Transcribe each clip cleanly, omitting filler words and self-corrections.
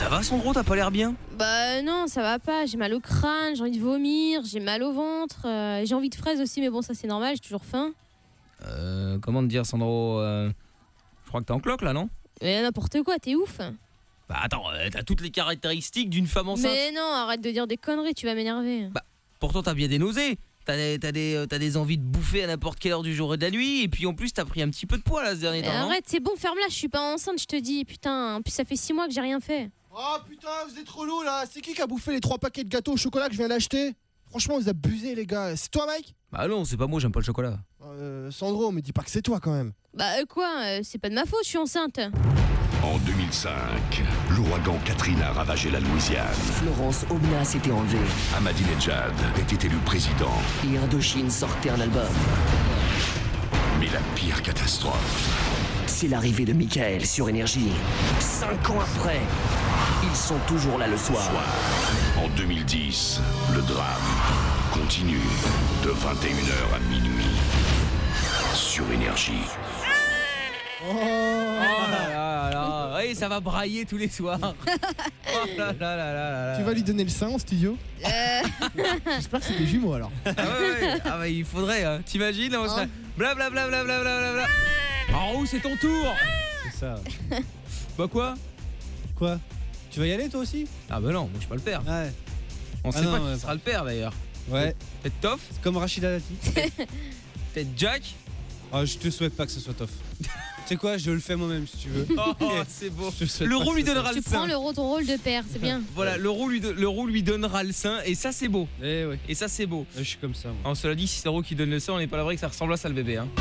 Ça va Sandro, t'as pas l'air bien? Bah non, ça va pas, j'ai mal au crâne, j'ai envie de vomir, j'ai mal au ventre, j'ai envie de fraises aussi, mais bon ça c'est normal, j'ai toujours faim. Comment te dire Sandro, je crois que t'es en cloque là, non? Mais n'importe quoi, t'es ouf. Bah attends, t'as toutes les caractéristiques d'une femme enceinte. Mais non, arrête de dire des conneries, tu vas m'énerver. Bah pourtant t'as bien des nausées. T'as des envies de bouffer à n'importe quelle heure du jour et de la nuit. Et puis en plus t'as pris un petit peu de poids là ce dernier temps, non? Arrête, c'est bon, ferme-la, je suis pas enceinte, je te dis. Putain, en plus ça fait 6 mois que j'ai rien fait. Oh putain, vous êtes relou là. C'est qui a bouffé les 3 paquets de gâteaux au chocolat que je viens d'acheter? Franchement, vous abusez les gars. C'est toi Mike? Bah non, c'est pas moi, j'aime pas le chocolat. Sandro, me dis pas que c'est toi quand même. Bah c'est pas de ma faute, je suis enceinte. En 2005, l'ouragan Katrina a ravagé la Louisiane. Florence Obna s'était enlevée Ahmadinejad était élu président. et Indochine sortait un album. Mais la pire catastrophe, C'est l'arrivée de Michael sur Énergie. 5 ans après, ils sont toujours là le soir. en 2010, le drame continue de 21h à minuit sur Énergie. Oh là là là, oui, ça va brailler tous les soirs. Oh là là là là là. Tu vas lui donner le sein en studio? J'espère que c'est des jumeaux alors. Ah ouais. Ah bah il faudrait, hein. T'imagines, on serait blablabla blablabla. En roue, c'est ton tour. C'est ça. Bah quoi? Quoi? Tu vas y aller toi aussi? Ah bah non, moi je suis pas le père. Ouais. On sait non, pas ouais. qui sera le père d'ailleurs. Ouais. Peut-être Toff? C'est comme Rachida Dati. Peut-être Jack? Oh, je te souhaite pas que ce soit Toff. Tu sais quoi, je le fais moi-même si tu veux. Oh, c'est beau. Je te souhaite Le pas roux que lui ce soit donnera le Tu prends sein. ton rôle de père, c'est bien. Voilà, le roux lui donnera le sein et ça c'est beau. Eh ouais. Et ça c'est beau. Je suis comme ça moi. Alors cela dit, si c'est le roux qui donne le sein, on n'est pas l'abri que ça ressemble à ça le bébé, hein.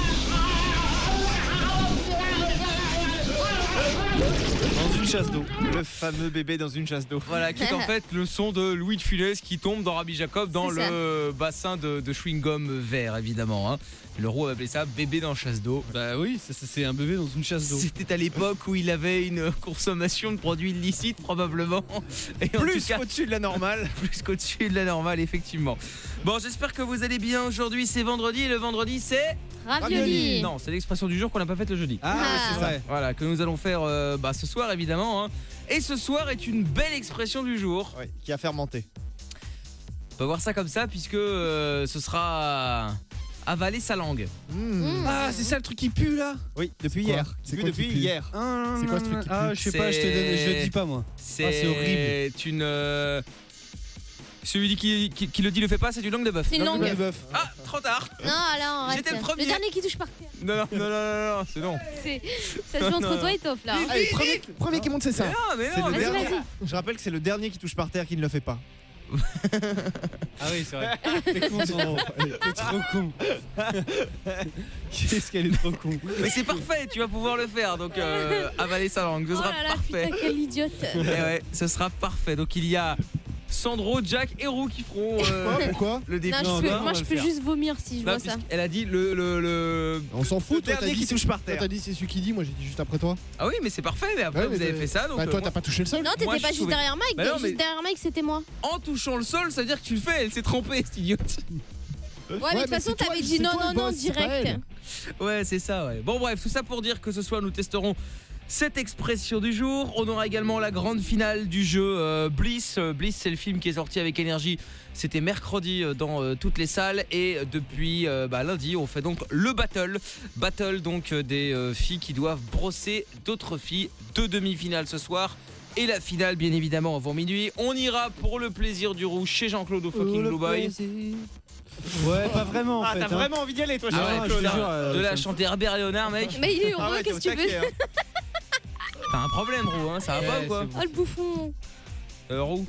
Dans une chasse d'eau. Le fameux bébé dans une chasse d'eau. Voilà, qui est en fait le son de Louis de Funès qui tombe dans Rabbi Jacob dans C'est ça. le bassin de chewing-gum vert, évidemment, hein. Le roux appelait ça bébé dans chasse d'eau. Bah oui, c'est un bébé dans une chasse d'eau. C'était à l'époque où il avait une consommation de produits illicites, probablement. Et en Plus tout cas, qu'au-dessus de la normale. plus qu'au-dessus de la normale, effectivement. Bon, j'espère que vous allez bien. Aujourd'hui, c'est vendredi et le vendredi, c'est... Ravioli. Non, c'est l'expression du jour qu'on n'a pas faite le jeudi. Ah, ouais, c'est vrai. Voilà, que nous allons faire ce soir, évidemment, hein. Et ce soir est une belle expression du jour. Ouais, qui a fermenté. On peut voir ça comme ça, puisque ce sera... avaler sa langue. Ah, c'est ça le truc qui pue là? Oui, depuis quoi hier. C'est quoi depuis qui pue hier. C'est quoi ce truc qui pue? Ah, je sais pas, je le dis pas moi. C'est horrible. une... Celui qui le dit le fait pas, c'est une langue de bœuf. C'est une langue. Le bœuf. Ah, trop tard. Non, alors arrête. J'étais le premier. dernier qui touche par terre. Non, c'est non. Ça se joue entre toi et Toff là. Allez, premier qui monte c'est ça. Mais C'est non, le mais dernier. vas-y. Je rappelle que c'est le dernier qui touche par terre qui ne le fait pas. Ah oui, c'est vrai. T'es con, Sandro. T'es trop con. Qu'est-ce qu'elle est trop con. mais c'est parfait, tu vas pouvoir le faire. Donc avaler sa langue, ce Oh sera là là, parfait. putain, quel idiote. Et ouais, ce sera parfait. Donc il y a Sandro, Jack et Roux qui feront Pourquoi? le défi. Non, non, moi on je va peux le faire. juste vomir si je Non, vois ça. puisqu'elle a dit le... On s'en fout, Le toi t'as dernier dit qui touche par terre. Toi t'as dit c'est celui qui dit, moi j'ai dit juste après toi. Ah oui, mais c'est parfait. Mais après Ouais, vous mais avez fait ça. Donc Bah toi moi, t'as pas touché le sol? Non, Moi, t'étais je pas juste trouvais- derrière Mike. Bah non, mais- Juste derrière Mike, c'était moi. en touchant le sol, ça veut dire que tu le fais. Elle s'est trompée, cette idiote. Ouais, mais de toute façon, c'est toi- t'avais dit c'est non, toi le non, non, boss, c'est pas direct. elle. Ouais, c'est ça, ouais. Bon, bref, tout ça pour dire que ce soir, nous testerons cette expression du jour. On aura également la grande finale du jeu Bliss. Bliss, c'est le film qui est sorti avec Énergie. C'était mercredi dans toutes les salles. Et depuis lundi, on fait donc le battle. Battle donc des filles qui doivent brosser d'autres filles. 2 demi-finales ce soir. Et la finale, bien évidemment, avant minuit. On ira pour le plaisir du rouge chez Jean-Claude au fucking Blue Boy. Ouais, pas vraiment en Ah, fait. t'as hein. vraiment envie d'y aller, toi, Ah ouais, Jean-Claude, putain, hein. de la chanter Herbert Léonard, mec. Mais il est Ah heureux, ouais, t'es qu'est-ce au que tu veux? taquet, hein. T'as un problème, Roux, hein, ça va pas ou quoi? Oh le bouffon. Roux.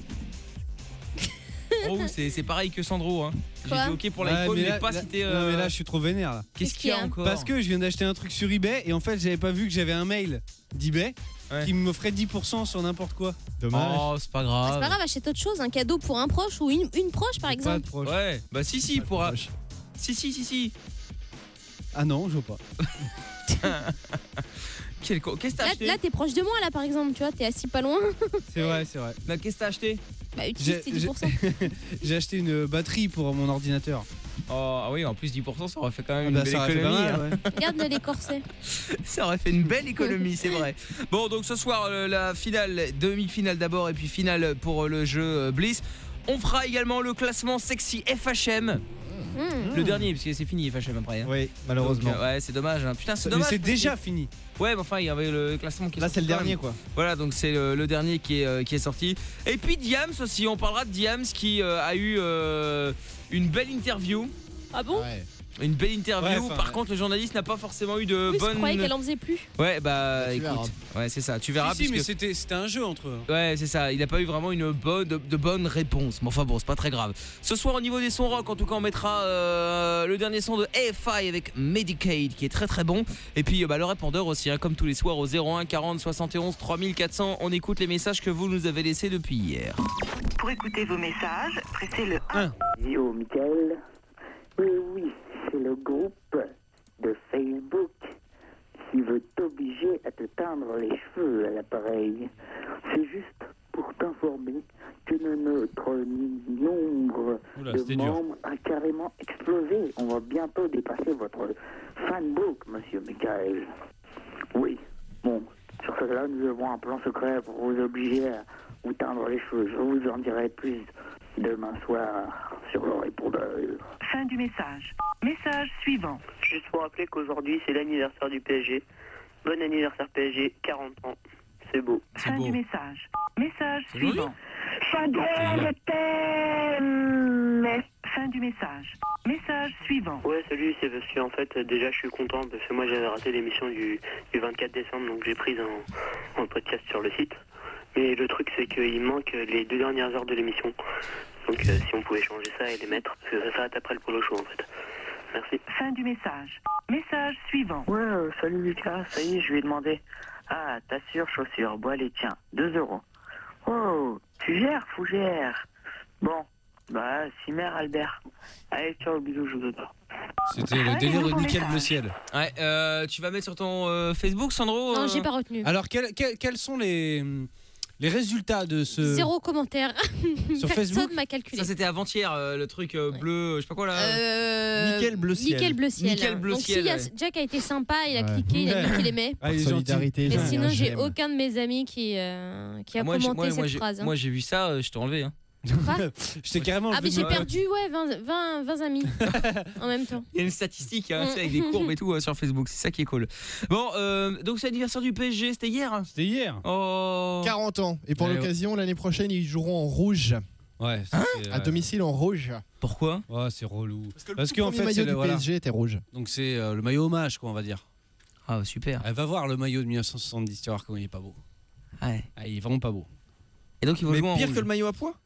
Roux, c'est pareil que Sandro, hein. J'ai Quoi dit ok pour Ouais, l'iPhone, mais là- pas là- si t'es... Non mais là je suis trop vénère là. Qu'est-ce qu'il y a encore? Parce que je viens d'acheter un truc sur eBay et en fait j'avais pas vu que j'avais un mail d'eBay Ouais. qui m'offrait 10% sur n'importe quoi. Oh, c'est pas C'est grave. pas grave, achète autre chose, un cadeau pour un proche ou une proche par Pas exemple. de proche. Ouais, bah si, pour... proche. Si. Ah non, je vois pas. Qu'est-ce que t'as acheté? Là, t'es proche de moi là par exemple, tu vois, t'es assis pas loin. C'est vrai, c'est vrai. Bah, qu'est-ce que t'as acheté? Bah utilise tes 10%. J'ai acheté une batterie pour mon ordinateur. Ah oui, en plus 10%, ça aurait fait quand même une belle ça aurait fait pas économie. mal, hein. ouais. Regarde les corsets. Ça aurait fait une belle économie, c'est vrai. Bon, donc ce soir, la finale, demi-finale d'abord et puis finale pour le jeu Bliss. On fera également le classement sexy FHM. Le dernier, parce que c'est fini FHM après. Hein. Oui, malheureusement. Donc, ouais, c'est dommage. Hein. Putain, c'est Mais dommage. c'est parce déjà que- fini. Ouais, mais enfin, il y avait le classement qui est Là, sorti c'est le quand dernier, même. quoi. Voilà, donc c'est le dernier qui est sorti. Et puis Diams aussi, on parlera de Diams qui a eu une belle interview. Ah bon? Une belle interview. Ouais, enfin, Par contre, le journaliste n'a pas forcément eu de Oui, je bonne. croyais qu'elle en faisait plus. Ouais, bah Tu écoute. verras. Ouais, c'est ça. Tu verras. Si, mais puisque- c'était un jeu entre eux. Ouais, c'est ça. Il n'a pas eu vraiment de bonnes réponses. Mais enfin bon, c'est pas très grave. Ce soir, au niveau des sons rock, en tout cas, on mettra le dernier son de AFI avec Medicaid qui est très très bon. Et puis le répondeur aussi, hein, comme tous les soirs au 01 40 71 3400. On écoute les messages que vous nous avez laissés depuis hier. Pour écouter vos messages, pressez le 1. Yo, Michael. Oui, c'est le groupe de Facebook qui veut t'obliger à te teindre les cheveux à l'appareil. C'est juste pour t'informer que notre nombre Oula, de c'était dur. membres a carrément explosé. On va bientôt dépasser votre fanbook, monsieur Michael. Oui, bon, sur cela, nous avons un plan secret pour vous obliger à vous teindre les cheveux. Je vous en dirai plus demain soir sur le répondeur. Fin du message. Message suivant. Juste pour rappeler qu'aujourd'hui, c'est l'anniversaire du PSG. Bon anniversaire PSG, 40 ans. C'est beau. C'est Fin beau. du message. Message C'est suivant. Chandra, je t'aime. Fin du message. Message suivant. Ouais, salut, c'est parce qu'en fait, déjà, je suis content parce que moi, j'avais raté l'émission du 24 décembre, donc j'ai pris en podcast sur le site. Mais le truc, c'est qu'il manque les 2 dernières heures de l'émission. Donc, si on pouvait changer ça et les mettre, parce que ça s'arrête après le polo show, en fait. Merci. Fin du message. Message suivant. Ouais, salut Lucas, ça y est, je lui ai demandé. Ah, t'assures, chaussures, bon allez, tiens, 2 €. Oh, tu gères, Fougère. Bon, bah, Cimer, Albert. Allez, ciao, bisous, je vous adore. C'était le délire de Nickel Bleu Ciel. Ouais, tu vas mettre sur ton Facebook, Sandro Non, j'ai pas retenu. Alors, quels sont les résultats de ce. Zéro commentaire. Sur Facebook. Personne m'a calculé. Ça c'était avant-hier, le truc bleu, je sais pas quoi là. Nickel Bleu Ciel. Nickel bleu ciel. Nickel bleu Donc ciel, si ouais. Jack a été sympa, il a Ouais. cliqué, il a dit qu'il aimait. Ah, il est gentil. Solidarité. Mais j'aime sinon, bien, j'ai j'aime. aucun de mes amis qui a commenté cette phrase. hein. Moi j'ai vu ça, je t'ai enlevé. Hein. Je t'ai carrément. Ah mais j'ai Ouais. perdu 20 amis en même temps. Il y a une statistique hein, tu sais, avec des courbes et tout sur Facebook, c'est ça qui est cool. Bon, donc c'est l'anniversaire du PSG, c'était hier. C'était hier. Oh. 40 ans. Et pour Ouais, l'occasion, l'année prochaine, ils joueront en rouge. Ouais. À domicile en rouge. Pourquoi? Ouais, c'est relou. Parce que qu'en le fait, maillot c'est du voilà. PSG était rouge. Donc c'est le maillot hommage, quoi, on va dire. Ah super. Elle va voir le maillot de 1970, tu vas voir comment il est pas beau. Ouais. Ah, il est vraiment pas beau. Et donc ils vont Mais jouer en pire rouge. que le maillot à pois.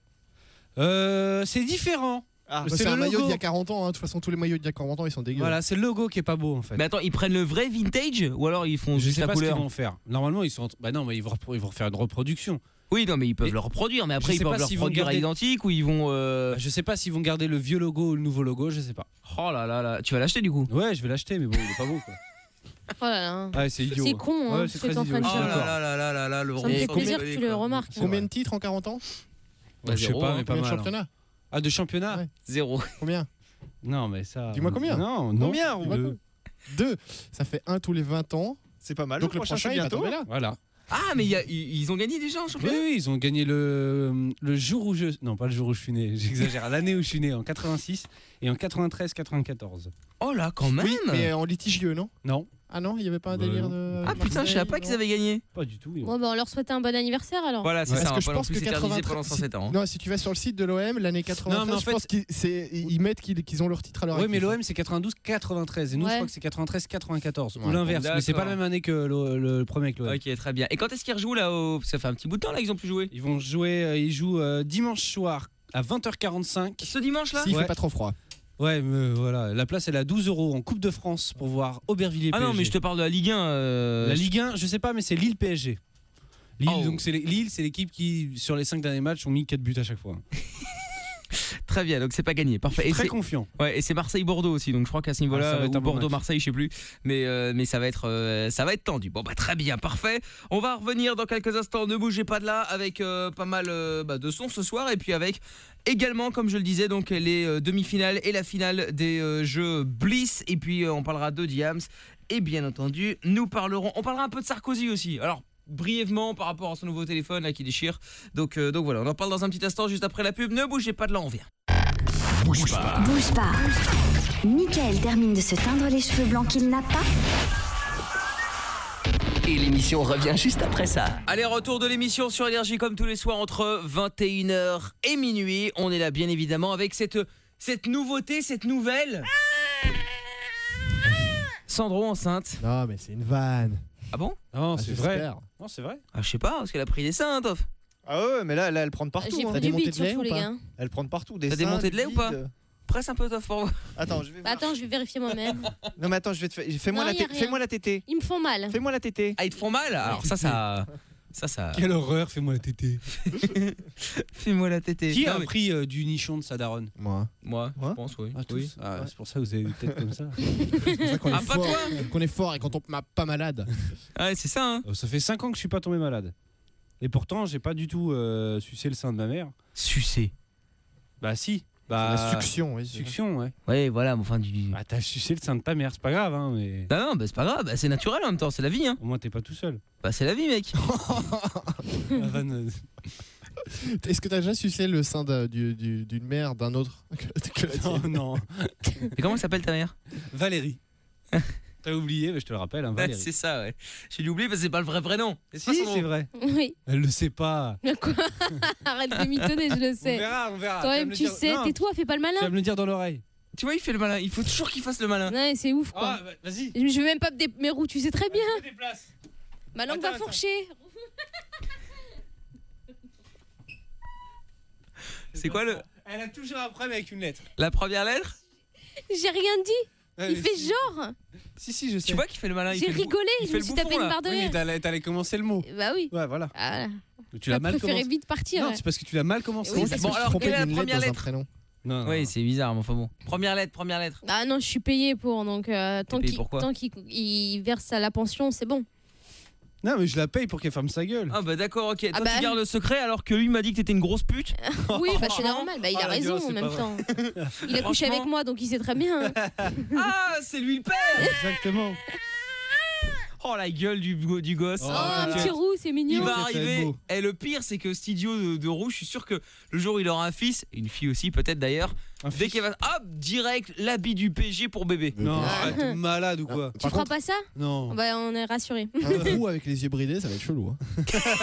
C'est différent. Ah, Bah, c'est le un maillot logo. d'il y a 40 ans. hein. De toute façon, tous les maillots d'il y a 40 ans, ils sont dégueux. Voilà, c'est le logo qui est pas beau en fait. Mais attends, ils prennent le vrai vintage ou alors ils font Je juste sais la pas ce qu'ils couleur? vont faire. Normalement, ils sont. Bah non, mais ils vont faire une reproduction. Oui, non, mais ils peuvent Et le reproduire, mais après je ils sais peuvent pas le s'ils vont reproduire à garder- l'identique ou ils vont. Je sais pas s'ils vont garder le vieux logo ou le nouveau logo, je sais pas. Oh là là là, tu vas l'acheter du coup? Ouais, je vais l'acheter, mais bon, il est pas beau quoi. Oh là là. Ouais, c'est idiot. C'est con, hein, Ouais, ce c'est que t'es très en train de idiot. Oh je suis dire. là d'accord. là là là là, le Ça me fait bronze plaisir que décollé, tu le quoi. remarques. Combien de titres en 40 ans? Ouais, je sais zéro, pas, hein. mais pas Combien de mal. hein. championnats? Ah, de championnat Ouais. Zéro. Combien? Non, mais ça. Dis-moi combien? Non, non. Combien, Dis-moi Deux. 2. Ça fait 1 tous les 20 ans. C'est pas mal. Donc le prochain, c'est il va bientôt. tomber là. Voilà. Ah, mais ils ont gagné déjà en Oui, championnat? oui, ils ont gagné le jour où je. Non, pas le jour où je suis né, j'exagère. L'année où je suis né, en 86 et en 93-94. Oh là, quand même! Oui, mais en litigieux, non? Non, Ah non, il n'y avait pas un Bah délire non. de. Ah putain, je savais pas qu'ils avaient gagné. pas du tout. Bon, bah, on leur souhaite un bon anniversaire alors. Voilà, c'est Ouais. ça, Parce on que va je pas non pense plus que s'éterniser 93 pendant 107 ans. hein. Non, si tu vas sur le site de l'OM, l'année 93, Non, mais en je pense qu'ils mettent qu'ils ont leur titre à leur Oui, mais actif. l'OM c'est 92-93 et nous je Ouais. crois que c'est 93-94 ou Ouais. l'inverse, mais c'est pas la D'accord. même année que le premier avec l'OM. Ok, très bien. Et quand est-ce qu'ils rejouent là Ça fait un petit bout de temps là qu'ils ont plus joué. Ils vont jouer, ils jouent dimanche soir à 20h45. Ce dimanche là? S'il Ouais. fait pas trop froid. Ouais, mais voilà, la place elle est à 12 € en Coupe de France pour voir Aubervilliers Ah PSG. non, mais je te parle de la Ligue 1. La Ligue 1, je sais pas, mais c'est Lille PSG. Lille, Oh. donc Lille, c'est l'équipe qui sur les 5 derniers matchs ont mis 4 buts à chaque fois. Très bien, donc c'est pas gagné. Parfait. Et Très c'est confiant. ouais, et c'est Marseille-Bordeaux aussi, donc je crois qu'à ce niveau-là, ça va être ou un bon Bordeaux-Marseille, je sais plus, mais ça va être tendu. Bon bah très bien, parfait. On va revenir dans quelques instants. Ne bougez pas de là avec pas mal de sons ce soir et puis avec également, comme je le disais, donc les demi-finales et la finale des jeux Bliss. Et puis on parlera de Diams et bien entendu, on parlera un peu de Sarkozy aussi. Alors brièvement par rapport à son nouveau téléphone là qui déchire. Donc voilà, on en parle dans un petit instant juste après la pub. Ne bougez pas de là, on vient. Bouge pas. Bouge pas. Mickaël termine de se teindre les cheveux blancs qu'il n'a pas. Et l'émission revient juste après ça. Allez, retour de l'émission sur Énergie comme tous les soirs entre 21h et minuit. On est là bien évidemment avec cette nouveauté, cette nouvelle. Sandro enceinte. Non, mais c'est une vanne. Ah bon? Non, c'est vrai. j'espère. Non, c'est vrai. Ah, je sais pas, parce qu'elle a pris des seins, Toff. Ah ouais, mais là elle prend de partout. J'ai hein. pris des du montées bite de lait surtout ou les pas gars. Elle prend de partout. Des T'as des seins, montées de lait ou pas? vide. Presse un peu, Toff, pour moi. Attends, je vais Bah voir. attends, je vais vérifier moi-même. Non mais attends, je vais te faire. Fais-moi Non, la y a tétée. rien. Fais-moi la tétée. Ils me font mal. Fais-moi la tétée. Ah, ils te font mal? Alors ça. Quelle horreur, fais-moi la tétée. Fais-moi la tétée. Qui Non, a mais- pris du nichon de sa daronne? Moi. Moi, je Moi pense, oui. Ah, tous. Oui. Ah, c'est pour ça que vous avez une tête comme ça. C'est pour ça qu'on Ah, est pas fort. toi Qu'on est fort et quand on tombe pas malade. Ouais, c'est ça, hein. Ça fait 5 ans que je suis pas tombé malade. Et pourtant, j'ai pas du tout sucé le sein de ma mère. Sucer. Bah si. La Bah succion, oui. succion, ouais. Ouais, voilà, mais enfin du. Bah t'as sucé le sein de ta mère, c'est pas grave, hein, mais Non, bah c'est pas grave, bah, c'est naturel en même temps, c'est la vie, hein. au moins t'es pas tout seul. Bah c'est la vie, mec. La vanne, Est-ce que t'as déjà sucé le sein d'une mère d'un autre que la non, tienne non. Et comment s'appelle ta mère? Valérie. T'as oublié, mais je te le rappelle, hein, Ouais, Valérie. c'est ça, ouais. J'ai dû oublier parce que c'est pas le vrai prénom. Si, c'est vrai. Oui. Elle le sait pas. Quoi? Arrête de mitonner, je le On sais. verra, on verra. Toi-même, tu sais, Non, tais-toi, fais pas le tu vas malin. me le dire dans l'oreille. Tu vois, il fait le malin. Il faut toujours qu'il fasse le malin. Ouais, c'est ouf quoi. Ah, vas-y. Je vais même pas mes roues, tu sais très bien. Je me déplace. Ma langue Attends, va fourcher. C'est quoi le Elle a toujours un problème avec une lettre. la première lettre? J'ai rien dit. Il fait genre. Si, je sais. Tu vois qu'il fait le malin. il J'ai fait le rigolé, il je fait me le suis bouffon, tapé une là. barre de Oui, mais rire. t'allais commencer le mot. Bah oui. Ouais, voilà. Ah, Mais tu l'as mal préféré commencé. vite partir. Non, ouais. c'est parce que tu l'as mal commencé. Oui, Bon, c'est bon, ça. alors, Tromper quelle est la d'une lettre première dans un lettre? prénom. Non, non. Oui, c'est bizarre, mais enfin bon. Première lettre. Ah non, je suis payé pour, donc tant payé pour quoi qu'il verse à la pension, c'est bon. Non, mais je la paye pour qu'elle ferme sa gueule. Ah bah d'accord, ok. Toi Ah bah. tu gardes le secret alors que lui m'a dit que t'étais une grosse pute. Oui, bah c'est normal, bah il Ah, a la raison gueule, en c'est même pas temps. Il a couché Franchement. avec moi, donc il sait très bien. Ah, c'est lui le père. Exactement. Oh la gueule du gosse. Oh, un petit roux, c'est Il mignon. va ça va être arriver. beau. Et le pire, c'est que cet idiot de rouge, je suis sûr que le jour où il aura un fils, et une fille aussi peut-être d'ailleurs, Un dès fils. qu'il va, hop, direct l'habit du PG pour bébé. Non, arrête, t'es malade ou quoi? Tu feras pas ça? Non. Bah on est rassurés. Un roux avec les yeux bridés, ça va être chelou. Hein.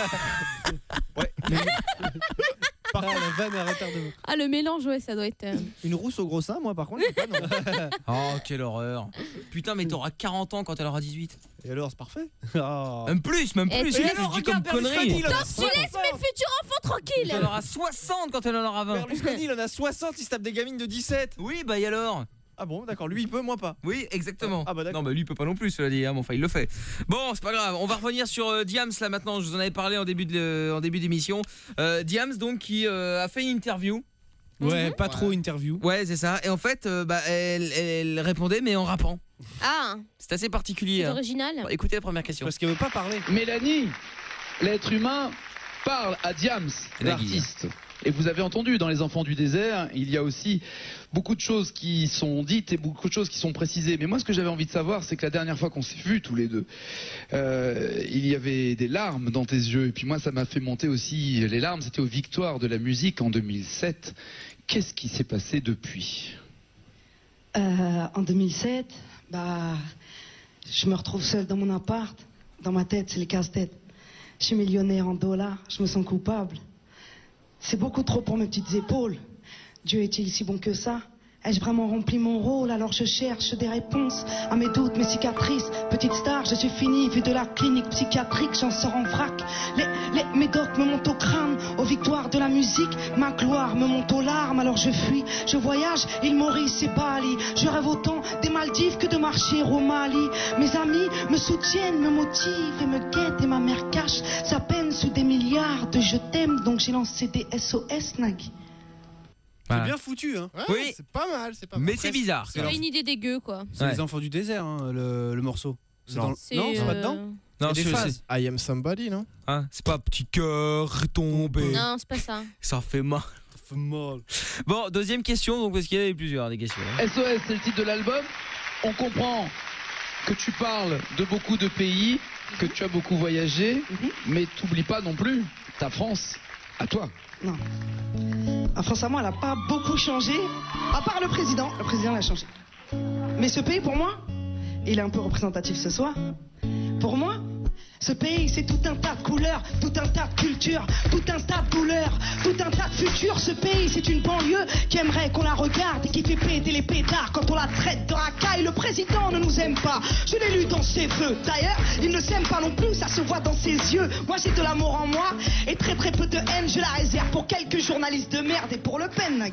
Ah, la vanne à retardement. Ah le mélange, ouais, ça doit être. Une rousse au gros sein, moi par contre, je sais pas, non. Oh, quelle horreur. Putain, mais t'auras 40 ans quand elle aura 18. Et alors, c'est parfait. Même plus, même Eh, plus. tu Qu'est-ce laisses- que je dis comme connerie. Tu laisses mes futurs enfants tranquilles. Elle aura 60 quand elle en aura 20. Berlusconi, il en a 60, il se tape des gamines de 17. Oui, bah et alors? Ah bon, d'accord, lui il peut, moi pas. Oui, exactement. Ah bah d'accord. Non, bah lui il peut pas non plus, cela dit, hein, mais enfin il le fait. Bon, c'est pas grave, on va revenir sur Diams là maintenant, je vous en avais parlé en début d'émission. Diams donc qui a fait une interview. Ouais, pas trop interview. Ouais, c'est ça. Et en fait, elle répondait mais en rappant. Ah, C'est assez particulier. c'est hein. original. Bon, écoutez la première question. Parce qu'elle veut pas parler. Mélanie, l'être humain, parle à Diams, C'est la guise. l'artiste. Et vous avez entendu, dans Les Enfants du désert, il y a aussi beaucoup de choses qui sont dites et beaucoup de choses qui sont précisées. Mais moi, ce que j'avais envie de savoir, c'est que la dernière fois qu'on s'est vus tous les deux, il y avait des larmes dans tes yeux. Et puis moi, ça m'a fait monter aussi les larmes. C'était aux Victoires de la musique en 2007. Qu'est-ce qui s'est passé depuis ? En 2007, je me retrouve seule dans mon appart. Dans ma tête, c'est les casse-tête. Je suis millionnaire en dollars, je me sens coupable. C'est beaucoup trop pour mes petites épaules. Dieu est-il si bon que ça? Ai-je vraiment rempli mon rôle? Alors je cherche des réponses à mes doutes, mes cicatrices. Petite star, je suis finie, vue de la clinique psychiatrique, j'en sors en vrac. Les médocs me montent au crâne, aux victoires de la musique. Ma gloire me monte aux larmes, alors je fuis. Je voyage, île Maurice et Bali. Je rêve autant des Maldives que de marcher au Mali. Mes amis me soutiennent, me motivent et me guettent. Et ma mère cache sa peine sous des milliards de je t'aime. Donc j'ai lancé des SOS, Nagui. Voilà. C'est bien foutu, hein. Ouais, Oui. c'est pas mal, c'est pas mal. Mais c'est bizarre. C'est une idée dégueu, quoi. C'est Ouais. les enfants du désert, hein, le morceau. C'est Non. dans le- Non, c'est pas dedans. Non, Il y a des c'est- phases. I am somebody, non? Hein, c'est pas petit cœur tombé. Non, c'est pas ça. Ça fait mal. Ça fait mal. Bon, deuxième question, donc parce qu'il y avait plusieurs des questions. hein. SOS, c'est le titre de l'album. On comprend que tu parles de beaucoup de pays, que tu as beaucoup voyagé, mais t'oublies pas non plus ta France à toi. Non. La France à moi, elle n'a pas beaucoup changé, à part le président. Le président l'a changé. Mais ce pays, pour moi, il est un peu représentatif ce soir. Pour moi, ce pays, c'est tout un tas de couleurs, tout un tas de cultures, tout un tas de douleurs, tout un tas de futurs. Ce pays, c'est une banlieue qui aimerait qu'on la regarde et qui fait péter les pétards quand on la traite de racaille. Le président ne nous aime pas, je l'ai lu dans ses vœux. D'ailleurs, il ne s'aime pas non plus, ça se voit dans ses yeux. Moi, j'ai de l'amour en moi et très très peu de haine. Je la réserve pour quelques journalistes de merde et pour Le Pen.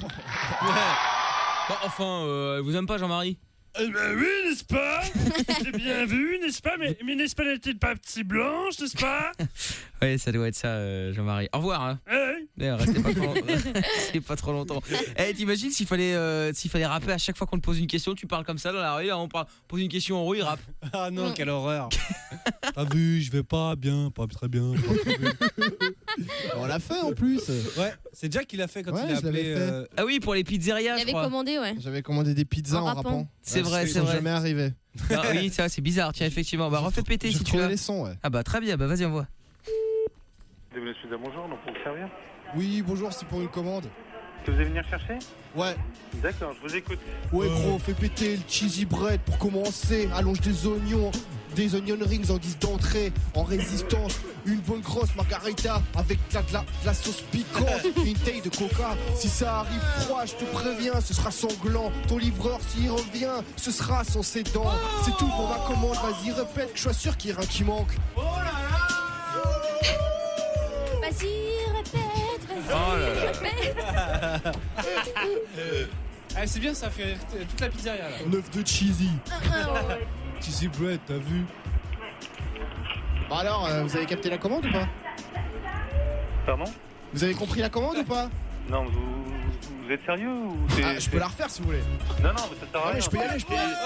Bon, enfin, elle vous aime pas, Jean-Marie? Oui, n'est-ce pas? J'ai bien vu, n'est-ce pas? Mais n'est-ce pas, n'était pas petit blanche, n'est-ce pas? Oui, ça doit être ça, Jean-Marie. Au revoir. Hein. Ouais. Restez pas trop, restez pas trop longtemps. Eh, t'imagines s'il fallait rapper à chaque fois qu'on te pose une question, tu parles comme ça dans la rue, là, on pose une question en haut, il rappe. Ah non, quelle horreur. T'as vu, je vais pas bien, pas très bien. Pas très bien. On l'a fait en plus. Ouais, c'est Jack qui l'a fait quand Ouais, il a je l'avais appelé. fait. Ah oui, pour les pizzerias, Il je avait crois. commandé, ouais. J'avais commandé des pizzas En en rappant. rappant. C'est vrai, Ils c'est sont vrai. jamais arrivés. Ah oui, ça, c'est bizarre, tiens, effectivement. Bah, refais péter J'ai si tu retrouvé veux. les sons, ouais. Ah bah, très bien, bah, vas-y, envoie. Bonjour, donc pour vous servir. Oui, bonjour, c'est pour une commande. Que vous allez venir chercher? Ouais. D'accord, je vous écoute. Ouais, gros, fais péter le cheesy bread pour commencer. Allonge des oignons rings en guise d'entrée. En résistance, une bonne grosse margarita avec de la sauce piquante. Une taille de coca. Si ça arrive froid, je te préviens, ce sera sanglant. Ton livreur, s'il revient, ce sera sans ses dents. C'est tout pour ma commande, vas-y, répète, que je sois sûr qu'il y a rien qui manque. Vas-y, répète, vas-y, Oh là là. répète. Ah, c'est bien, ça fait rire toute la pizzeria là. 9 de cheesy. Ouais. Cheesy bread, t'as vu? Bah alors, vous avez capté la commande ou pas? Pardon? Vous avez compris la commande ou pas? Non, vous êtes sérieux ou c'est... Ah, je peux la refaire si vous voulez. Non, mais ça sert à rien. Allez, je peux y aller, je peux y aller.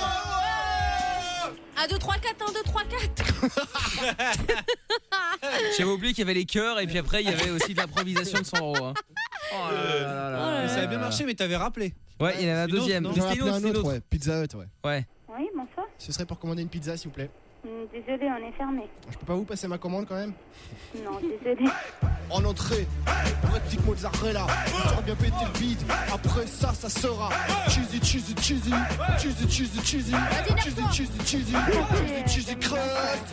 1, 2, 3, 4, 1, 2, 3, 4. J'avais oublié qu'il y avait les chœurs et puis après, il y avait aussi de l'improvisation de 100 €. Hein. Oh là là là. Ça a bien marché, mais t'avais rappelé. Ouais, il y en a un c'est une autre, deuxième. non? J'en ai C'était appelé une un autre, autre, ouais. Pizza Hut, ouais. Ouais. Oui, bonsoir. Ce serait pour commander une pizza, s'il vous plaît. Désolée, on est fermé. Je peux pas vous passer ma commande quand même? Non, désolée. En entrée, pratique mozzarella. J'aurais bien pété le bide. Après ça, ça sera cheesy, cheesy, cheesy. Cheesy, cheesy, cheesy. Cheesy, cheesy, cheesy. Cheesy, cheesy crust.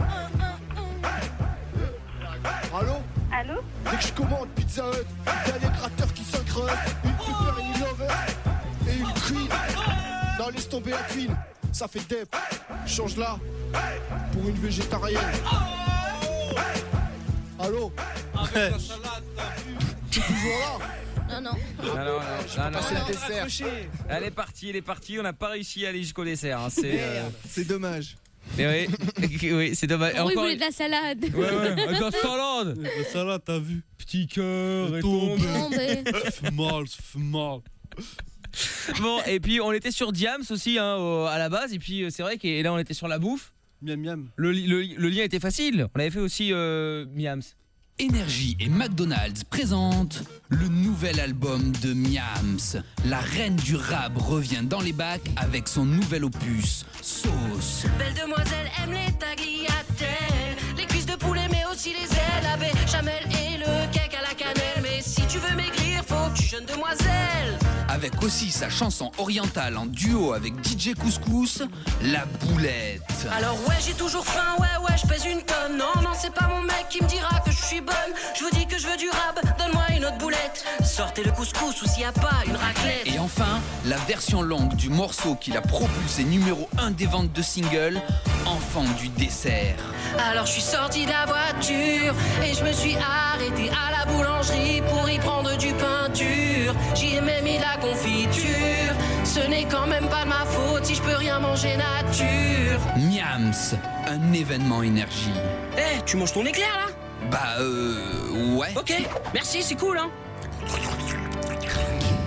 Allô? Allô? Dès que je commande Pizza Hut, dernier gratteur qui s'incruste. Une pepper et une lover. Et une queen. Non, laisse tomber la queen. Ça fait dep. Change-la pour une végétarienne. Allô? Avec la salade, t'as vu? T'es toujours là? Non, non. Non, passer le dessert. Elle est partie, on n'a pas réussi à aller jusqu'au dessert. Hein. C'est C'est dommage. Mais oui, oui, c'est dommage. Pourquoi il voulait de la salade? Ouais, avec la salade. La salade, t'as vu? Petit cœur et Tombé. Ça fait mal, ça fait mal. Bon, et puis on était sur Diams aussi hein, à la base, et puis c'est vrai que là on était sur la bouffe. Miam miam. Le lien était facile. On avait fait aussi Miams. Énergie et McDonald's présentent le nouvel album de Miams. La reine du rap revient dans les bacs avec son nouvel opus, Sauce. Belle demoiselle aime les tagliatelles, les cuisses de poulet mais aussi les ailes, la béchamel et le cake à la cannelle. Mais si tu veux maigrir, faut que tu jeûnes demoiselle. Avec aussi sa chanson orientale en duo avec DJ Couscous, La Boulette. Alors ouais, j'ai toujours faim, ouais, je pèse une tonne. Non, c'est pas mon mec qui me dira que je suis bonne. Je vous dis que je veux du rab, donne-moi une autre boulette. Sortez le couscous ou s'il y a pas une raclette. Et enfin, la version longue du morceau qui l'a propulsé numéro 1 des ventes de singles, Enfant du dessert. Alors je suis sorti de la voiture et je me suis arrêté à la boulangerie pour y prendre du peinture. J'y ai même mis la confiture. Ce n'est quand même pas de ma faute si je peux rien manger nature. Miams, un événement énergie. Eh, tu manges ton éclair là? Bah ouais. Ok, merci, c'est cool hein.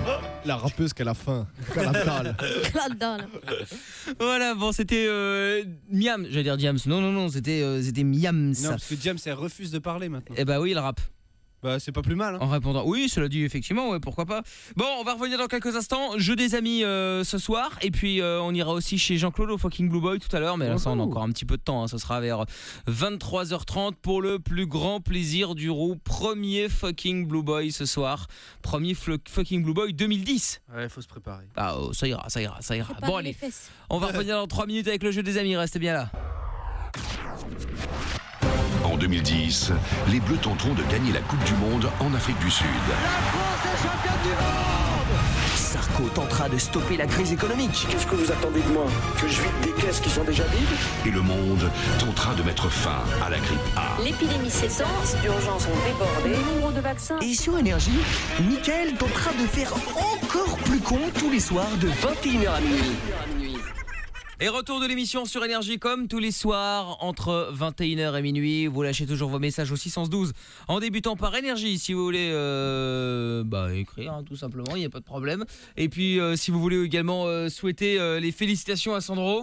La rappeuse qu'elle a faim. Qu'elle a dalle. Voilà, bon, c'était Miam, j'allais dire Diams. Non, c'était Miams. Non, parce que Diams, elle refuse de parler maintenant. Eh bah oui, il rappe. Bah, c'est pas plus mal. Hein. En répondant, oui, cela dit, effectivement, ouais, pourquoi pas. Bon, on va revenir dans quelques instants. Jeu des amis ce soir. Et puis, on ira aussi chez Jean-Claude au fucking Blue Boy tout à l'heure. Mais là, ça, on a encore un petit peu de temps. Hein. Ça sera vers 23h30 pour le plus grand plaisir du Roux. Premier fucking Blue Boy ce soir. Premier fucking Blue Boy 2010. Ouais, faut se préparer. Ah, oh, ça ira. Bon, allez. On va revenir dans 3 minutes avec le jeu des amis. Restez bien là. En 2010, les Bleus tenteront de gagner la Coupe du Monde en Afrique du Sud. Sarko tentera de stopper la crise économique. Qu'est-ce que vous attendez de moi? Que je vide des caisses qui sont déjà vides? Et le monde tentera de mettre fin à la grippe A. L'épidémie s'étend, les services d'urgence ont débordé, le nombre de vaccins. Et sur Énergie, Mickaël tentera de faire encore plus con tous les soirs de 21h à minuit. Et retour de l'émission sur Énergie comme tous les soirs entre 21h et minuit. Vous lâchez toujours vos messages au 612 en débutant par Énergie si vous voulez écrire hein, tout simplement, il n'y a pas de problème. Et puis si vous voulez également souhaiter les félicitations à Sandro.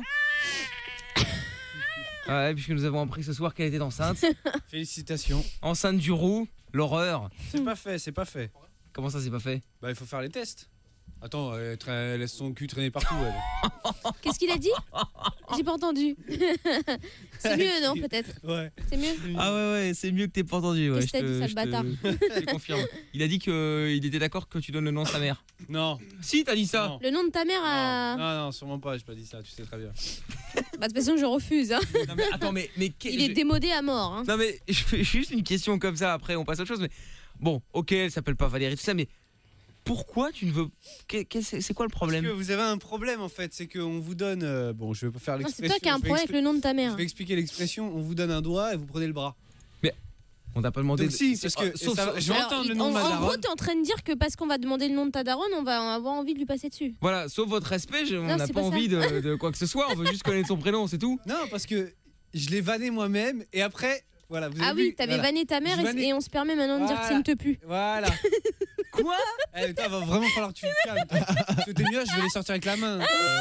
Ouais, puisque nous avons appris ce soir qu'elle était enceinte. Félicitations. Enceinte du Roux, l'horreur. C'est pas fait. Comment ça c'est pas fait? Bah il faut faire les tests. Attends, elle laisse son cul traîner partout, elle. Qu'est-ce qu'il a dit? J'ai pas entendu. C'est mieux, non, peut-être? Ouais. C'est mieux? Ah ouais, c'est mieux que t'aies pas entendu. Ouais, Qu'est-ce que t'as dit, sale bâtard? Je te confirme. Il a dit qu'il était d'accord que tu donnes le nom de sa mère. Non. Si, t'as dit ça. Non. Le nom de ta mère a... Non, sûrement pas, j'ai pas dit ça, tu sais très bien. Bah, de toute façon, je refuse. Hein. Non, mais attends, mais Il est démodé à mort. Hein. Non, mais je fais juste une question comme ça, après on passe à autre chose. Mais bon, ok, elle s'appelle pas Valérie, tout ça, mais pourquoi tu ne veux... C'est quoi le problème? Parce que vous avez un problème en fait, c'est qu'on vous donne... Bon, je vais pas faire l'expression. C'est toi qui as un problème avec le nom de ta mère. Je vais expliquer l'expression, on vous donne un doigt et vous prenez le bras. Mais on t'a pas demandé... Donc si, parce que je vais entendre le nom de ma daronne. En gros, t'es en train de dire que parce qu'on va demander le nom de ta daronne, on va avoir envie de lui passer dessus. Voilà, sauf votre respect, on n'a pas envie de quoi que ce soit, on veut juste connaître son prénom, c'est tout. Non, parce que je l'ai vanné moi-même et après... Voilà, vous avez vu, t'avais vanné ta mère et on se permet maintenant de dire que c'est une tepu. Voilà. Quoi? Putain, va vraiment falloir que tu te calmes. C'était mieux, je vais les sortir avec la main.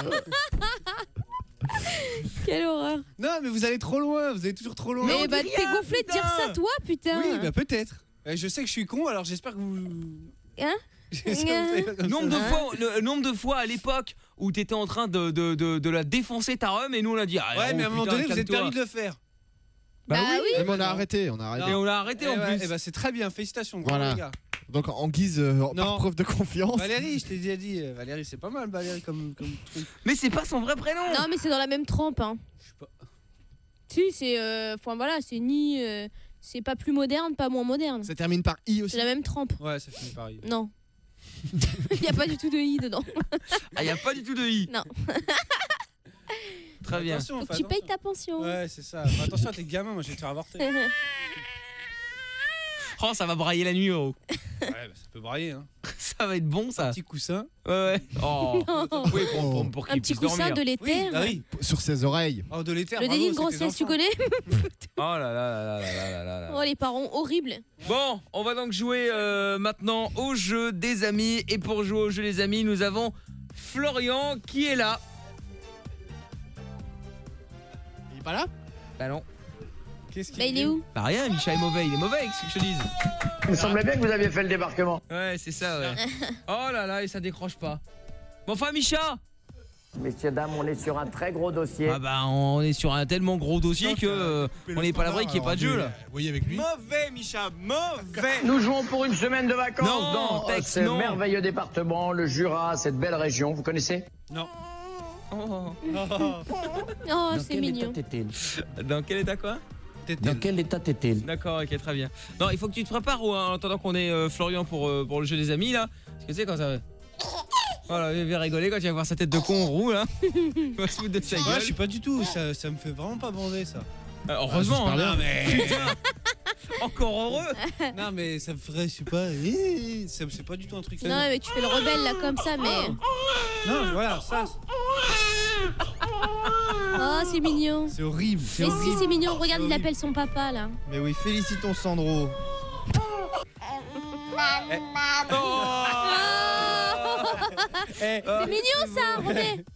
Quelle horreur. Non, mais vous allez trop loin, vous allez toujours trop loin. Mais bah t'es gonflé de dire ça, toi, putain. Oui, bah peut-être. Je sais que je suis con, alors j'espère que vous... Hein? Nombre de fois à l'époque où t'étais en train de la défoncer ta rhum et nous on a dit... Ouais, mais à un moment donné, vous êtes permis de le faire. Bah oui. Mais on a arrêté. Et on l'a arrêté en plus. Et bah c'est très bien, félicitations. Voilà. Les gars. Donc en guise, par preuve de confiance. Valérie, je t'ai déjà dit, Valérie c'est pas mal, Valérie comme truc. Mais c'est pas son vrai prénom. Non, mais c'est dans la même trempe. Hein. Je sais pas. Si, c'est, voilà, c'est ni, c'est pas plus moderne, pas moins moderne. Ça termine par I aussi. C'est la même trempe. Ouais, ça finit par I. Non. Il y a pas du tout de I dedans. Ah, il y a pas du tout de I. Non. Très bien. Faut que tu payes ta pension. Ouais, c'est ça. Enfin, attention à tes gamins, moi je vais te faire avorter. Oh, ça va brailler la nuit, oh. Ouais, bah, ça peut brailler, hein. Ça va être bon, ça. Un petit coussin. Ouais. Oh. Oui, pour un petit coussin de l'éther. Oui, bah oui. Sur ses oreilles. Oh, de l'éther. Le déni de grossesse, tu connais? Oh là là. Oh, les parents horribles. Bon, on va donc jouer maintenant au jeu des amis. Et pour jouer au jeu des amis, nous avons Florian qui est là. Il est pas là? Bah non. Qu'est-ce qu'il Bah il est où? Bah rien, Micha est mauvais, il est mauvais, qu'est-ce que je te dise? Il me semblait bien que vous aviez fait le débarquement. Ouais, c'est ça, ouais. Oh là là, et ça décroche pas. Bon, enfin, Micha! Messieurs, dames, on est sur un très gros dossier. Ah bah, on est sur un tellement gros dossier que on n'est pas à l'abri qu'il n'y ait pas de jeu, là. Vous voyez avec lui. Mauvais, Micha, mauvais. Nous jouons pour une semaine de vacances Non, dans Tex, ce non. merveilleux département, le Jura, cette belle région. Vous connaissez? Non. Oh, c'est mignon. Dans quel état, quoi? Dans quel état t'es-il? D'accord, ok, très bien. Non, il faut que tu te prépares en attendant qu'on ait Florian pour le jeu des amis, là. Parce que tu sais, quand ça va... Voilà, il va rigoler quand il va voir sa tête de con roux, là. Il va se foutre de sa gueule. Ouais, je suis pas du tout, ça me fait vraiment pas bander, ça. Heureusement, hein. Non, mais... Putain. Encore heureux. Non, mais ça me ferait, je sais pas, c'est pas du tout un truc... Non, mais tu fais le rebelle, là, comme ça, mais... Non, voilà, ça... Oh, c'est mignon. C'est horrible, Mais si, c'est mignon. Regarde, il appelle son papa, là. Mais oui, félicitons Sandro. C'est mignon ça, René.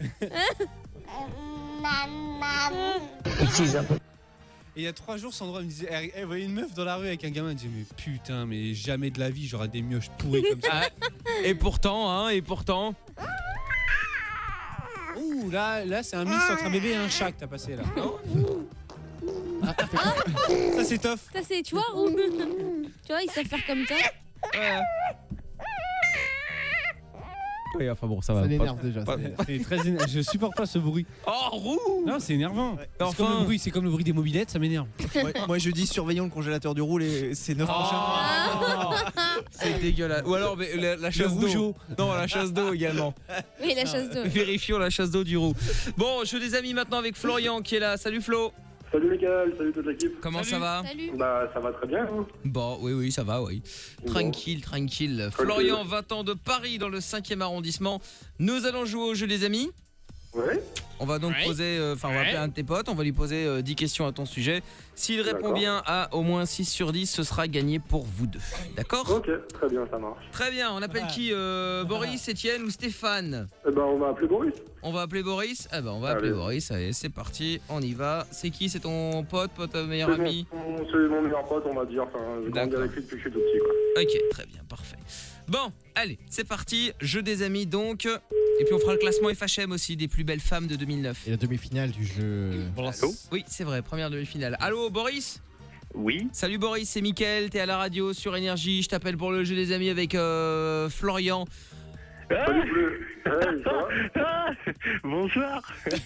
Et il y a 3 jours, Sandra me disait, elle voyait une meuf dans la rue avec un gamin, elle disait, mais putain, mais jamais de la vie, j'aurai des mioches pourries comme ça. Et pourtant, Ouh, là c'est un mix entre un bébé et un chat que t'as passé là. Ça c'est tough. Ça c'est, tu vois, tu vois, ils savent faire comme ça. Oui, enfin bon, ça va. Ça l'énerve déjà. C'est très énervant. Je supporte pas ce bruit. Oh, roux. Non, c'est énervant. Ouais. C'est comme le bruit des mobylettes, ça m'énerve. Moi je dis surveillons le congélateur du roule et c'est 9 C'est dégueulasse. Ou alors la chasse d'eau. Non, la chasse d'eau également. Oui, la chasse d'eau. Vérifions la chasse d'eau du roux. Bon, jeu des amis maintenant avec Florian qui est là. Salut Flo. Salut Mickaël, salut toute l'équipe. Comment ça va? Salut. Bah ça va très bien. Hein. Bon, oui, ça va, oui. Tranquille. Florian, 20 ans de Paris dans le 5e arrondissement. Nous allons jouer au jeu des amis. Ouais. On va donc poser, on va appeler un de tes potes, on va lui poser 10 questions à ton sujet. S'il répond bien à au moins 6 sur 10, ce sera gagné pour vous deux. D'accord? Ok, très bien, ça marche. Très bien, on appelle qui? Boris, Étienne ou Stéphane? Eh ben on va appeler Boris. On va appeler Boris? Eh ben on va appeler Boris, allez c'est parti, on y va. C'est qui? C'est ton pote, meilleur ami? C'est mon meilleur pote, on va dire. Enfin, je grandis avec lui depuis que je suis tout petit, quoi. Ok, très bien, parfait. Bon, allez, c'est parti, jeu des amis donc. Et puis on fera le classement FHM aussi des plus belles femmes de 2009. Et la demi-finale du jeu. Allô? Oui, c'est vrai, première demi-finale. Allô, Boris? Oui. Salut Boris, c'est Mickaël, t'es à la radio sur Énergie. Je t'appelle pour le jeu des amis avec Florian. Salut, hey, ça va? Bonsoir.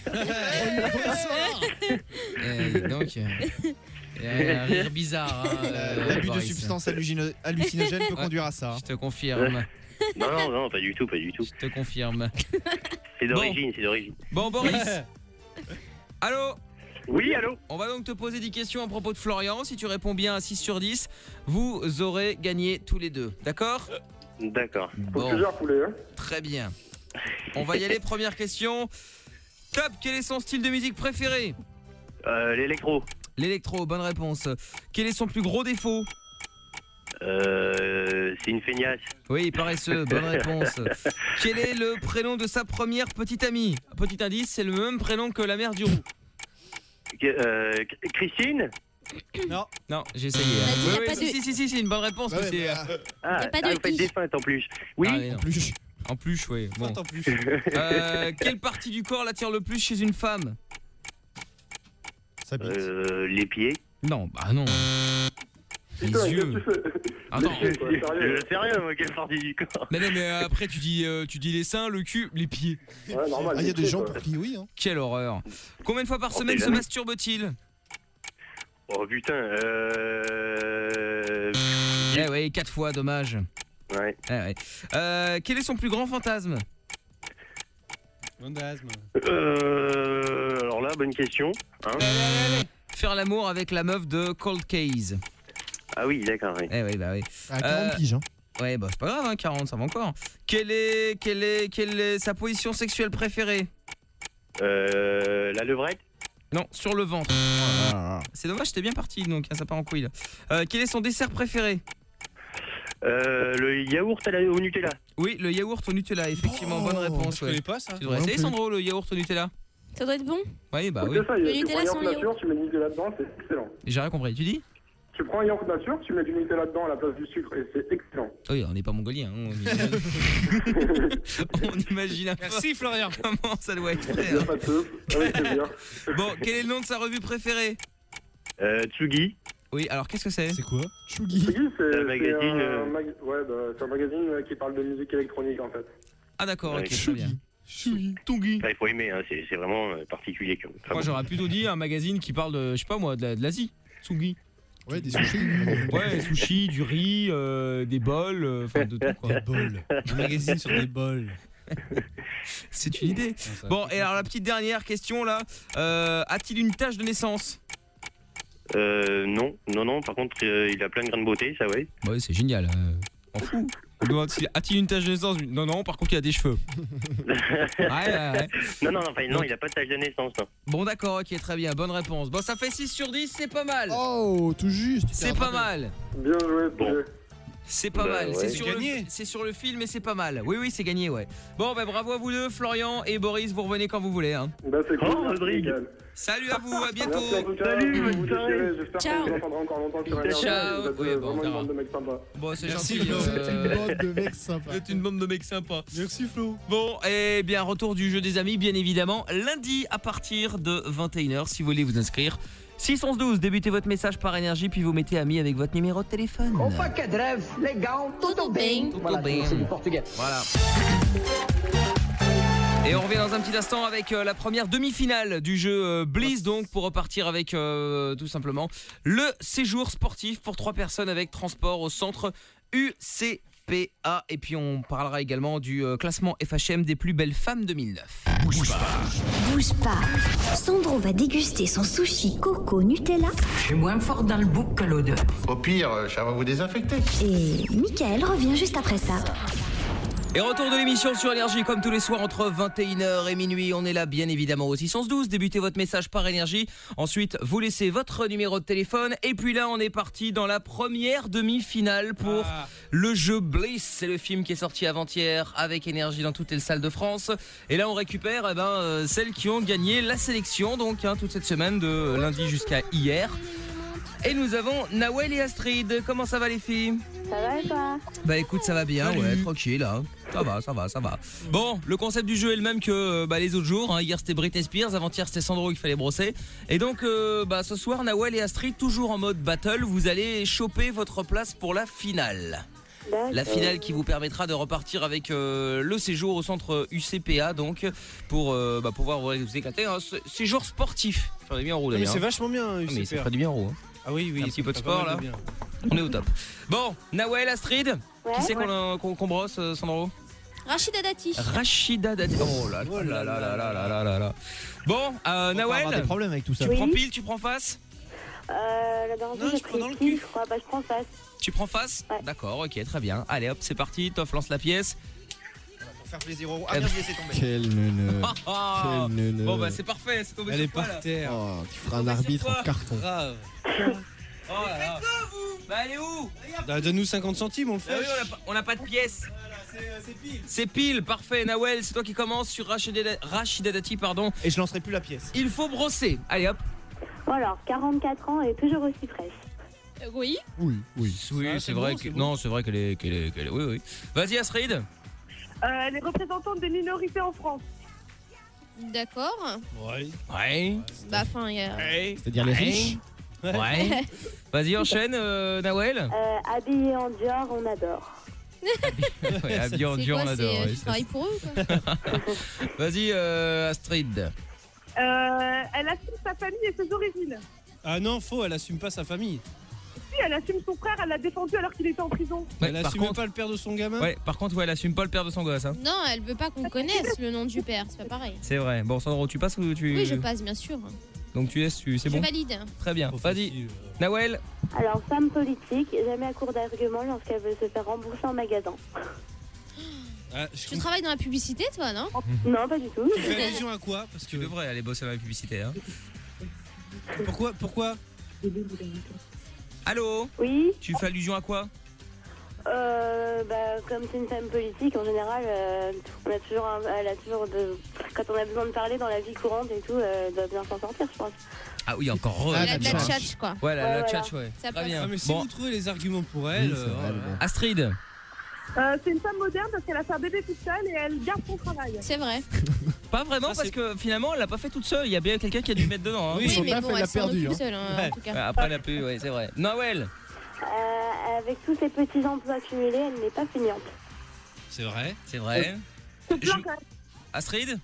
Donc, un rire bizarre. L'abus de substances hallucinogènes peut conduire à ça. Je te confirme. Non, pas du tout. Je te confirme. C'est d'origine. Bon, Boris. Allô? Oui, allô? On va donc te poser 10 questions à propos de Florian. Si tu réponds bien à 6 sur 10, vous aurez gagné tous les deux. D'accord? D'accord. Bon. Plusieurs poulets, hein? Très bien. On va y aller. Première question. Top, quel est son style de musique préféré? L'électro. L'électro, bonne réponse. Quel est son plus gros défaut? C'est une feignasse. Oui, paresseux, bonne réponse. Quel est le prénom de sa première petite amie? Petit indice, c'est le même prénom que la mère du roux. Christine? Non, j'ai essayé. Si, c'est une bonne réponse. Vous faites des feintes en plus. Oui, en plus, oui. Bon. En plus. Quelle partie du corps l'attire le plus chez une femme? les pieds. Non, bah non. Les yeux. Attends. Je sais rien, moi, quelle partie du corps. Mais non, mais après tu dis les seins, le cul, les pieds. Ouais, normal. Il y a des gens pour qui oui. Hein. Quelle horreur. Combien de fois par semaine se masturbe-t-il? Oh putain. Eh ouais, 4 fois, dommage. Ouais. Quel est son plus grand fantasme? Alors là, bonne question. Hein. Faire l'amour avec la meuf de Cold Case. Ah oui, d'accord, oui. Eh oui, bah oui. À 40 piges, hein. Ouais, bah c'est pas grave, hein, 40, ça va encore. Quelle est sa position sexuelle préférée? La levrette? Non, sur le ventre. C'est dommage, c'était bien parti, donc ça part en couille là. Quel est son dessert préféré? Le yaourt au Nutella. Oui, le yaourt au Nutella, effectivement, bonne réponse. Je connais pas ça. Tu devrais essayer, Sandro, le yaourt au Nutella. Ça doit être bon. Oui, bah oui. Le Nutella sans yaourt. Tu mets du Nutella dedans, c'est excellent. J'ai rien compris, tu dis? Tu prends un yaourt nature, tu mets du Nutella dedans à la place du sucre et c'est excellent. Oui, on n'est pas mongolien. Hein, on imagine un peu. Merci Florian. Comment ça doit être. Il y a pas de soupe, avec plaisir. Bon, quel est le nom de sa revue préférée? Tsugi. Oui, alors qu'est-ce que c'est? C'est quoi? Tsugi. C'est un magazine. C'est un magazine qui parle de musique électronique en fait. Ah d'accord, ok, Ouais. très bien. Tsugi. Il faut aimer, hein, c'est vraiment particulier. Moi j'aurais plutôt dit un magazine qui parle de, je sais pas moi, de l'Asie. Tsugi. Ouais, des sushis. Ouais, sushis, du riz, des bols, enfin de tout quoi. Des bols. Un magazine sur des bols. C'est une idée. Bon, et alors la petite dernière question là, a-t-il une tache de naissance? Non. Par contre, il a plein de grains de beauté, ça ouais. Ouais, c'est génial. On fout. A-t-il une tache de naissance? Non, par contre il a des cheveux. Ouais. Non, il a pas de tache de naissance. Non. Bon d'accord, ok, très bien, bonne réponse. Bon, ça fait 6 sur 10, c'est pas mal. Oh, tout juste. C'est pas mal. Bien joué, bon. C'est pas Bah, mal, ouais. c'est sur le film et c'est pas mal. Oui, c'est gagné, ouais. Bon, bravo à vous deux, Florian et Boris, vous revenez quand vous voulez. Hein. Bah, c'est cool. Rodrigue. Salut à vous, à bientôt. Merci en tout cas. Salut, vous bonne soirée. déchirez. J'espère Ciao. qu'on vous entendra encore longtemps sur Énergie. Ciao. Vous êtes Oui, bon, on vraiment une verra. bande de mecs sympas. Bon, c'est Merci, gentil. Flo. C'est une bande de mecs sympas. Vous êtes une bande de mecs sympas. Merci Flo. Bon, et bien, retour du jeu des amis, bien évidemment, lundi à partir de 21h, si vous voulez vous inscrire. 611-12, débutez votre message par Énergie, puis vous mettez ami avec votre numéro de téléphone. Opa, que rêve, legal, tudo bem. Voilà, bem. c'est du portugais. Voilà. Et on revient dans un petit instant avec la première demi-finale du jeu Bliss, donc pour repartir avec tout simplement le séjour sportif pour 3 personnes avec transport au centre UCPA. Et puis on parlera également du classement FHM des plus belles femmes 2009. Bouge pas. Bouge pas. Sandro va déguster son sushi coco Nutella. Je suis moins fort dans le bouc que l'odeur. Au pire, ça va vous désinfecter. Et Mickaël revient juste après ça. Et retour de l'émission sur Énergie comme tous les soirs entre 21h et minuit. On est là bien évidemment au 612. Débutez votre message par Énergie. Ensuite, vous laissez votre numéro de téléphone. Et puis là, on est parti dans la première demi-finale pour le jeu Bliss. C'est le film qui est sorti avant-hier avec Énergie dans toutes les salles de France. Et là, on récupère celles qui ont gagné la sélection. Donc toute cette semaine de lundi jusqu'à hier. Et nous avons Nawel et Astrid. Comment ça va les filles ? Ça va et toi ? Bah écoute, ça va bien, ouais, tranquille, hein. Ça va. Bon, le concept du jeu est le même que les autres jours, hein. Hier c'était Britney Spears, avant-hier c'était Sandro qu'il fallait brosser. Et donc ce soir, Nawel et Astrid, toujours en mode battle, vous allez choper votre place pour la finale. La finale qui vous permettra de repartir avec le séjour au centre UCPA, donc pour pouvoir vous éclater. Hein. Séjour sportif. Ça fait bien en roue d'ailleurs. Mais c'est vachement bien, UCPA. Mais ça ferait du bien en roue. Hein. Ah oui, un petit peu de sport là. On est au top. Bon, Nawel, Astrid, qui c'est qu'on brosse, Sandro ? Rachida Dati. Rachida Dati. Oh là là. Bon, Nawel. On va avoir des problèmes avec tout ça. Tu prends pile, tu prends face ? La dernière fois, j'ai pris pile, je crois. Bah, je prends face. Tu prends face ? Ouais. D'accord, ok, très bien. Allez hop, c'est parti. Toff lance la pièce. Pour faire plaisir aux... Ah merde, c'est tombé. Quel neuneu. Bon c'est parfait, c'est tombé Elle sur est toi, par là. terre. Oh, tu feras un arbitre en carton. Grave. Oh là là. Bah elle est où ? Donne-nous 50 centimes, on le fait. Ah oui, on n'a pas de pièce. C'est pile. C'est pile, parfait. Nawel, c'est toi qui commence sur Rachida Dati, pardon. Et je lancerai plus la pièce. Il faut brosser. Allez hop. Bon, alors, 44 ans et toujours aussi fraîche. Oui. Oui. Oui, c'est vrai bon, que c'est bon. non, c'est vrai qu'elle est oui. Vas-y Astrid. Elle est représentante des minorités en France. D'accord. Ouais. Bah enfin, il y a... C'est-à-dire les riches. Ouais. Vas-y enchaîne Nawel. Habillée en Dior, on adore. Ouais, habillé en C'est Dior, quoi, on adore. c'est... ouais, Tu travailles pour eux ou quoi ? Vas-y Astrid. Elle assume sa famille et ses origines. Ah non, faux, elle assume pas sa famille. Si, elle assume son frère, elle l'a défendu alors qu'il était en prison. Ouais, Elle par assume contre, pas le père de son gamin. ouais, par contre, elle assume pas le père de son gosse. Hein. Non, elle veut pas qu'on connaisse le nom du père, c'est pas pareil. C'est vrai. Bon, Sandro, tu passes ou tu. Oui, je passe, bien sûr. Donc tu laisses, c'est Je bon. valide. Très bien. Vas-y. Nawel. Alors, femme politique, jamais à court d'arguments lorsqu'elle veut se faire rembourser en magasin. Tu travailles dans la publicité, toi, non ? Non, pas du tout. Tu fais allusion à quoi ? Parce que Tu devrais aller bosser dans la publicité. Hein. Pourquoi Allô ? Oui. Tu fais allusion à quoi ? Comme c'est une femme politique, en général, elle a toujours quand on a besoin de parler dans la vie courante et tout, elle doit bien s'en sortir, je pense. Ah oui, encore. Elle a de la tchatch, quoi. Ouais, la voilà. tchatch, ouais. Ça Très passe. bien. Ah, mais si Bon, vous trouvez les arguments pour elle. Astrid. C'est une femme moderne parce qu'elle a fait un bébé toute seule et elle garde son travail. C'est vrai. Pas vraiment Ça, parce que finalement, elle l'a pas fait toute seule. Il y a bien quelqu'un qui a dû mettre dedans. Hein. Oui, mais bon, elle l'a elle s'en perdu, occupe hein. seule, en tout cas. Après, elle a pu, ouais, c'est vrai. Nawel. Avec tous ces petits emplois cumulés, elle n'est pas feignante. C'est vrai. C'est vrai. C'est plein quand même. Astrid.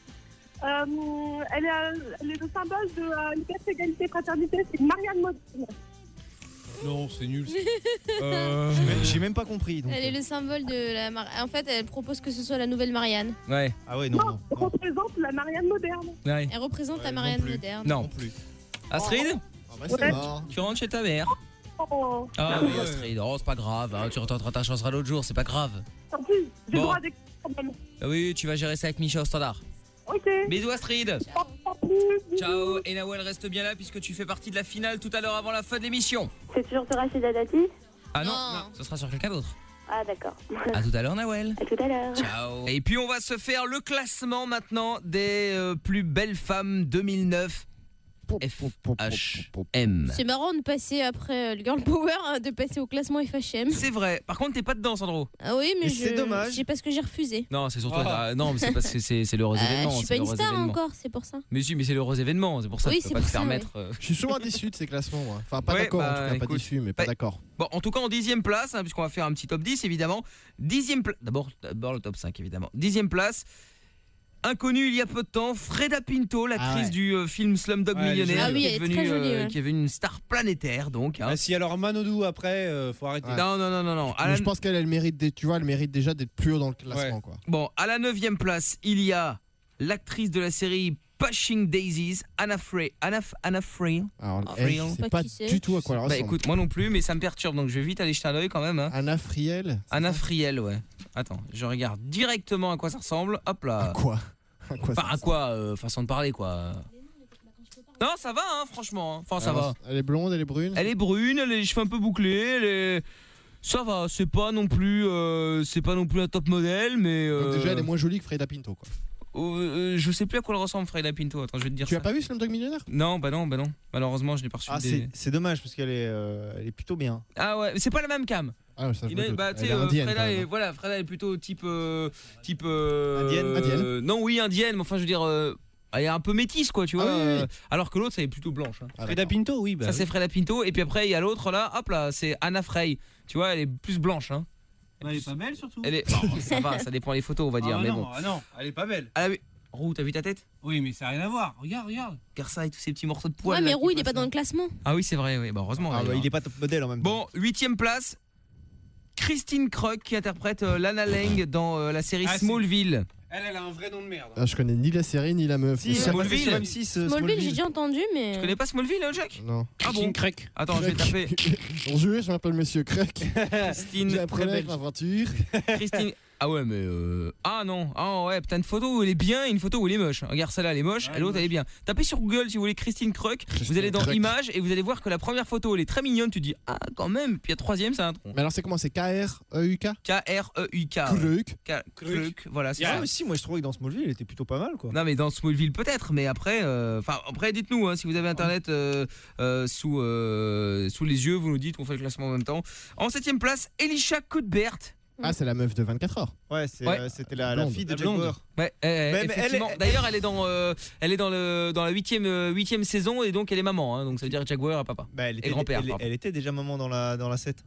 Elle est le symbole de liberté, égalité, fraternité. C'est une Marianne moderne. Non, c'est nul. J'ai même pas compris. Donc. Elle est le symbole de la... En fait, elle propose que ce soit la nouvelle Marianne. Ouais. Ah ouais, non. Elle représente la Marianne moderne. Ouais. Elle représente la Marianne plus. moderne. Non. plus. Astrid. Ah bah c'est mort. Tu rentres chez ta mère. Oh, Ah oui, Astrid. Oh, c'est pas grave. Hein. Tu retenteras ta chance à l'autre jour. C'est pas grave. tant pis, j'ai le Bon. droit d'exprimer quand même. Ah oui, tu vas gérer ça avec Micha au standard. Ok. Bisous Astrid. Tant pis. Ciao. Et Nawel reste bien là puisque tu fais partie de la finale tout à l'heure avant la fin de l'émission. C'est toujours sur Rachida Dati ? Ah non, ce sera sur quelqu'un d'autre. Ah d'accord. À tout à l'heure, Nawel. À tout à l'heure. Ciao. Et puis on va se faire le classement maintenant des plus belles femmes 2009. FHM. C'est marrant de passer après le Girl Power, de passer au classement FHM. C'est vrai. Par contre, t'es pas dedans, Sandro. Ah oui, mais c'est dommage. C'est parce que j'ai refusé. Non, c'est surtout. Non, mais c'est parce que c'est l'heureux événement. Je suis pas une star encore, c'est pour ça. Mais si, mais c'est l'heureux événement. C'est pour ça que tu peux pas te permettre. Je suis souvent déçu de ces classements, moi. Enfin, pas d'accord, en tout cas, pas déçu, mais pas d'accord. Bon, en tout cas, en 10e place, puisqu'on va faire un petit top 10, évidemment. 10e place. D'abord le top 5, évidemment. 10e place. Inconnue il y a peu de temps, Freda Pinto, l'actrice du film Slumdog Millionnaire, qui est devenue une star planétaire, donc. Bah, si alors Manodou après, faut arrêter. Non. Mais je pense qu'elle elle mérite elle mérite déjà d'être plus haut dans le classement, quoi. Bon, à la 9e place, il y a l'actrice de la série Pushing Daisies, Anna Friel. Alors, elle, c'est pas du tout à quoi elle ressemble. Bah écoute, moi non plus, mais ça me perturbe, donc je vais vite aller jeter un œil quand même. Anna Friel. Anna Friel, ouais. Attends, je regarde directement à quoi ça ressemble. Hop là. À quoi Enfin, à quoi façon de parler, quoi. Non, ça va, franchement. Enfin, ça va. Elle est blonde, elle est brune. Elle est brune, elle a les cheveux un peu bouclés, ça va, c'est pas non plus un top modèle, mais. Donc déjà, elle est moins jolie que Freda Pinto, quoi. Je sais plus à quoi elle ressemble, Freda Pinto. Attends, je vais te dire. Tu as pas vu Slumdog Millionnaire ? Non. Malheureusement, je l'ai pas reçu. C'est dommage parce qu'elle est plutôt bien. Ah ouais, mais c'est pas la même cam. Ah, ça, elle est indienne, Freda est plutôt type indienne. Non, oui, indienne, mais enfin, je veux dire. Elle est un peu métisse, quoi, tu vois. Oui. Alors que l'autre, elle est plutôt blanche. Freda Pinto, oui. Ça, c'est Freda Pinto. Et puis après, il y a l'autre là. Hop là, c'est Anna Frey. Tu vois, elle est plus blanche. Elle est pas belle surtout. Ça va, ça dépend des photos, on va dire. Mais bon. Non, elle est pas belle. Roux, t'as vu ta tête ? Oui, mais ça n'a rien à voir. Regarde. Car ça et tous ces petits morceaux de poils. Ouais, mais Roux, il est pas dans le classement. Ah oui, c'est vrai, oui. Bah, heureusement. Il est pas top modèle en même temps. Bon, 8e place. Christine Krug qui interprète Lana Lang dans la série Smallville. Elle a un vrai nom de merde. Je connais ni la série ni la meuf. Si, Smallville. Smallville, j'ai déjà entendu, mais. Tu connais pas Smallville, Jack ? Non. Ah bon ? Attends, je vais taper. Bonjour, je m'appelle Monsieur Craig. Christine. J'ai appris l'aventure. Christine. Ah ouais, mais ah non, ouais, putain, une photo où elle est bien et une photo où elle est moche. Regarde, celle-là elle est moche et l'autre elle est bien. Tapez sur Google si vous voulez Christine Krug, vous allez dans Images et vous allez voir que la première photo elle est très mignonne, tu dis ah quand même, puis la troisième c'est un tronc. Mais alors c'est comment, c'est K-R-E-U-K ? K-R-E-U-K. Krug, voilà, c'est ça. Aussi, moi je trouvais que dans Smallville elle était plutôt pas mal, quoi. Non mais dans Smallville peut-être, mais après dites-nous si vous avez internet sous les yeux, vous nous dites, on fait le classement en même temps. En 7e place, Elisha Cuthbert. Ah, c'est la meuf de 24 heures. Ouais, c'était la fille de Jack Bauer. Ouais, effectivement. D'ailleurs, elle est dans la 8e saison et donc elle est maman, donc ça veut dire Jack Bauer à papa. Et grand-père. Elle était déjà maman dans la 7.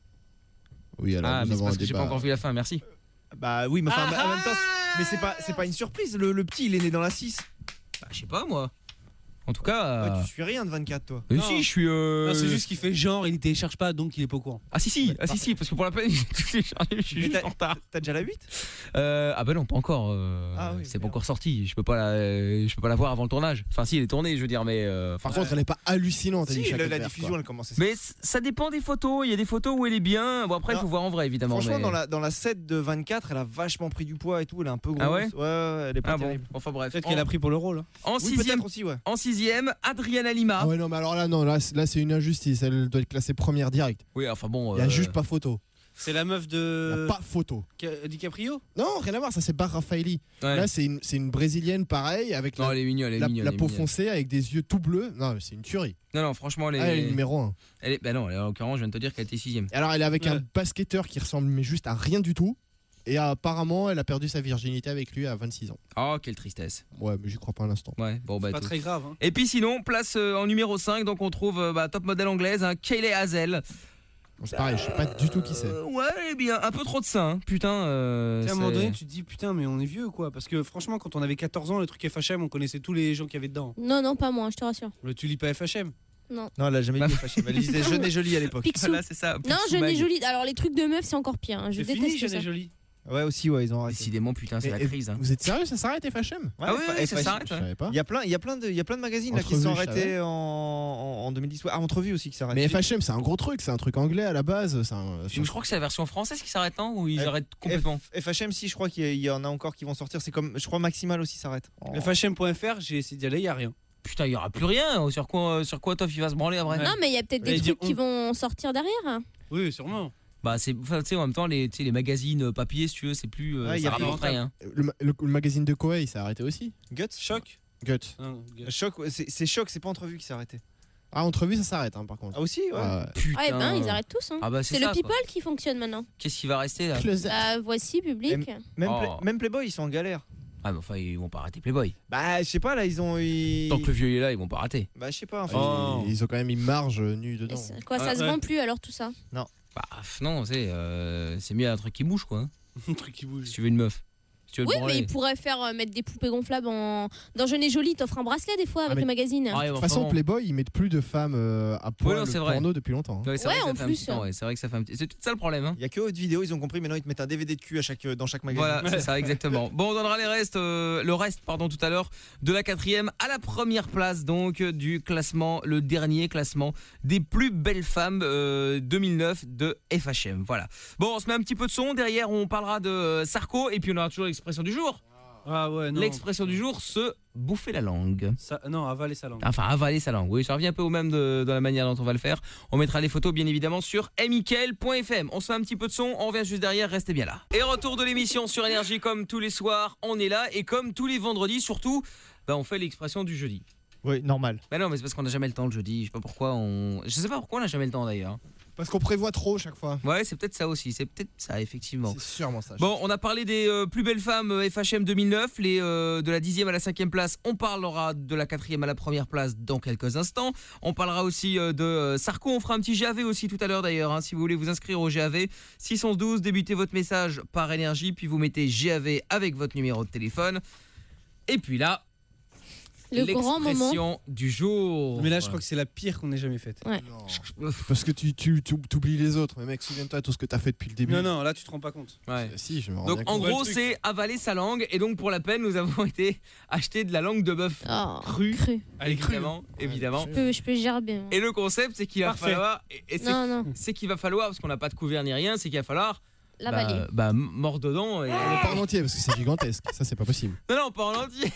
Oui, alors mais c'est parce que j'ai pas encore vu la fin, merci. Bah oui, mais en même temps, mais c'est pas une surprise, le petit, il est né dans la 6. Bah, je sais pas moi. En tout cas, tu suis rien de 24 toi. Si, je suis Non, c'est juste qu'il fait genre, il télécharge pas donc il est pas au courant. Ah si, parce que pour la peine, je suis juste en retard. T'as déjà la 8 ? Ah bah non, pas encore. Oui, c'est pas encore sorti. Je peux pas la voir avant le tournage. Enfin si, elle est tournée, je veux dire, mais. Par contre, elle est pas hallucinante. Si, la diffusion, elle commence. Mais ça dépend des photos. Il y a des photos où elle est bien. Bon après, il faut voir en vrai évidemment. Franchement, dans la 7 de 24, elle a vachement pris du poids et tout. Elle est un peu grosse. Ah ouais. Ouais, elle est pas terrible. Enfin bref. Peut-être qu'elle a pris pour le rôle. En 6e aussi, ouais. En 6e, Adriana Lima. Ah ouais, non, mais alors là c'est une injustice. Elle doit être classée première direct. Oui, enfin bon. Il y a juste pas photo. C'est la meuf de. Il y a pas photo. DiCaprio ? Non, rien à voir, ça c'est Bar Raffaelli. Ouais. Là c'est une brésilienne pareil avec elle est mignonne, la peau foncée avec des yeux tout bleus. Non, c'est une tuerie. Non, franchement, elle est numéro 1. Non, en l'occurrence, je viens de te dire qu'elle était 6e. Alors elle est avec un basketteur qui ressemble mais juste à rien du tout. Et apparemment, elle a perdu sa virginité avec lui à 26 ans. Oh, quelle tristesse. Ouais, mais j'y crois pas à l'instant. Ouais, bon, c'est pas très grave. Et puis sinon, place en numéro 5, donc on trouve top modèle anglaise, Kayleigh Hazel. C'est pareil, je sais pas du tout qui c'est. Ouais, bien, un peu trop de ça, putain. À un moment donné, tu te dis, putain, mais on est vieux, quoi. Parce que franchement, quand on avait 14 ans, le truc FHM, on connaissait tous les gens qui avaient dedans. Non, pas moi, je te rassure. Tu lis pas FHM ? Non. Non, elle a jamais dit FHM. Elle disait Jeune et Jolie à l'époque. Voilà, c'est ça. Non, Jeune et Jolie. Alors, les trucs de meufs, c'est encore pire. Je déteste Jeune et Jolie. Ouais, aussi, ouais, ils ont arrêté. Décidément, putain, c'est la crise. Vous êtes sérieux, ça s'arrête FHM ? Ah oui, ça s'arrête. Il y a plein de magazines là, qui se sont arrêtés en 2010. Ouais, Entrevue aussi qui s'arrête. Mais FHM, c'est un gros truc, c'est un truc anglais à la base. Je crois que c'est la version française qui s'arrête, non ? Ou ils arrêtent complètement ? FHM, si, je crois qu'il y en a encore qui vont sortir. C'est comme, je crois, Maximal aussi s'arrête. FHM.fr, j'ai essayé d'y aller, il n'y a rien. Putain, il n'y aura plus rien. Sur quoi Toff il va se branler après ? Non, mais il y a peut-être des trucs qui vont sortir derrière. Oui, sûrement. Bah c'est, enfin, tu sais, en même temps les magazines papier, si tu veux, c'est plus. Ouais, ça rapporte rien. Le magazine de Koei, il s'est arrêté aussi. Guts. Choc. Guts. Choc, c'est Choc, c'est pas Entrevue qui s'est arrêté. Ah, Entrevue, ça s'arrête, hein, par contre. Ah aussi, ouais. Putain. Ouais, ben ils arrêtent tous. Hein. Ah bah, c'est ça, le People quoi. qui fonctionne maintenant. Qu'est-ce qui va rester là? Voici, Public. Même Playboy, ils sont en galère. Ah mais enfin ils vont pas arrêter Playboy. Bah je sais pas là ils ont. Tant que le vieux est là ils vont pas arrêter. Bah je sais pas. Ils ont quand même une marge nue dedans. Quoi, ça se vend plus alors tout ça? Non. Bah non, c'est mieux un truc qui bouge quoi. Un truc qui bouge. Si tu veux une meuf. Si tu veux Oui, le branler. mais ils pourraient faire mettre des poupées gonflables dans Jeune et Jolie. T'offres un bracelet des fois avec le magazine. De toute façon, Playboy, ils mettent plus de femmes à poil c'est vrai. porno depuis longtemps. Ouais, c'est vrai que ça en fait un plus. petit temps, ouais, c'est vrai que ça fait un petit. C'est tout ça le problème. Hein. Il y a que Haute Vidéo, ils ont compris. Maintenant ils te mettent un DVD de cul dans chaque magazine. Voilà, c'est ça exactement. Bon, on donnera le reste tout à l'heure de la 4e à la première place donc du classement, le dernier classement des plus belles femmes 2009 de FHM. Voilà. Bon, on se met un petit peu de son. Derrière, on parlera de Sarko et puis on aura toujours l'expression du jour. Ah ouais, non. L'expression du jour, se bouffer la langue. Non, avaler sa langue. Enfin, avaler sa langue. Oui, ça revient un peu au même de la manière dont on va le faire. On mettra les photos, bien évidemment, sur mickaël.fm. On se fait un petit peu de son, on revient juste derrière, restez bien là. Et retour de l'émission sur Énergie, comme tous les soirs, on est là. Et comme tous les vendredis, surtout, on fait l'expression du jeudi. Oui, normal. Mais non, mais c'est parce qu'on n'a jamais le temps le jeudi. Je sais pas pourquoi on n'a jamais le temps d'ailleurs. Parce qu'on prévoit trop chaque fois. Ouais, c'est peut-être ça aussi, c'est peut-être ça effectivement. C'est sûrement ça. Bon, on a parlé des plus belles femmes FHM 2009, de la 10e à la 5e place. On parlera de la 4e à la première place dans quelques instants. On parlera aussi de Sarko, on fera un petit GAV aussi tout à l'heure d'ailleurs, hein, si vous voulez vous inscrire au GAV. 612, débutez votre message par Énergie, puis vous mettez GAV avec votre numéro de téléphone. Et puis là, le grand moment l'expression du jour. Mais là, je crois que c'est la pire qu'on ait jamais faite. Ouais. Parce que tu oublies les autres. Mais mec, souviens-toi de tout ce que t'as fait depuis le début. Non, là, tu te rends pas compte. Ouais. Si, je me rends Donc bien en compte. gros, c'est avaler sa langue. Et donc pour la peine, nous avons été acheter de la langue de bœuf crue. Elle est crue. Évidemment. Je peux gerber. Et le concept, c'est qu'il va falloir. C'est qu'il va falloir, parce qu'on n'a pas de couvert ni rien, c'est qu'il va falloir. L'avaler. Mort dedans. Et... Pas en entier, parce que c'est gigantesque. Ça, c'est pas possible. Non, pas en entier.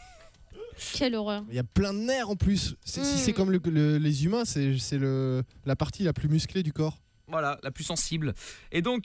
Quelle horreur. Il y a plein de nerfs en plus. Si c'est comme les humains, c'est la partie la plus musclée du corps. Voilà, la plus sensible. Et donc.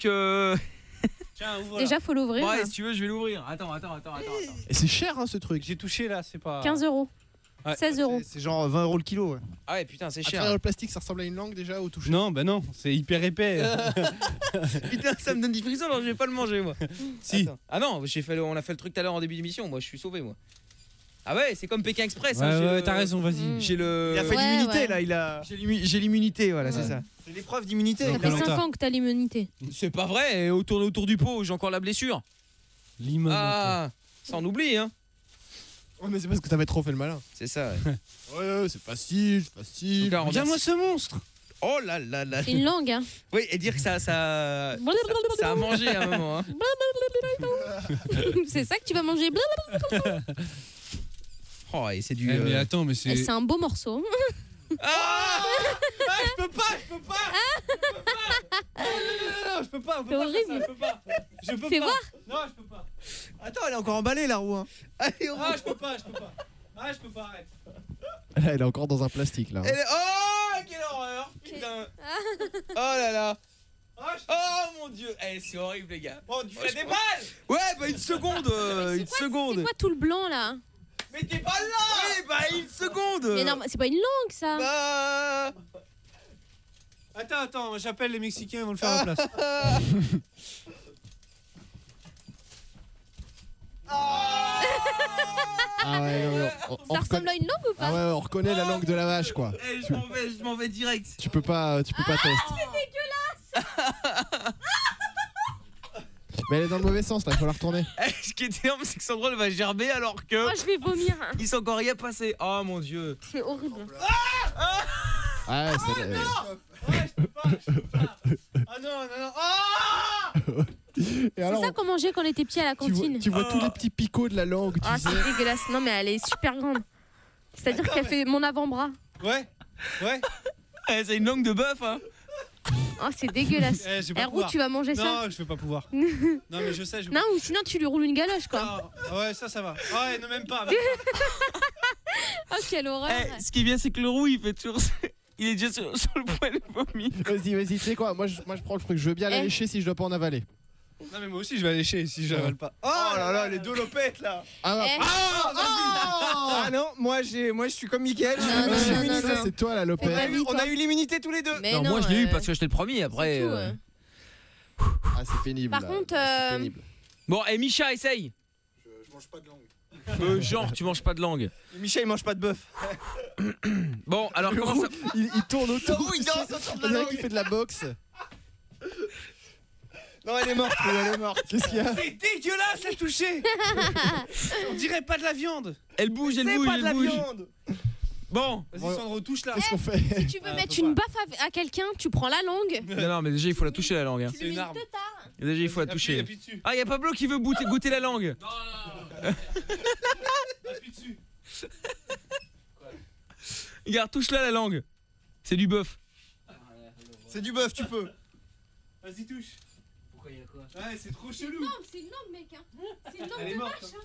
Tiens, ouvre. Déjà, faut l'ouvrir. Ouais, si tu veux, je vais l'ouvrir. Attends. Et c'est cher, hein, ce truc. J'ai touché là, c'est pas. 15 €. Ouais. 16 €. C'est genre 20 € le kilo. Ouais. Ah ouais, putain, c'est À cher. travers le plastique, ça ressemble à une langue déjà au toucher. Non, bah non, c'est hyper épais. Putain, ça me donne des frissons alors je vais pas le manger moi. Si. Attends. Ah non, on a fait le truc tout à l'heure en début d'émission. Moi, je suis sauvé moi. Ah ouais, c'est comme Pékin Express. Ouais, t'as raison, vas-y. J'ai le. Il a fait l'immunité là, J'ai l'immunité, voilà, c'est ça. C'est l'épreuve d'immunité. Ça fait 5 ans que t'as l'immunité. C'est pas vrai. Et autour du pot, j'ai encore la blessure. L'immunité. Ah, ça on oublie hein. Ouais, mais c'est parce que t'avais trop fait le malin. C'est ça. Ouais, c'est facile. Regarde-moi ce monstre. Oh là là là. C'est une langue, hein. Oui, et dire que ça a mangé à un moment. Hein. C'est ça que tu vas manger. Oh, et c'est du. Mais attends, mais C'est un beau morceau. Je peux pas. Non, je peux pas. C'est horrible. Je peux Fais pas. voir. Non, je peux pas. Attends, elle est encore emballée la roue. Hein. Allez, je peux pas. Ah, je peux pas, arrête. Là, elle est encore dans un plastique là. Oh, quelle horreur, putain. Oh là là. Oh mon dieu, c'est horrible les gars. Oh, tu fais des balles. Ouais, bah une seconde, C'est quoi tout le blanc là? Mais t'es pas là. Ouais, bah une seconde. Mais non, c'est pas une langue ça. Bah... Attends, j'appelle les Mexicains, ils vont le faire à la place. Ah ouais, non, Ça ressemble à une langue ou pas? Ah ouais, on reconnaît la langue de la vache quoi. Je m'en vais direct. Tu peux pas tester. C'est dégueulasse. Mais elle est dans le mauvais sens là, il faut la retourner. Ce qui est énorme, c'est que Sandro va gerber alors que. Oh, je vais vomir. Il s'est encore rien passé. Oh mon dieu. C'est horrible. Ah ouais, c'est. Ouais, je peux pas. Ah non. Et alors, c'est ça qu'on mangeait quand on était petits à la cantine. tu vois tous les petits picots de la langue. Ah, c'est dégueulasse. Non, mais elle est super grande. C'est-à-dire qu'elle fait mon avant-bras. Ouais. C'est une langue de bœuf, hein. Oh, c'est dégueulasse. Roux, tu vas manger ça? Non, je vais pas pouvoir. Non, mais je sais. Non, ou sinon tu lui roules une galoche, quoi. Ouais, ça va. Ouais, non, même pas. Oh, quelle horreur. Ce qui est bien, c'est que le roux, il fait toujours. Il est déjà sur le point de vomir. Vas-y, tu sais quoi, moi je prends le truc, je veux bien la lécher si je dois pas en avaler. Non mais moi aussi je vais lécher si je l'avale pas. Oh là là, les deux lopettes là. Ah non, moi je suis comme Mickaël. Ça c'est toi la lopette. On a eu l'immunité tous les deux. Non, moi je l'ai eu parce que j'étais le premier après. Ah c'est pénible. Par là. contre, C'est pénible. Bon, et Micha, essaye. Je mange pas de langue. Genre, tu manges pas de langue. Micha il mange pas de bœuf. Bon, alors comment ça. Il tourne autour. Il danse autour de la langue. Il fait de la boxe. Non, elle est morte, elle est morte. Qu'est-ce qu'il y a? C'est dégueulasse à toucher. On dirait pas de la viande. Elle bouge, C'est pas de la viande. Bon, vas-y Sandro, touche là. Qu'est-ce qu'on fait? si tu veux mettre une baffe à quelqu'un, tu prends la langue. non, mais déjà il faut la toucher la langue. Hein. C'est une arme. Déjà il faut la toucher. Appuie dessus. Ah, il y a Pablo qui veut goûter la langue. Non. Appuie dessus. Regarde, touche-la la langue. C'est du bœuf. C'est du bœuf, tu peux. Vas-y, touche. Pourquoi il y a quoi? Ouais, c'est trop chelou. Non, c'est une langue, mec. Hein. C'est une langue Elle est de morte, vache.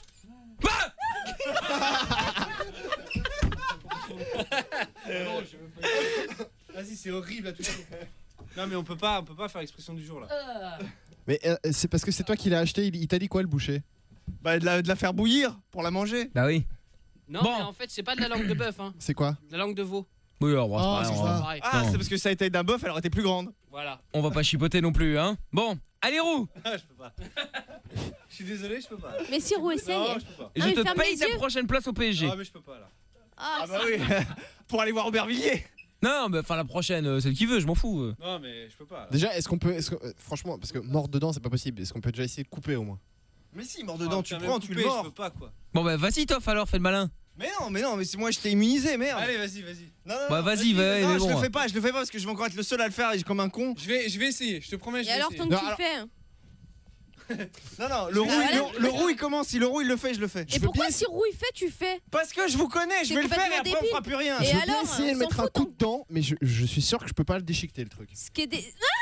Vas-y, c'est horrible à toucher. Non mais on peut pas faire l'expression du jour là. Mais c'est parce que c'est toi qui l'as acheté, il t'a dit quoi le boucher? Bah de la faire bouillir pour la manger. Bah oui. Non, mais en fait, c'est pas de la langue de bœuf. Hein. C'est quoi? De la langue de veau. Oui, alors, c'est ça. Ah, c'est parce que ça a été d'un bœuf, elle aurait été plus grande. Voilà. On va pas chipoter non plus, hein. Bon, allez Roux. Je peux pas. Je suis désolé, je peux pas. Mais si Roux essaye. Non, je peux pas. Je te paye ta prochaine place au PSG. Ah mais je peux pas là. Ah bah oui. Pour aller voir Aubervilliers. Non, mais enfin la prochaine, celle qui veut, je m'en fous. Non mais je peux pas. Là. Déjà, franchement, parce que mort dedans, c'est pas possible. Est-ce qu'on peut déjà essayer de couper au moins? Mais si, mort dedans, tu prends, tu le mords. Je peux pas quoi. Bon bah vas-y Toff alors, fais le malin. Mais non, mais moi je t'ai immunisé, merde. Allez, vas-y. Non, bah vas-y, non, mais je bon. le fais pas parce que je vais encore être le seul à le faire et comme un con. Je vais essayer, je te promets. Et alors, tant que tu fais. Non, le roux il commence, si le roux il le fait, je le fais. Et pourquoi si Roux il fait, tu fais? Parce que je vous connais, je vais le faire et après on fera plus rien. Et Je veux alors, bien essayer de mettre un coup dedans, mais je suis sûr que je peux pas le déchiqueter le truc. Ce qui est des.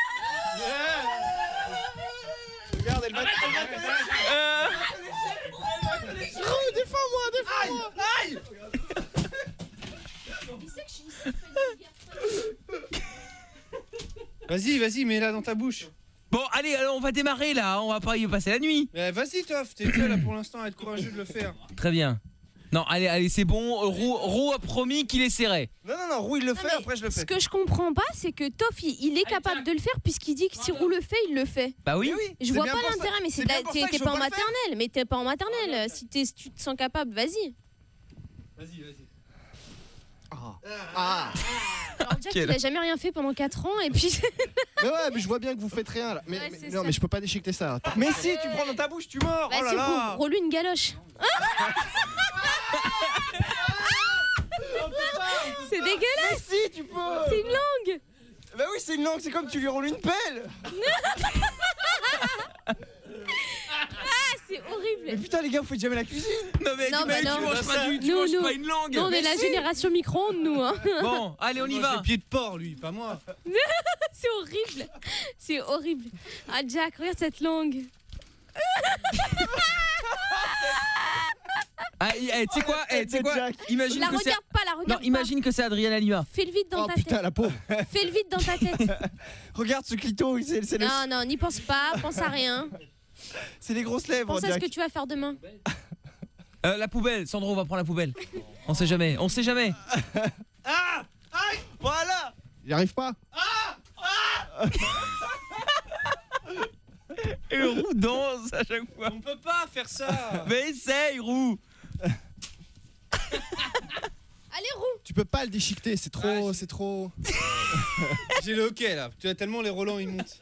Regarde, elle va. Roux, défends-moi. Aïe. Vas-y, mets-la dans ta bouche. Bon, allez, alors on va démarrer là, on va pas y passer la nuit. Vas-y Toff, t'es seul là pour l'instant à être courageux de le faire. Très bien. Non, allez, c'est bon. Roux a promis qu'il essaierait. Non, Roux il le fait, après je le fais. Ce que je comprends pas, c'est que Toff il est capable de le faire puisqu'il dit que si Roux le fait, il le fait. Bah oui. Je vois pas l'intérêt, mais t'es pas en maternelle. Mais t'es pas en maternelle. Si tu te sens capable, vas-y. Vas-y. Alors Jack, il a jamais rien fait pendant 4 ans et puis. Mais ouais, mais je vois bien que vous faites rien là. Mais non, mais je peux pas déchiqueter ça. Mais si, tu prends dans ta bouche, tu mords. Oh là là. Roule une galoche. C'est dégueulasse. Mais si, tu peux. C'est une langue. Bah oui, c'est une langue, c'est comme tu lui roules une pelle. C'est horrible. Mais putain les gars, vous faites jamais la cuisine. Non mais tu manges pas une langue. Nous on est la génération micro-ondes nous hein. Bon, allez on y va. Le pied de porc lui, pas moi. C'est horrible. C'est horrible. Ah Jack, regarde cette langue. Ah, tu sais quoi, imagine la que c'est. regarde pas, la regarde Non, imagine que c'est Adriana Lima. Fais le vide dans ta putain, tête. la pauvre. Fais le vide dans ta tête. Regarde ce clito, c'est Non, n'y pense pas, pense à rien. C'est les grosses lèvres. Pense à ce que tu vas faire demain. La poubelle, Sandro, on va prendre la poubelle. On sait jamais. Ah, aïe, voilà. Il arrive pas. Et Roux danse à chaque fois. On peut pas faire ça. Mais essaye, Roux. Allez, Roux. Tu peux pas le déchiqueter, c'est trop, c'est trop. J'ai le hockey là. Tu as tellement les relents ils montent.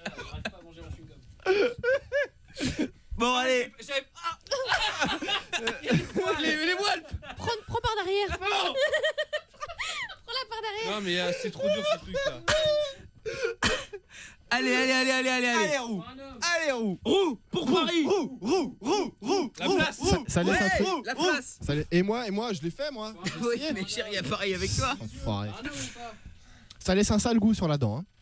Bon allez. Les voiles. Prends par derrière. Prends la par derrière. Non mais c'est trop dur ce truc là. Allez. Allez Roux. Allez Roux. Roux pour Paris. Roux. La place. Ça laisse un truc. La place. Et moi, je l'ai fait moi. Oui, mais chérie, il y a pareil avec toi. Enfoiré. Ça laisse un sale goût sur la dent. Hein.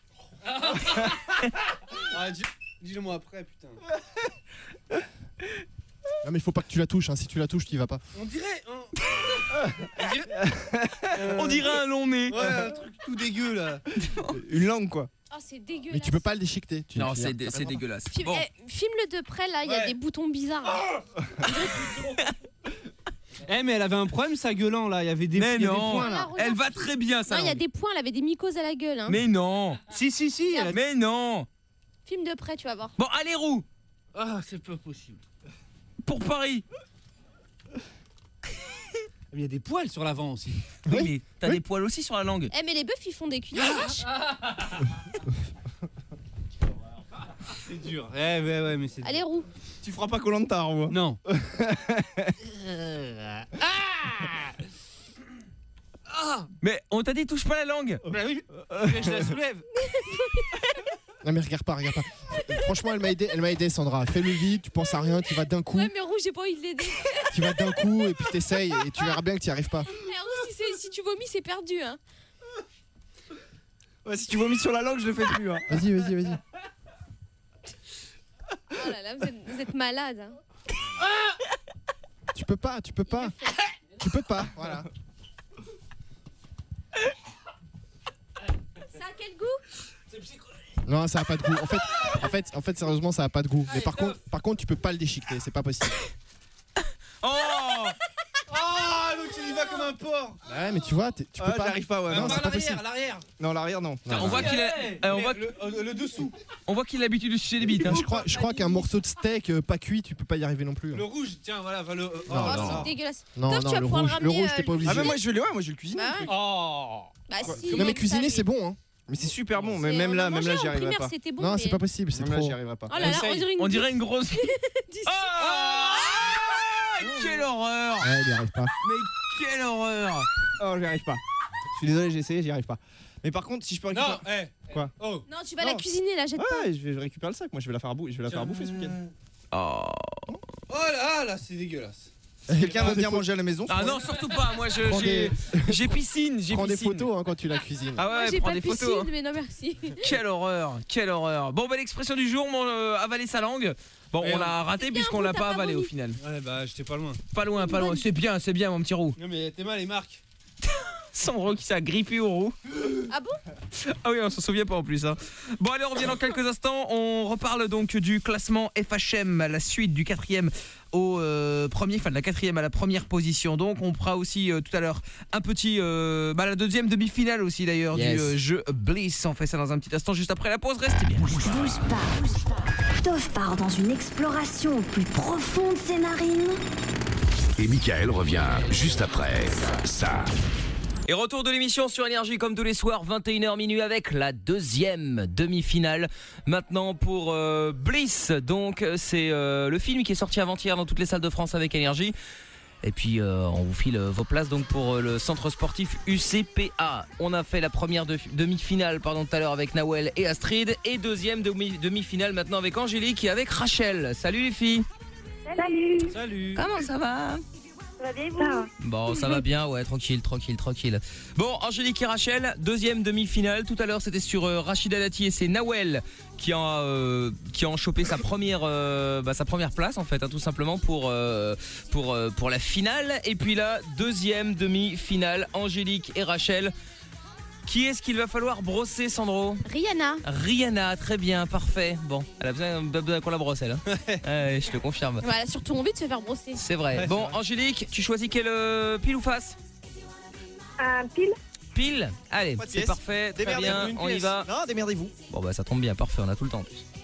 Dis-le moi après, putain. Non mais il faut pas que tu la touches, hein. Si tu la touches, tu y vas pas. On dirait. On dirait un long nez. Ouais, un truc tout dégueu là. Une langue quoi. Oh, c'est dégueulasse. Mais tu peux pas le déchiqueter. Non, c'est dégueulasse. Bon. Filme-le de près, là, il y a des boutons bizarres. Mais elle avait un problème, sa gueulant là. Il y avait des, mais il y a non, des points là. elle va très bien, ça. Non, il y a des points, elle avait des mycoses à la gueule. Hein. Mais non. Si. Mais non. Filme de près, tu vas voir. Bon, allez, Roux. Ah, c'est pas possible. Pour Paris. Il y a des poils sur l'avant aussi. Oui, mais t'as des poils aussi sur la langue. Mais les bœufs, ils font des cuillères à vache. C'est dur. Ouais, mais c'est. Allez, Roux. Tu feras pas Koh-Lanta, Roux. Non. Mais on t'a dit touche pas la langue. Bah oui. Je la soulève. Non mais regarde pas. Franchement, elle m'a aidé, Sandra. Fais le vide, tu penses à rien, tu vas d'un coup. Ouais, mais Roux, j'ai pas envie de l'aider. Tu vas d'un coup et puis t'essayes et tu verras bien que tu y arrives pas. Mais Roux, si tu vomis, c'est perdu. Hein. Ouais, si tu vomis sur la langue, je le fais plus. Hein. Vas-y. Oh là là, vous êtes malade. Hein. Tu peux pas. Voilà. Ça a quel goût? Non, ça a pas de goût. En fait, sérieusement, ça a pas de goût. Mais par contre, tu peux pas le déchiqueter, c'est pas possible. Oh, donc tu y vas comme un porc. Ouais, mais tu vois, tu peux pas. J'arrive pas, ouais. Non, c'est pas possible. L'arrière. Non, l'arrière, non. On voit qu'il a, le dessous. On voit qu'il a l'habitude de sucer des bites. Hein. Je crois qu'un morceau de steak pas cuit, tu peux pas y arriver non plus. Le rouge, tiens, voilà, va le. C'est dégueulasse. Non, tu vas le pouvoir rouge, t'es pas obligé. Ah, mais moi je vais le cuisiner. Bah ouais. Oh. Bah si. Non, mais cuisiner, c'est bon, hein. Mais c'est super bon, mais même là, j'y arriverai pas. Bon, non, c'est pas possible, c'est trop. Là, j'y arriverai pas. Oh là là, on dirait une grosse. Quelle horreur. Ouais, il y arrive pas. Mais quelle horreur. Oh, j'y arrive pas. Je suis désolé, j'ai essayé, j'y arrive pas. Mais par contre, si je peux récupérer. Non, Quoi? Oh. Non, tu vas la cuisiner là, jette pas. Ouais, je récupère le sac, moi je vais la faire bouffer ce week-end. Oh là, c'est dégueulasse. Quelqu'un va venir manger à la maison? Ah non, surtout pas. Moi, j'ai piscine. Prends des photos quand tu la cuisines. Ah ouais, j'ai prends pas de des piscine, photos. mais non merci. Quelle horreur. Bon, bah l'expression du jour, avaler sa langue. Bon, on l'a raté puisqu'on l'a pas avalé au final. Ouais, bah j'étais pas loin. Pas loin. C'est bien, mon petit Roux. Non, mais t'es mal les marques. Sandro qui s'est agrippé au roux. Ah bon? Ah oui, on s'en souvient pas en plus. Hein. Bon, allez, on revient dans quelques instants. On reparle donc du classement FHM, la suite du 4e au premier, enfin de la 4e à la première position. Donc, on fera aussi tout à l'heure un petit, la deuxième demi-finale aussi d'ailleurs du jeu Bliss. On fait ça dans un petit instant juste après la pause. Restez bien. Bouge pas. Dove part dans une exploration au plus profond de ses narines. Et Mickaël revient juste après ça. Et retour de l'émission sur Énergie comme tous les soirs, 21h minuit avec la deuxième demi-finale. Maintenant pour Bliss, donc c'est le film qui est sorti avant-hier dans toutes les salles de France avec Énergie. Et puis on vous file vos places donc pour le centre sportif UCPA. On a fait la première demi-finale tout à l'heure avec Nawel et Astrid. Et deuxième demi-finale maintenant avec Angélique et avec Rachel. Salut les filles. Salut. Comment ça va? Ça va bien, vous? Bon, ça va bien, ouais, tranquille. Bon, Angélique et Rachel, deuxième demi-finale. Tout à l'heure, c'était sur Rachida Dati et c'est Nawel qui ont chopé sa première place en fait, hein, tout simplement pour la finale. Et puis là, deuxième demi-finale, Angélique et Rachel. Qui est-ce qu'il va falloir brosser, Sandro? Rihanna, très bien, parfait. Bon, elle a besoin qu'on la brosse, elle. Ouais, je te confirme. Ouais, elle a surtout envie de se faire brosser. C'est vrai. Ouais, bon, c'est vrai. Angélique, tu choisis quel pile ou face? Pile. Pile. Allez, Pas de c'est pièce. parfait, très bien, on y va. Non, démerdez-vous. Bon bah ça tombe bien, parfait, on a tout le temps en plus.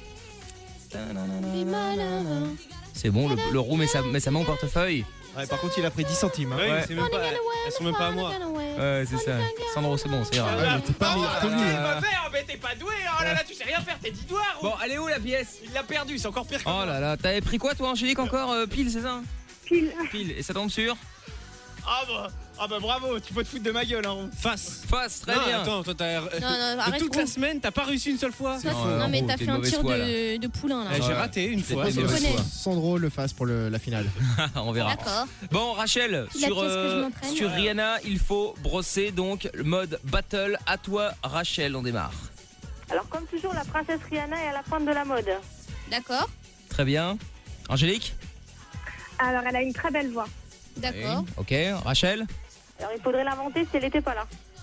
Malin. C'est bon, le roux met sa main au portefeuille. Ouais, par contre, il a pris 10 centimes. Hein. Ouais, c'est même pas, elles sont même pas à moi. Ouais, c'est ça. Sandro, c'est bon, c'est grave. Ouais, mais t'es pas meilleur que lui. hein. Mais t'es pas doué, oh là là, tu sais rien faire, t'es 10 doigts. Bon, elle est où la pièce? Il l'a perdu, c'est encore pire que Oh là là, t'avais pris quoi toi, Angélique, encore pile, c'est ça? Pile. Pile, et ça tombe sur Ah bah bravo, tu peux te foutre de ma gueule, hein. Face. Face, très Non, bien. attends, toi t'as. arrête, toute la Roux. semaine, t'as pas réussi une seule fois. Toi, Non, non, mais Roux, t'as t'es fait un mauvaise tir foi, de poulain là. J'ai raté une fois. pas c'est mauvaise vrai. foi. Sandro le fasse pour la finale. On verra. D'accord. Bon, Rachel, La sur, pièce que je m'entraîne. sur Rihanna, il faut brosser donc le mode battle. À toi, Rachel, on démarre. Alors, comme toujours, la princesse Rihanna est à la pointe de la mode. D'accord. Très bien. Angélique? Alors, elle a une très belle voix. D'accord. Ok. Rachel? Alors il faudrait l'inventer si elle n'était pas là.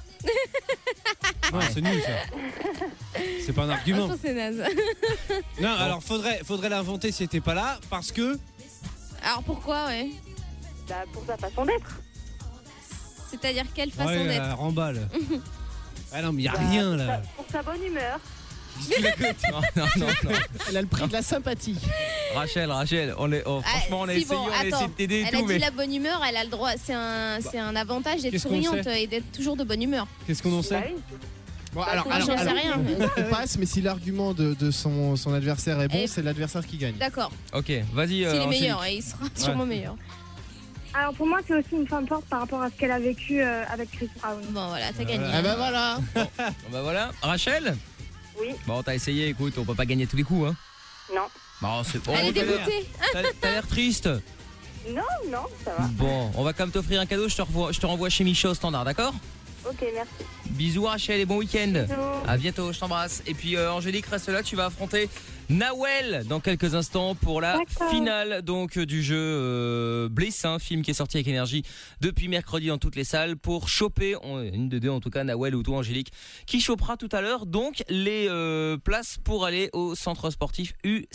Non, c'est nul ça. C'est pas un argument. Franchement, c'est naze. Non, alors faudrait l'inventer si elle était pas là parce que. Alors pourquoi, ouais? Bah, pour sa façon d'être. C'est-à-dire quelle façon Ouais, d'être? la remballe. Ah non, mais y a rien là. Pour sa bonne humeur. Non. Elle a le prix de la sympathie. Rachel, franchement, on a essayé, on a essayé de t'aider et elle tout, a dit mais. la bonne humeur, elle a le droit. C'est un avantage d'être Qu'est-ce qu'on souriante sait et d'être toujours de bonne humeur. Qu'est-ce qu'on en sait? Bah oui. Bon, j'en sais rien. On passe, mais si l'argument de son adversaire est bon, Et- c'est l'adversaire qui gagne. D'accord. Ok, vas-y. S'il est Angélique. meilleur, et il sera sûrement meilleur. Alors pour moi, c'est aussi une femme forte par rapport à ce qu'elle a vécu avec Chris Brown. Bon, voilà, t'as gagné. Ah bah voilà. Bah voilà, Rachel. Oui. Bon, t'as essayé, écoute, on peut pas gagner tous les coups, hein. Non. Bon, c'est bon. Elle est dégoûtée. T'as l'air triste. Non, ça va. Bon, on va quand même t'offrir un cadeau, je te renvoie chez Michaud au standard, d'accord? Ok, merci. Bisous Rachel et bon week-end. Bisous. À bientôt, je t'embrasse. Et puis Angélique, reste là, tu vas affronter Nawel dans quelques instants pour la finale donc du jeu Bliss, un film qui est sorti avec énergie depuis mercredi dans toutes les salles pour choper, une de deux en tout cas, Nawel ou toi Angélique, qui chopera tout à l'heure donc les places pour aller au centre sportif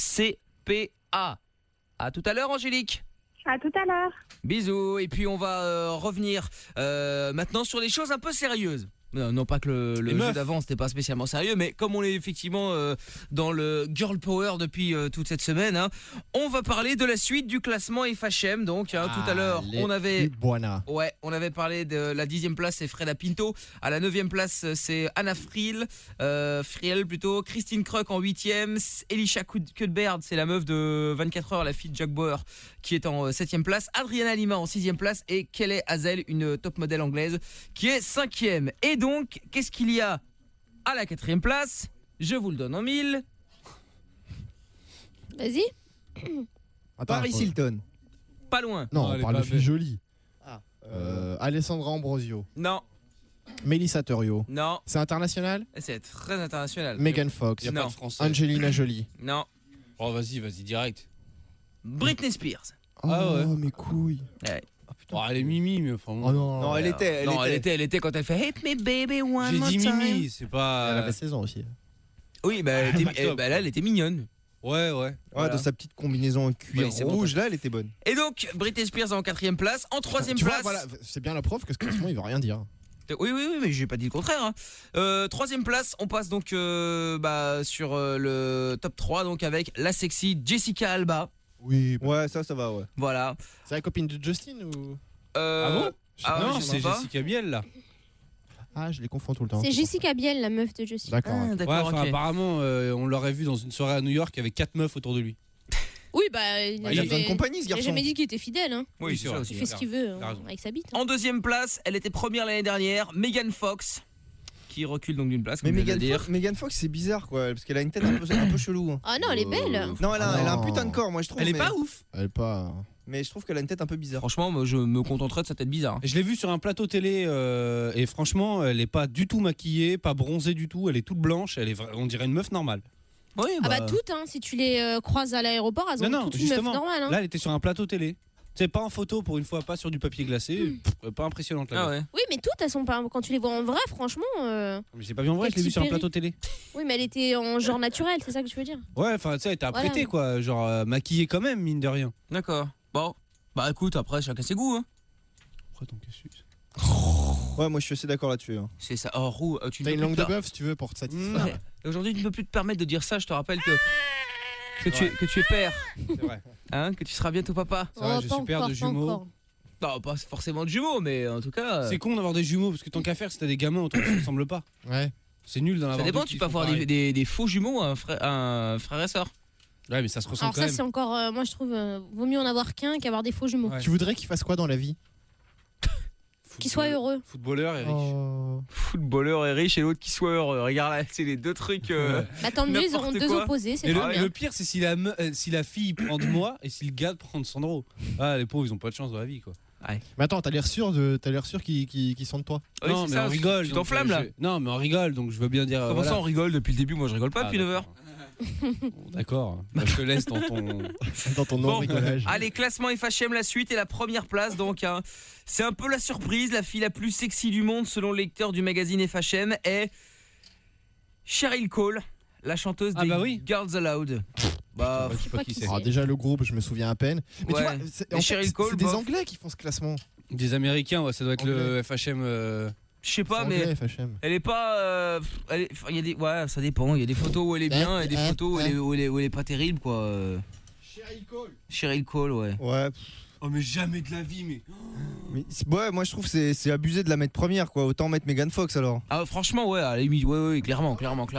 UCPA. À tout à l'heure Angélique. À tout à l'heure. Bisous. Et puis on va revenir maintenant sur des choses un peu sérieuses. Non pas que le jeu d'avant c'était pas spécialement sérieux, mais comme on est effectivement dans le girl power depuis toute cette semaine, hein, on va parler de la suite du classement FHM. Donc hein, tout à l'heure on avait parlé de la 10e place, c'est Freda Pinto. À la 9e place c'est Anna Friel plutôt. Christine Kruk en 8e. Elisha Cuthbert, c'est la meuf de 24 heures, la fille de Jack Bauer, qui est en 7e place. Adriana Lima en 6e place et Kelly Hazel, une top modèle anglaise, qui est 5e. Et donc, qu'est-ce qu'il y a à la 4e place? Je vous le donne en 1000. Vas-y. Paris Hilton. Pas loin. Non, on parle de filles jolies. Ah. Alessandra Ambrosio. Non. Melissa Thurio. Non. C'est international? C'est très international. Megan Fox. Y a pas de français. Angelina Jolie. Non. Oh, vas-y, direct. Britney Spears. Ah ouais. Mes couilles. Ouais. Oh, elle est Mimi, mais enfin. Oh non. Non, elle était quand elle fait Hit me baby one J'ai more dit time. Mimi, c'est pas. Elle avait 16 ans aussi. Oui, bah, là, elle était mignonne. Ouais. Voilà. Dans sa petite combinaison en cuir rouge, là, elle était bonne. Et donc, Britney Spears en 4e place. En 3e Tu vois, place. voilà, c'est bien la preuve que ce classement il veut rien dire. Oui, mais j'ai pas dit le contraire. Hein. 3e place, on passe donc sur le top 3 donc avec la sexy Jessica Alba. Oui. Ouais, ça va, ouais. Voilà. C'est la copine de Justin ou? Ah bon? Non, je c'est sais pas. Jessica Biel là. Ah, je les confonds tout le temps. C'est Jessica Biel, la meuf de Justin. D'accord. Ah, d'accord, Ouais, ok. apparemment, on l'aurait vu dans une soirée à New York avec 4 meufs autour de lui. Oui, bah, il a besoin de compagnie, ce Il a garçon. jamais dit qu'il était fidèle. Hein. Oui, c'est ça aussi. Il fait ce qu'il veut T'as raison. avec sa bite. En 2e place, elle était première l'année dernière, Megan Fox, qui recule donc d'une place. Mais comme je viens de Megan Fox, c'est bizarre, quoi, parce qu'elle a une tête un peu chelou. Ah non, elle est belle. Non, elle a un putain de corps, moi je trouve. Elle est mais- pas ouf. Elle est pas. Mais je trouve qu'elle a une tête un peu bizarre. Franchement, moi, je me contenterais de sa tête bizarre. Je l'ai vue sur un plateau télé et franchement, elle est pas du tout maquillée, pas bronzée du tout. Elle est toute blanche. On dirait une meuf normale. Oui, Ah bah toutes, hein, si tu les croises à l'aéroport, elles ont Non, toutes une meuf justement. normale. Hein. Là, elle était sur un plateau télé. C'est pas en photo pour une fois, pas sur du papier glacé. Pas impressionnante là. Ah ouais. Oui, mais toutes, elles sont pas. Quand tu les vois en vrai, franchement. Mais j'ai pas vu en vrai, je l'ai vu sur un plateau télé. Oui, mais elle était en genre naturel, c'est ça que tu veux dire? Ouais, enfin, tu sais, elle était Voilà. apprêtée quoi. Genre maquillée quand même, mine de rien. D'accord. Bon. Bah écoute, après, chacun ses goûts. Hein. Après, ton cassus. Ouais, moi je suis assez d'accord là-dessus. Hein. C'est ça. Oh, Roux, tu T'as ne une peux langue plus de bœuf si tu veux pour te satisfaire. Ouais. Aujourd'hui, tu ne peux plus te permettre de dire ça. Je te rappelle que tu es père. C'est vrai. Hein, que tu seras bientôt papa. C'est vrai, je suis père de jumeaux. Non, pas forcément de jumeaux, mais en tout cas. C'est con d'avoir des jumeaux parce que tant qu'à faire, si t'as des gamins, autant qu'ils ne ressemblent pas. Ouais. C'est nul d'en Ça avoir. dépend, deux tu qui peux sont avoir pareils. des faux jumeaux, un frère et sœur. Ouais, mais ça se ressemble Alors quand ça, même. c'est encore. Moi, je trouve. Vaut mieux en avoir qu'un qu'avoir des faux jumeaux. Ouais. Tu voudrais qu'il fasse quoi dans la vie? Qu'ils soient heureux. Footballeur et riche. Oh. Footballeur et riche et l'autre qui soit heureux. Regarde là, c'est les deux trucs. Bah tant mieux, ils auront n'importe deux quoi. opposés, c'est Et très bien. le pire, c'est si la fille prend de moi et si le gars prend de Sandro. Ah, les pauvres, ils ont pas de chance dans la vie, quoi. Ouais. Mais attends, t'as l'air sûr qu'ils sont de toi? Oui, non, c'est mais ça, on rigole. Tu donc, t'enflammes là. Non, mais on rigole, donc je veux bien dire. Comment voilà. ça on rigole depuis le début? Moi je rigole pas depuis 9h. D'accord, je te laisse dans ton Bon, allez, classement FHM, la suite et la première place. Donc, hein, c'est un peu la surprise. La fille la plus sexy du monde, selon le lecteur du magazine FHM, est Cheryl Cole, la chanteuse des Girls Aloud. Bah, je sais pas qui c'est. Déjà le groupe, je me souviens à peine. Mais ouais. tu vois, c'est des Anglais qui font ce classement. Des Américains, ouais, ça doit être le FHM. Je sais pas, anglais, mais FHM. elle est pas. Il y a des, ouais, ça dépend. Il y a des photos où elle est bien, et des photos où elle est pas terrible, quoi. Cheryl Cole, ouais. Ouais. Oh mais jamais de la vie, mais ouais, moi je trouve que c'est abusé de la mettre première, quoi. Autant mettre Megan Fox alors. Ah franchement, ouais, à la limite, ouais, clairement.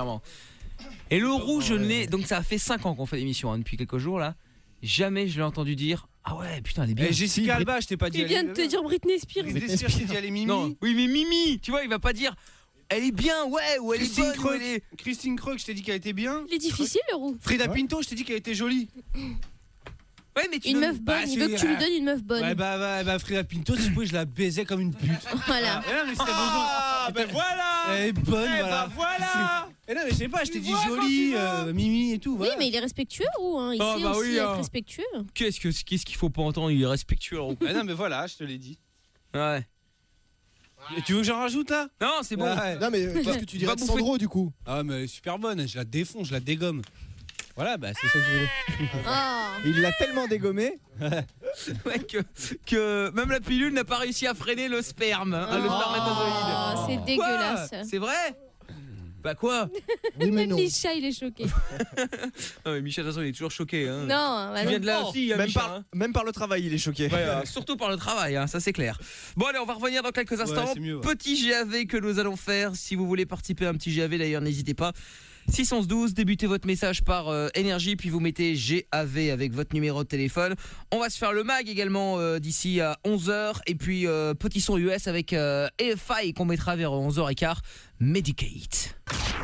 Et le rouge, je ne l'ai. Donc ça a fait 5 ans qu'on fait l'émission, hein, depuis quelques jours là. Jamais je l'ai entendu dire. Ah ouais, putain, elle est bien. Jessica Alba, je t'ai pas dit. Il vient de te dire Britney Spears. Britney Spears, il dit elle est Mimi. Non, oui, mais Mimi, tu vois, il va pas dire. Elle est bien, ouais, ou elle est bonne. Christine Krug, je t'ai dit qu'elle était bien. Il est difficile le roux. Frida Pinto, je t'ai dit qu'elle était jolie. Ouais, mais une meuf bonne, il veut que tu lui donnes une meuf bonne. Ouais, bah Frida Pinto, si je pouvais, je la baisais comme une pute. Voilà. Non, mais c'était besoin. Ah, ben voilà. Elle est bonne, voilà. Voilà. Et non, mais je sais pas, je t'ai dit jolie, Mimi et tout. Voilà. Oui, mais il est respectueux, Roux. Hein. Il sait bah aussi oui, être respectueux. Qu'est-ce qu'il faut pas entendre? Il est respectueux, Roux. Non, mais voilà, je te l'ai dit. Ouais. Et tu veux que j'en rajoute là? Non, c'est bon. Ouais. Non, mais qu'est-ce que tu dirais de Sandro du coup? Ah, mais elle est super bonne, je la défonce, je la dégomme. Voilà, bah c'est ça que je voulais. Oh. Il l'a tellement dégommé ouais, que même la pilule n'a pas réussi à freiner le sperme, hein, le spermatozoïde. Oh, c'est dégueulasse. C'est vrai? Bah quoi? Même Micha, il est choqué. Non mais Micha, de toute façon, il est toujours choqué. Hein. Non, tu viens de là aussi, même par le travail, il est choqué. Ouais, surtout par le travail, hein, ça c'est clair. Bon allez, on va revenir dans quelques instants. Mieux, ouais. Petit GAV que nous allons faire. Si vous voulez participer à un petit GAV, d'ailleurs, n'hésitez pas. 612, débutez votre message par énergie, puis vous mettez GAV avec votre numéro de téléphone. On va se faire le mag également d'ici à 11h. Et puis petit son US avec EFI qu'on mettra vers 11h15. Medicate.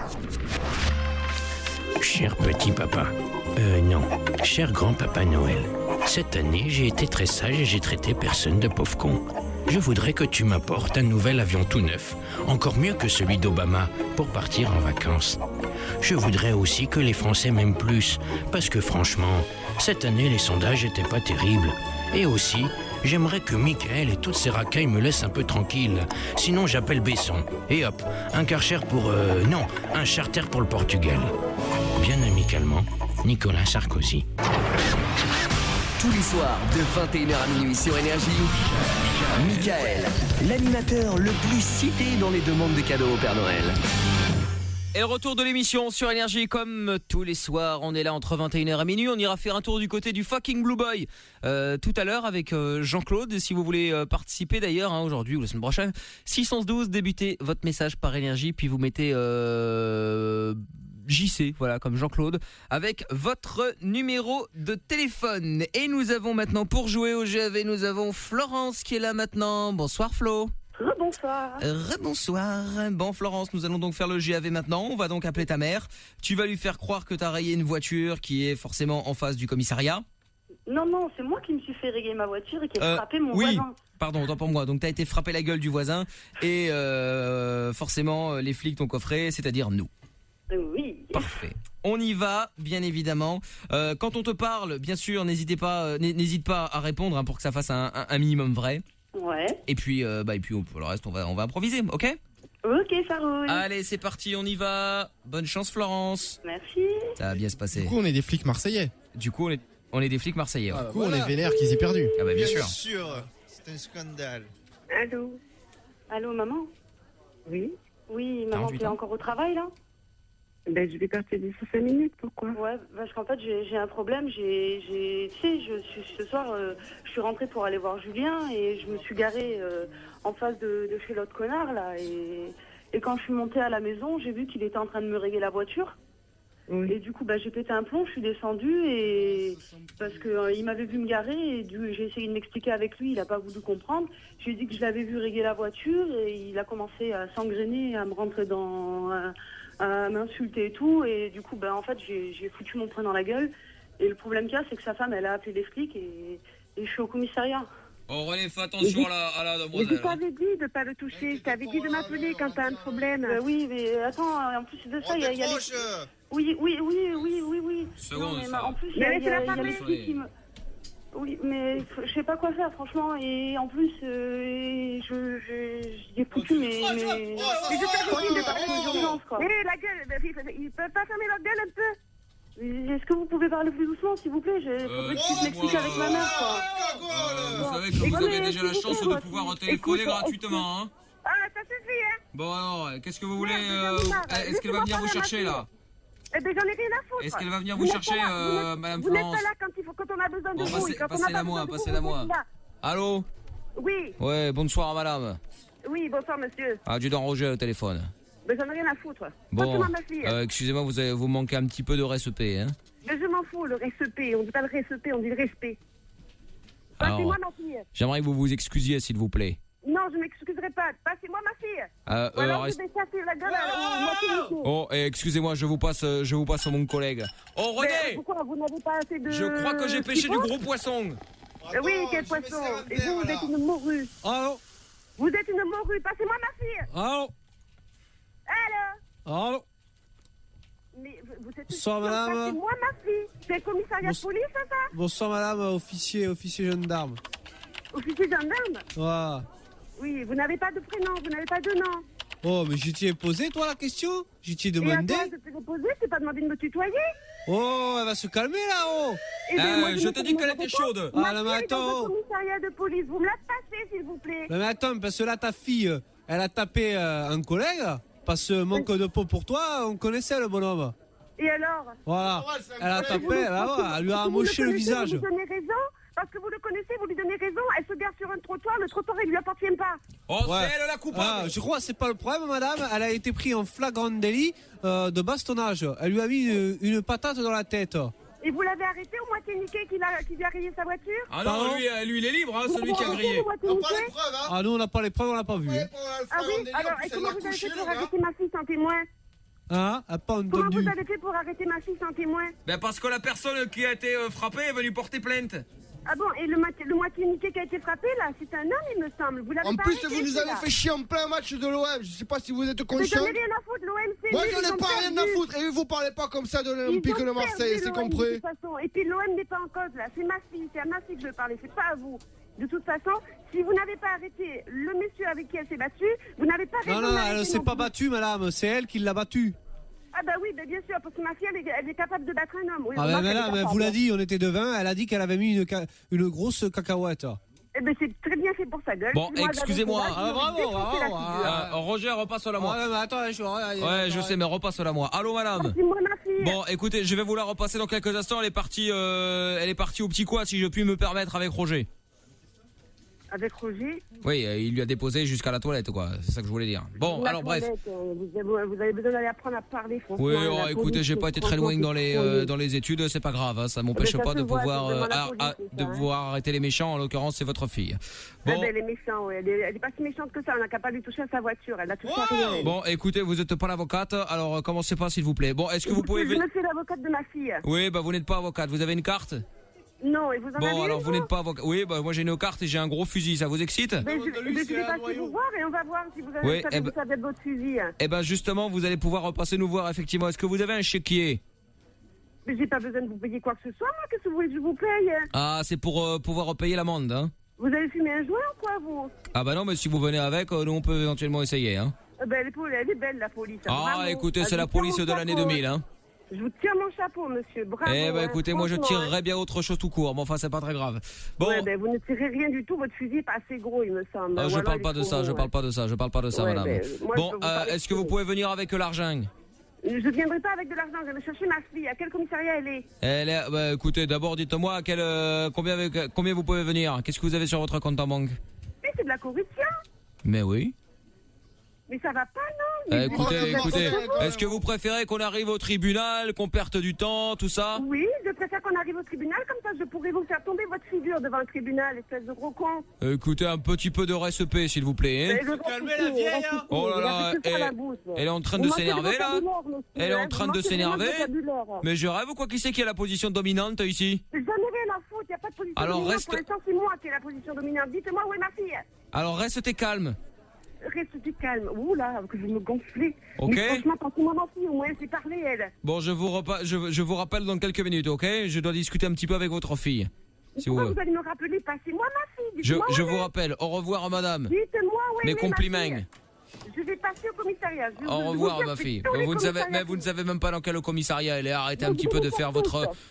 Cher petit papa, non, cher grand papa Noël, cette année j'ai été très sage et j'ai traité personne de pauvre con. Je voudrais que tu m'apportes un nouvel avion tout neuf, encore mieux que celui d'Obama, pour partir en vacances. Je voudrais aussi que les Français m'aiment plus, parce que franchement, cette année les sondages étaient pas terribles. Et aussi, j'aimerais que Mickaël et toutes ses racailles me laissent un peu tranquille. Sinon j'appelle Besson. Et hop, un Karcher pour... non, un charter pour le Portugal. Bien amicalement, Nicolas Sarkozy. Tous les soirs, de 21h à minuit sur Énergie, Mickaël, l'animateur le plus cité dans les demandes de cadeaux au Père Noël. Et le retour de l'émission sur Énergie, comme tous les soirs, on est là entre 21h à minuit. On ira faire un tour du côté du fucking Blue Boy tout à l'heure avec Jean-Claude. Si vous voulez participer d'ailleurs, hein, aujourd'hui ou la semaine prochaine, 612, débutez votre message par Énergie, puis vous mettez JC, voilà, comme Jean-Claude, avec votre numéro de téléphone. Et nous avons maintenant, pour jouer au GAV, nous avons Florence qui est là maintenant. Bonsoir Flo. Rebonsoir. Rebonsoir. Bon Florence, nous allons donc faire le GAV maintenant. On va donc appeler ta mère. Tu vas lui faire croire que tu as rayé une voiture qui est forcément en face du commissariat. Non, c'est moi qui me suis fait rayer ma voiture et qui ai frappé mon voisin. Pardon, autant pour moi. Donc t'as été frappé la gueule du voisin et forcément les flics t'ont coffré, c'est-à-dire nous. Oui. Parfait. On y va, bien évidemment. Quand on te parle, bien sûr, n'hésite pas à répondre, hein, pour que ça fasse un minimum vrai. Ouais. Et puis pour le reste, on va improviser, ok? Ok, ça roule. Allez, c'est parti, on y va. Bonne chance, Florence. Merci. Ça va bien se passer. Du coup, on est des flics marseillais. Du coup, on est des flics marseillais. Ouais. Du coup, on est vénère qu'ils aient perdu. Ah bah bien sûr. C'est un scandale. Allô, maman? Oui. Oui, maman, tu es encore au travail là? Ben, je vais partir d'ici 5 minutes, pourquoi? Ouais, parce qu'en fait, j'ai un problème. Tu sais, ce soir, je suis rentrée pour aller voir Julien et je me suis garée en face de chez l'autre connard, là. Et quand je suis montée à la maison, j'ai vu qu'il était en train de me rayer la voiture. Oui. Et du coup, j'ai pété un plomb, je suis descendue et parce que il m'avait vu me garer et j'ai essayé de m'expliquer avec lui, il n'a pas voulu comprendre. J'ai dit que je l'avais vu rayer la voiture et il a commencé à s'engrainer, à me rentrer dans... à m'insulter et tout, et du coup en fait j'ai foutu mon poing dans la gueule, et le problème qu'il y a, c'est que sa femme, elle a appelé les flics et je suis au commissariat. Oh René, fais attention à la Mais demoiselle. je t'avais dit de pas le toucher, je t'avais dit de m'appeler quand t'as un problème. Oui, mais attends, en plus de ça, il y a les... Oui. Seconde, Non, mais ça. en plus, il y a les filles qui me... Oui, mais je sais pas quoi faire, franchement, et en plus, j'ai foutu mes... Mais je t'avais dit de parler aux urgences, quoi. Hé, la gueule, ils peuvent pas fermer leur gueule un peu? Est-ce que vous pouvez parler plus doucement, s'il vous plaît? Faudrait que je m'explique avec ma mère, quoi. Vous savez que vous avez déjà la chance de pouvoir téléphoner gratuitement, hein. Ah, ça suffit, hein. Bon alors, qu'est-ce que vous voulez est-ce qu'elle va venir vous chercher, là? Eh ben, j'en ai rien à foutre. Est-ce qu'elle va venir vous chercher, Madame Vous n'êtes Florence? pas là quand on a besoin de vous. Passez-la moi. Allô? Oui. Ouais, bonsoir, madame. Oui, bonsoir, monsieur. Adjudant Roger au téléphone. Mais j'en ai rien à foutre. Bon, Passe-moi ma fille. excusez-moi, vous manquez un petit peu de respect, hein? Mais je m'en fous, le respect. On dit pas le respect, on dit le respect. Alors, Passez-moi ma fille. j'aimerais que vous vous excusiez, s'il vous plaît. Non, je m'excuserai pas. Passez-moi ma fille. Ou alors je vais casser la gueule à moitié. Oh, excusez-moi, je vous passe mon collègue. Oh, René! Mais pourquoi vous n'avez pas assez de... Je crois que j'ai pêché du gros poisson. Oui, quel poisson. Et vous êtes une morue. Allô? Vous êtes une morue. Passez-moi ma fille. Allô? Allô? Allô? Mais vous êtes... Bonsoir, madame. Passez-moi ma fille. C'est le commissariat de police, ça? Bonsoir, madame, officier gendarme. Officier gendarme? Ouais. Oui, vous n'avez pas de prénom, vous n'avez pas de nom. Oh, mais je t'y ai posé, toi, la question? Je t'y ai demandé. Et à toi de te reposer, t'es pas demandé de me tutoyer? Oh, elle va se calmer, là-haut. Je t'ai dit qu'elle était chaude. Ah, non, mais attends. Au commissariat de police, vous me la passez, s'il vous plaît. Mais attends, parce que là, ta fille, elle a tapé un collègue. Parce que manque de peau pour toi, on connaissait le bonhomme. Et alors? Voilà. Elle a tapé, elle lui a amoché le visage. Vous lui donnez raison? Parce que vous le connaissez, vous lui donnez raison, elle se gare sur un trottoir, le trottoir il lui appartient pas. Oh, c'est elle la coupable. Je crois que c'est pas le problème, madame. Elle a été prise en flagrant délit de bastonnage. Elle lui a mis une patate dans la tête. Et vous l'avez arrêté au moitié niqué qui lui a rayé sa voiture? Ah non, lui il est libre, hein, celui qui a grillé. On n'a pas les preuves, hein. Ah nous on n'a pas les preuves, on l'a pas vu. Ah oui, alors et comment vous avez fait pour arrêter ma fille sans témoin? Hein? Pas entendu. Comment vous avez fait pour arrêter ma fille sans témoin? Ben parce que la personne qui a été frappée est venue porter plainte. Ah bon, et le moitié niqué qui a été frappé là, c'est un homme il me semble. Vous l'avez En pas plus, arrêté, vous nous avez là. fait chier en plein match de l'OM. Je sais pas si vous êtes Mais conscient. j'en ai rien à foutre, l'OM Moi, j'en ai pas rien à foutre. Et vous parlez pas comme ça de l'Olympique de Marseille, c'est compris. De toute façon. Et puis l'OM n'est pas en cause là, c'est ma fille, c'est à ma fille que je veux parler, c'est pas à vous. De toute façon, si vous n'avez pas arrêté le monsieur avec qui elle s'est battue, vous n'avez pas raison. Non, elle s'est pas battue, madame, c'est elle qui l'a battue. Ah bah oui, bien sûr, parce que ma fille, elle est capable de battre un homme. Oui, mais là, mais vous l'a dit, on était devant, elle a dit qu'elle avait mis une grosse cacahuète. Eh ben c'est très bien fait pour sa gueule. Bon, excusez-moi. Bravo. Roger, repasse-la moi. Mais attends, je sais, mais repasse-la moi. Allô, madame. C'est moi, ma fille. Bon, écoutez, je vais vous la repasser dans quelques instants. Elle est partie au petit quoi, si je puis me permettre, avec Roger. Avec Roger? Oui, il lui a déposé jusqu'à la toilette, quoi. C'est ça que je voulais dire. Bon, alors bref. Vous avez besoin d'aller apprendre à parler, franchement. Oui, écoutez, j'ai pas été très loin dans les études, c'est pas grave, hein, ça m'empêche pas de pouvoir arrêter les méchants. En l'occurrence, c'est votre fille. Bon. Elle est méchante, ouais. Elle est pas si méchante que ça. On n'a qu'à pas lui toucher à sa voiture. Elle a touché à rien. Bon, écoutez, vous êtes pas l'avocate, alors commencez pas, s'il vous plaît. Bon, est-ce que vous pouvez... Je me fais l'avocate de ma fille. Oui, bah vous n'êtes pas avocate. Vous avez une carte? Non, et vous en avez Bon, alors une, vous n'êtes pas avocat. Oui, bah moi j'ai une carte et j'ai un gros fusil, ça vous excite? Je vais passer vous voir et on va voir si vous avez ça de votre fusil. Eh ben justement, vous allez pouvoir repasser nous voir effectivement. Est-ce que vous avez un chéquier? Mais j'ai pas besoin de vous payer quoi que ce soit, moi, qu'est-ce que vous voulez que je vous paye? Ah, c'est pour pouvoir repayer l'amende, hein? Vous avez fumé un joint ou quoi, vous? Ah bah non, mais si vous venez avec, nous on peut éventuellement essayer, hein? Elle est belle, la police. Ah, vraiment. Écoutez, c'est la police de l'année 2000, hein? Je vous tire mon chapeau, monsieur. Bravo. Eh ben écoutez, moi je tirerais bien autre chose tout court, mais enfin c'est pas très grave. Bon. Ouais, ben, vous ne tirez rien du tout, votre fusil est pas assez gros, il me semble. Je parle pas de ça, je parle pas de ça, madame. Ben, bon, est-ce que vous pouvez venir avec l'argent? Je viendrai pas avec de l'argent, je vais chercher ma fille. À quel commissariat elle est? Bah écoutez, d'abord dites-moi combien vous pouvez venir. Qu'est-ce que vous avez sur votre compte en banque? Mais c'est de la corruption. Mais oui. Mais ça va pas, non? Écoutez, est-ce que vous préférez qu'on arrive au tribunal, qu'on perde du temps, tout ça? Oui, je préfère qu'on arrive au tribunal, comme ça je pourrais vous faire tomber votre figure devant le tribunal, espèce de gros con. Écoutez, un petit peu de respect, s'il vous plaît. Hein. Calmez la vieille, hein. Oh là là, elle est en train de s'énerver, là. Elle est en train de s'énerver. Mais je rêve ou quoi? Qui c'est qui a la position dominante, ici? J'en ai rien à foutre, y a pas de position dominante. Pour l'instant, c'est moi qui ai la position dominante. Dites-moi où est ma fille? Alors, restez calme. Restez calme. Ouh là, que vous me gonflez. Ok. Mais franchement, passez-moi ma fille, au moins, elle sait parler, elle. Bon, je vous rappelle dans quelques minutes, ok? Je dois discuter un petit peu avec votre fille. Si pourquoi vous allez me rappeler? Passez-moi ma fille. Je vous rappelle. Au revoir, madame. Dites-moi où est mes compliments. Je vais passer au commissariat. Au revoir, ma fille. Vous ne savez même pas dans quel commissariat elle est. Arrêtez un petit peu de faire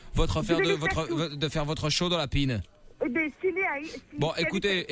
votre show dans la pine. Eh bien, bon, écoutez.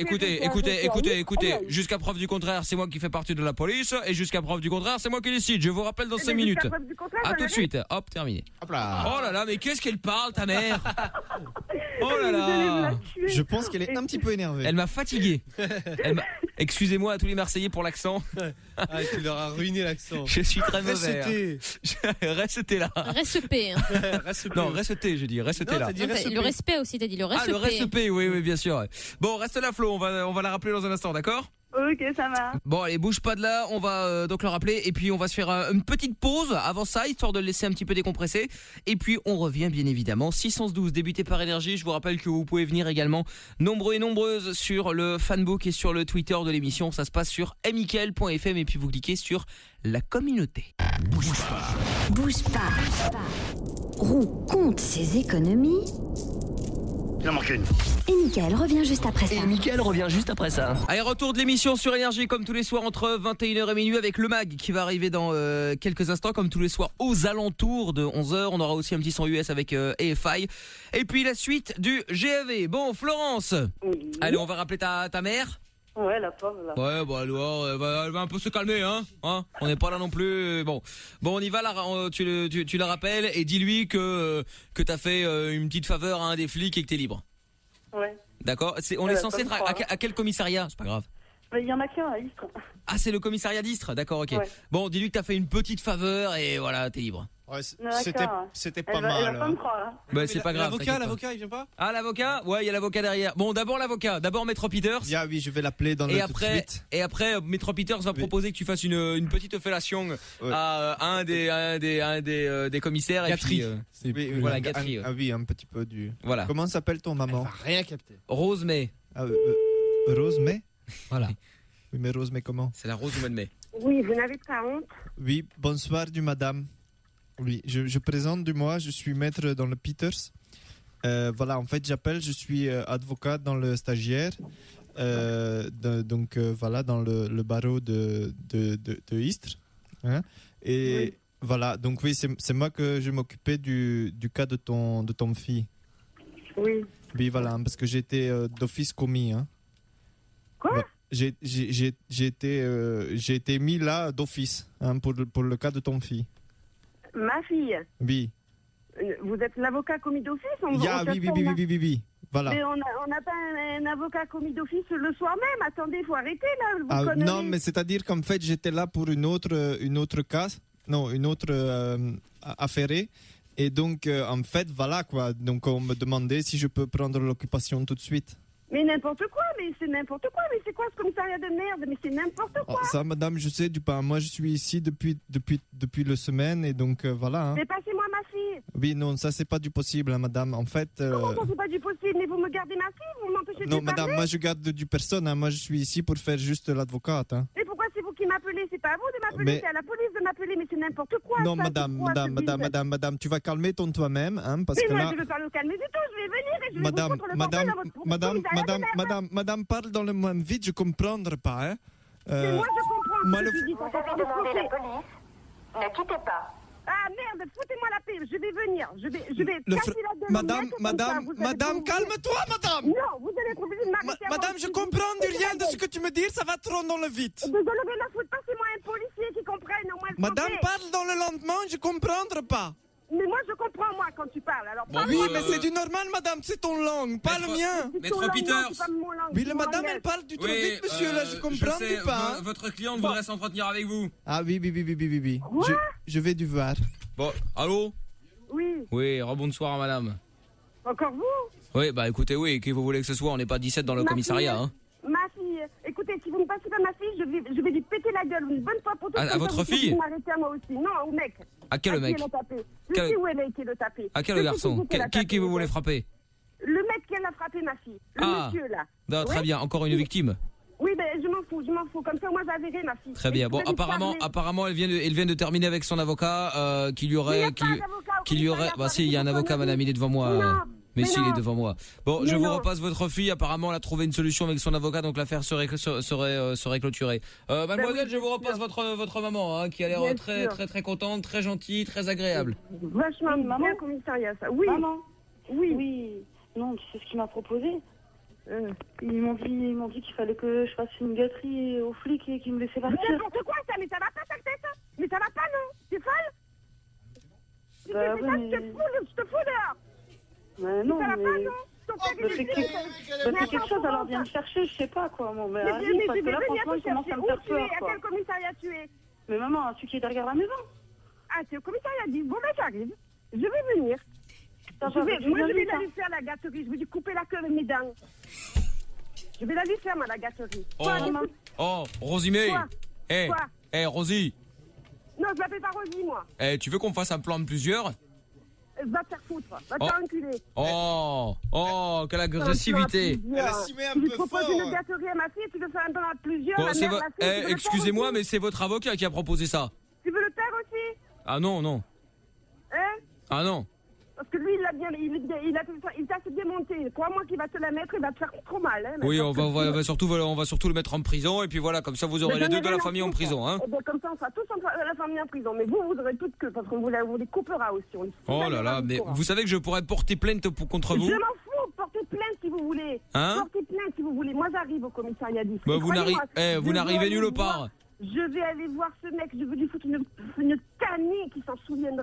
Jusqu'à preuve du contraire, c'est moi qui fais partie de la police. Et jusqu'à preuve du contraire, c'est moi qui décide. Je vous rappelle dans 5 minutes. A tout de suite. Hop, terminé. Hop là. Oh là là, mais qu'est-ce qu'elle parle, ta mère? Oh là là. Je pense qu'elle est un petit peu énervée. Elle m'a fatigué. Excusez-moi à tous les Marseillais pour l'accent. Ah, tu leur as ruiné l'accent. Je suis très mauvais. Restez là. Respect. Non, restez, je dis. Restez là. Le respect aussi, t'as dit le respect. Ah, le respect, oui, bien sûr. Bon, reste là, Flo. On va la rappeler dans un instant, d'accord? Ok, ça va. Bon, allez, bouge pas de là. On va donc le rappeler. Et puis, on va se faire une petite pause avant ça, histoire de le laisser un petit peu décompresser. Et puis, on revient, bien évidemment. 612, débuté par Énergie. Je vous rappelle que vous pouvez venir également, nombreux et nombreuses, sur le fanbook et sur le Twitter de l'émission. Ça se passe sur mickaël.fm. Et puis, vous cliquez sur la communauté. Bouge pas. Bouge pas. Roux compte ses économies. Il en manque une. Et Mickaël revient juste après ça. Allez, retour de l'émission sur Énergie comme tous les soirs entre 21h et minuit avec le mag qui va arriver dans quelques instants, comme tous les soirs aux alentours de 11h. On aura aussi un petit son US avec EFI. Et puis la suite du GAV. Bon, Florence. Oui. Allez, on va rappeler ta mère. Ouais, la pauvre là. Ouais, bon alors, elle va un peu se calmer, hein. On n'est pas là non plus. Bon, on y va. Tu la rappelles et dis-lui que t'as fait une petite faveur à un des flics et que t'es libre. Ouais. D'accord. On est censé être à quel commissariat? C'est pas grave. Il y en a qu'un à Istres. Ah, c'est le commissariat d'Istres. D'accord, ok. Ouais. Bon, dis-lui que t'as fait une petite faveur et voilà, t'es libre. Ouais, c'était pas mal. Elle va pas me croire, hein. Bah, c'est pas grave. L'avocat, il vient pas? Ah, l'avocat? Ouais, il y a l'avocat derrière. Bon, d'abord l'avocat. D'abord Maître Peters. Ah oui, je vais l'appeler dans le tout de suite. Et après, Maître Peters va proposer que tu fasses une petite fellation à un des commissaires. Gatry. Et puis, voilà, Gatry. Ah oui, un petit peu du. Voilà. Comment s'appelle ton maman? Rien capté. Rose May. Rose May? Voilà. Oui, mais Rose May comment? C'est la Rose du mois de mai. Oui, vous n'avez pas honte? Oui, bonsoir du madame. Oui, je présente du moi, je suis maître dans le Peters. Voilà, en fait, j'appelle, je suis avocat dans le stagiaire. Donc, voilà, dans le barreau de Istres. Hein, et oui. Voilà, donc oui, c'est moi que je m'occupais du cas de ton fille. Oui. Oui, voilà, parce que j'étais d'office commis. Hein. Quoi? J'ai été mis là d'office hein, pour le cas de ton fille. Ma fille? Oui. Vous êtes l'avocat commis d'office? Oui. Voilà. Mais on n'a pas un avocat commis d'office le soir même. Attendez, il faut arrêter là. Non, mais c'est-à-dire qu'en fait, j'étais là pour une autre case. Non, une autre affaire. Et donc, en fait, voilà quoi. Donc, on me demandait si je peux prendre l'occupation tout de suite. Mais n'importe quoi, mais c'est n'importe quoi. Mais c'est quoi ce commissariat de merde? Mais c'est n'importe quoi. Ça, madame, je sais, moi je suis ici depuis le semaine et donc voilà. Hein. Mais passez-moi ma fille. Oui, non, ça c'est pas du possible, hein, madame. En fait. Comment ça c'est pas du possible? Mais vous me gardez ma fille? Vous m'empêchez de Non, parler? madame, moi je garde du personne. Hein. Moi je suis ici pour faire juste l'avocate. Hein. Mais pourquoi c'est vous qui m'appelez? C'est pas à vous de m'appeler, c'est à la police de m'appeler. Mais c'est n'importe quoi. Non, ça, madame, tu vas calmer ton toi-même, hein, parce mais que moi, là. je veux pas le calmer du tout. Je vais venir et je vais vous foutre le bordel dans votre Madame, parle dans le même vite, je comprends pas, hein. Mais moi je comprends. Vous avez demandé la police. Ne quittez pas. Ah merde, foutez-moi la paix, je vais venir. Je vais casser la gueule. Madame, calme-toi, madame. Non, vous allez être obligé de m'arrêter. Madame, je comprends rien de ce que tu me dis, ça va trop dans le vite. Désolé, mais la foute, passez-moi un policier qui comprenne au moins le Madame, français. parle dans le lentement, je comprends pas. Mais moi je comprends comprends-moi quand tu parles. Alors, Bon, Oui, mais c'est du normal, madame, c'est ton langue, pas le mien. Maître Peters. Oui, la madame, elle parle du trop vite, monsieur, là, je comprends sais, pas. Votre cliente voudrait s'entretenir avec vous. Ah oui. Je vais du voir. Bon, allô? Oui. Oui, rebonsoir, madame. Encore vous? Oui, bah écoutez, oui, qui vous voulez que ce soit, on n'est pas 17 dans le commissariat, hein. Ma fille, écoutez, si vous ne passez pas ma fille, je vais lui péter la gueule une bonne fois pour toutes. À votre fille? Vous m'arrêtez à moi aussi. Non, au mec. À quel mec? Je sais où elle a été le taper. À quel garçon? Qui vous voulez frapper? Le mec qui a frappé ma fille. Le monsieur, là. Non, très bien, encore une victime. Oui, ben je m'en fous. Comme ça, moi, j'avais ma fille. Très bien. Bon, apparemment, elle vient de terminer avec son avocat, qui lui aurait, bah si, il y a un avocat, madame, il est devant moi. Mais si, il est devant moi. Bon, je vous repasse votre fille. Apparemment, elle a trouvé une solution avec son avocat, donc l'affaire serait clôturée. Mademoiselle, je vous repasse votre maman, hein, qui a l'air très contente, très gentille, très agréable. Vachement, maman, commissariat, ça. Oui. Maman. Oui. Non, tu sais ce qu'il m'a proposé? Ils m'ont dit qu'il fallait que je fasse une gâterie aux flics et qu'ils me laissaient partir. Mais n'importe quoi, ça, mais ça va pas ta tête? Mais ça va pas, non? T'es folle? Je te fous dehors. Mais non, ça va mais... pas, non? c'est quelque chose, alors viens me chercher, je sais pas quoi, mon mère. Parce que là, franchement, il commence à me faire peur, quoi. À quel commissariat tu es? Mais maman, tu qui es derrière la maison? Ah, c'est au commissariat, dis. Bon, ben j'arrive. Je vais venir. Je vais la lui faire la gâterie. Je vais lui couper la queue avec mes dents. Je vais la lui faire, moi, la gâterie. Rosie May. Quoi? Rosie. Non, je l'appelle pas Rosie, moi. Tu veux qu'on fasse un plan de plusieurs? Va te faire foutre. Va te faire enculer. Quelle agressivité. Elle a simé un peu fort. Tu proposes une gâterie à ma fille, tu veux faire un plan à plusieurs. Bon, excusez-moi, mais c'est votre avocat qui a proposé ça. Tu veux le faire aussi? Ah non. Hein? Ah non. Parce que lui, il t'a assez bien monté. Crois-moi qu'il va te la mettre, il va te faire trop mal. Hein, oui, on va surtout le mettre en prison, et puis voilà, comme ça vous aurez les deux de la famille en prison. Hein. Et bien, comme ça, on sera tous la famille en prison. Mais vous aurez toutes que, parce qu'on vous les coupera aussi. Oh là là, mais vous savez que je pourrais porter plainte contre vous? Je m'en fous, portez plainte si vous voulez. Portez plainte si vous voulez. Moi, j'arrive au commissariat d'Issy. Vous n'arrivez nulle part. Je vais aller voir ce mec, je veux lui foutre une tannée qui s'en souviendra.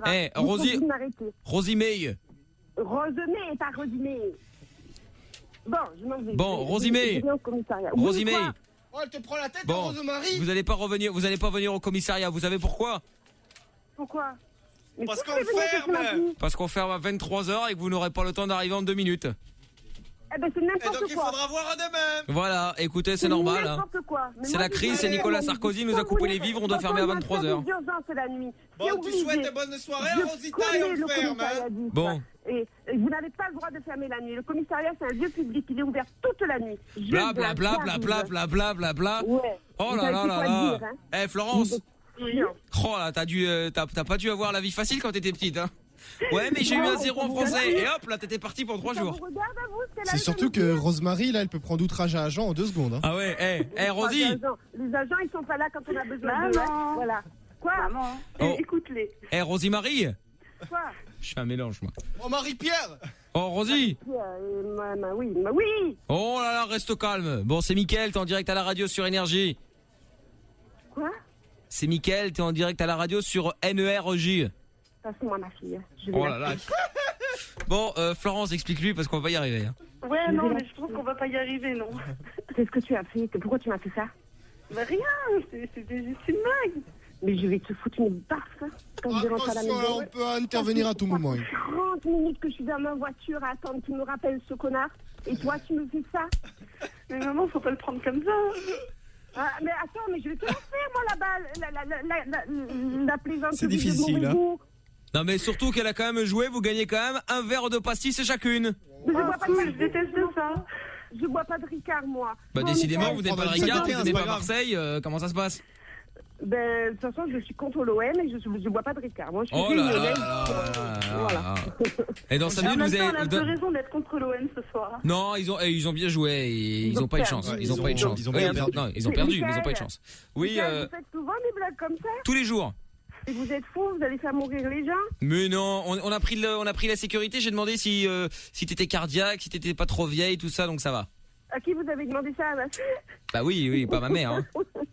Rosie May. Rose May et pas Rosie May. Bon, je m'en vais. Bon, Rosie May. Rosie May. Oh, elle te prend la tête, bon, Rosemarie. Vous n'allez pas venir au commissariat, vous savez pourquoi? Pourquoi? Parce qu'on ferme. Parce qu'on ferme à 23h et que vous n'aurez pas le temps d'arriver en 2 minutes. Eh ben c'est n'importe quoi. Donc il faudra voir à demain. Voilà, écoutez, c'est normal. Hein. C'est la crise, c'est Nicolas Sarkozy nous a coupé les vivres, on doit fermer à 23h. Bon, tu souhaites une bonne soirée, Rosita, et on ferme. Bon. Et vous n'avez pas le droit de fermer la nuit. Le commissariat, c'est un lieu public, il est ouvert toute la nuit. Blablabla. Ouais. Oh là là là là. Florence. Oui. Oh là, t'as pas dû avoir la vie facile quand t'étais petite, hein. Ouais, mais j'ai eu un 0 en français et hop là t'étais parti pour 3 jours. C'est surtout que Rosemary là elle peut prendre outrage à agent en 2 secondes. Hein. Ah ouais, Rosie. Les agents ils sont pas là quand on a besoin d'eux. Voilà. Quoi? Écoute-les. Rosie Marie. Quoi? Je fais un mélange moi. Oh Marie-Pierre. Oh Rosie. Oui. Oh là là, reste calme. Bon, c'est Mickaël, t'es en direct à la radio sur Énergie. Quoi? C'est Mickaël, t'es en direct à la radio sur NERJ. Passe-moi ma fille. Oh là là. Bon, Florence, explique-lui parce qu'on va pas y arriver. Hein. Ouais, non, mais je trouve qu'on va pas y arriver, non. Qu'est-ce que tu as fait? Pourquoi tu m'as fait ça? Bah rien, c'était juste une blague. Mais je vais te foutre une baffe quand je rentre à la maison. On peut intervenir à tout moment. 30 minutes que je suis dans ma voiture à attendre qu'il me rappelle ce connard. Et toi, tu me fais ça? Mais maman, faut pas le prendre comme ça. Ah, mais attends, mais je vais te la faire, moi, là-bas. La plaisanterie. C'est difficile, hein. Non mais surtout qu'elle a quand même joué, vous gagnez quand même un verre de pastis chacune. Mais je déteste ça. Je bois pas de Ricard, moi. Bah décidément, vous n'êtes pas de Ricard, vous n'êtes pas Marseille, comment ça se passe? Ben, de toute façon, je suis contre l'OM et je bois pas de Ricard. Moi, je suis voilà. Et dans 5 minutes, vous avez... On a plus raison d'être contre l'OM ce soir. Non, ils ont bien joué, ils ont pas eu de chance. Ils ont pas eu de chance. Ils ont perdu. Non, ils ont perdu, mais ils ont pas eu de chance. Oui. Vous faites souvent des blagues comme ça? Tous les jours. Et vous êtes fous, vous allez faire mourir les gens? Mais non, on a pris la sécurité. J'ai demandé si t'étais cardiaque, si t'étais pas trop vieille, tout ça, donc ça va. À qui vous avez demandé ça, à ma fille? Bah oui, pas ma mère. Hein.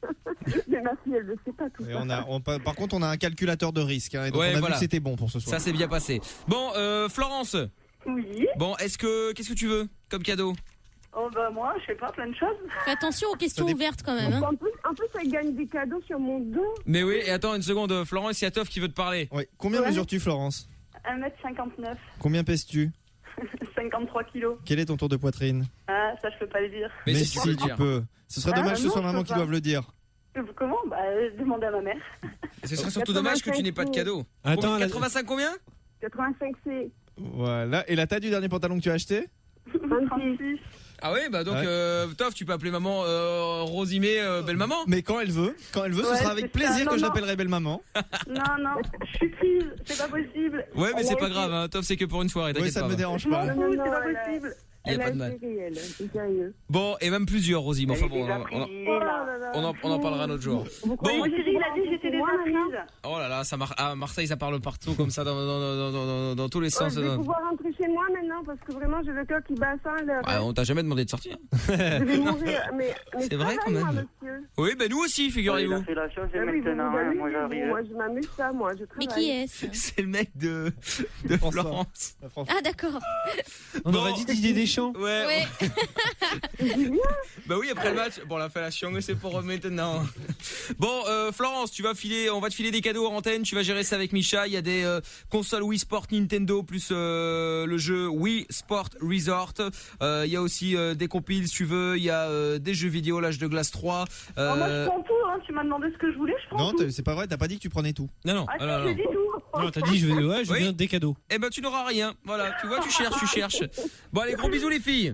Mais ma fille, elle ne sait pas tout Et ça. par contre, on a un calculateur de risque. Hein, et donc Ouais, on a voilà. vu que c'était bon pour ce soir. Ça s'est bien passé. Bon, Florence. Oui. Bon, qu'est-ce que tu veux comme cadeau? Oh bah moi, je sais pas, plein de choses. Fais attention aux questions ouvertes quand même. Hein. En plus, elle gagne des cadeaux sur mon dos. Mais oui, et attends une seconde, Florence, il y a Toff qui veut te parler. Oui. Combien mesures-tu, Florence? 1m59, Combien pèses-tu? 53 kilos. Quel est ton tour de poitrine? Ah, ça je peux pas le dire. Mais si tu peux. Ce serait dommage que ce non, soit je maman peux qui pas. doive le dire. Comment? Bah, demandez à ma mère. Ce serait surtout dommage que tu n'aies pas de cadeau. Attends, 85 combien? 85 C. Voilà. Et la taille du dernier pantalon que tu as acheté? 36. Ah oui, bah donc, Ouais. Toff, tu peux appeler maman Rosimée, belle maman. Mais quand elle veut, ce Ouais, sera avec c'est plaisir ça. que Non, je non. l'appellerai belle maman. Non, je suis prise, c'est pas possible. Ouais, mais Elle c'est a pas été- grave, hein. Toff, c'est que pour une soirée, t'inquiète ça pas. me va. dérange Je m'en pas. fous, c'est pas elle a- possible. Y a Elle pas a de mal. géré, elle. C'est sérieux. Bon, et même plusieurs, Rosie, mais enfin bon, Oh on en parlera un autre jour. Moi, chérie, il a dit que j'étais déjà prise. Oh là là, à Marseille, ça parle partout comme ça, dans tous les Ouais, sens. je vais pouvoir rentrer chez moi maintenant parce que vraiment j'ai le cœur qui bat sans l'heure. Ouais, on t'a jamais demandé de sortir. Je vais mourir. Mais C'est vrai quand même. moi, monsieur. Oui, bah nous aussi, figurez-vous. Il a fait la chose et Ah oui, maintenant, vous hein, amusez, moi vous. j'arrive. Moi je m'amuse ça, moi je Mais travaille. qui est-ce? C'est le mec de Florence. Ah d'accord. On aurait dit Didier Deschamps. Ouais. Ouais. Bah oui, après le match, bon, on a fait la chiant, mais c'est pour maintenant. Bon, Florence, on va te filer des cadeaux en antenne. Tu vas gérer ça avec Micha. Il y a des consoles Wii Sport Nintendo plus le jeu Wii Sport Resort. Il y a aussi des compiles si tu veux. Il y a des jeux vidéo, l'âge de glace 3. Oh, moi je prends tout, hein. Tu m'as demandé ce que je voulais, je prends Non, tout. c'est pas vrai, t'as pas dit que tu prenais tout. Non. Ah, si, non. j'ai dit tout. Non, t'as dit je veux Oui. des cadeaux. Eh ben tu n'auras rien. Voilà, tu vois, tu cherches. Bon, allez, gros bisous les filles.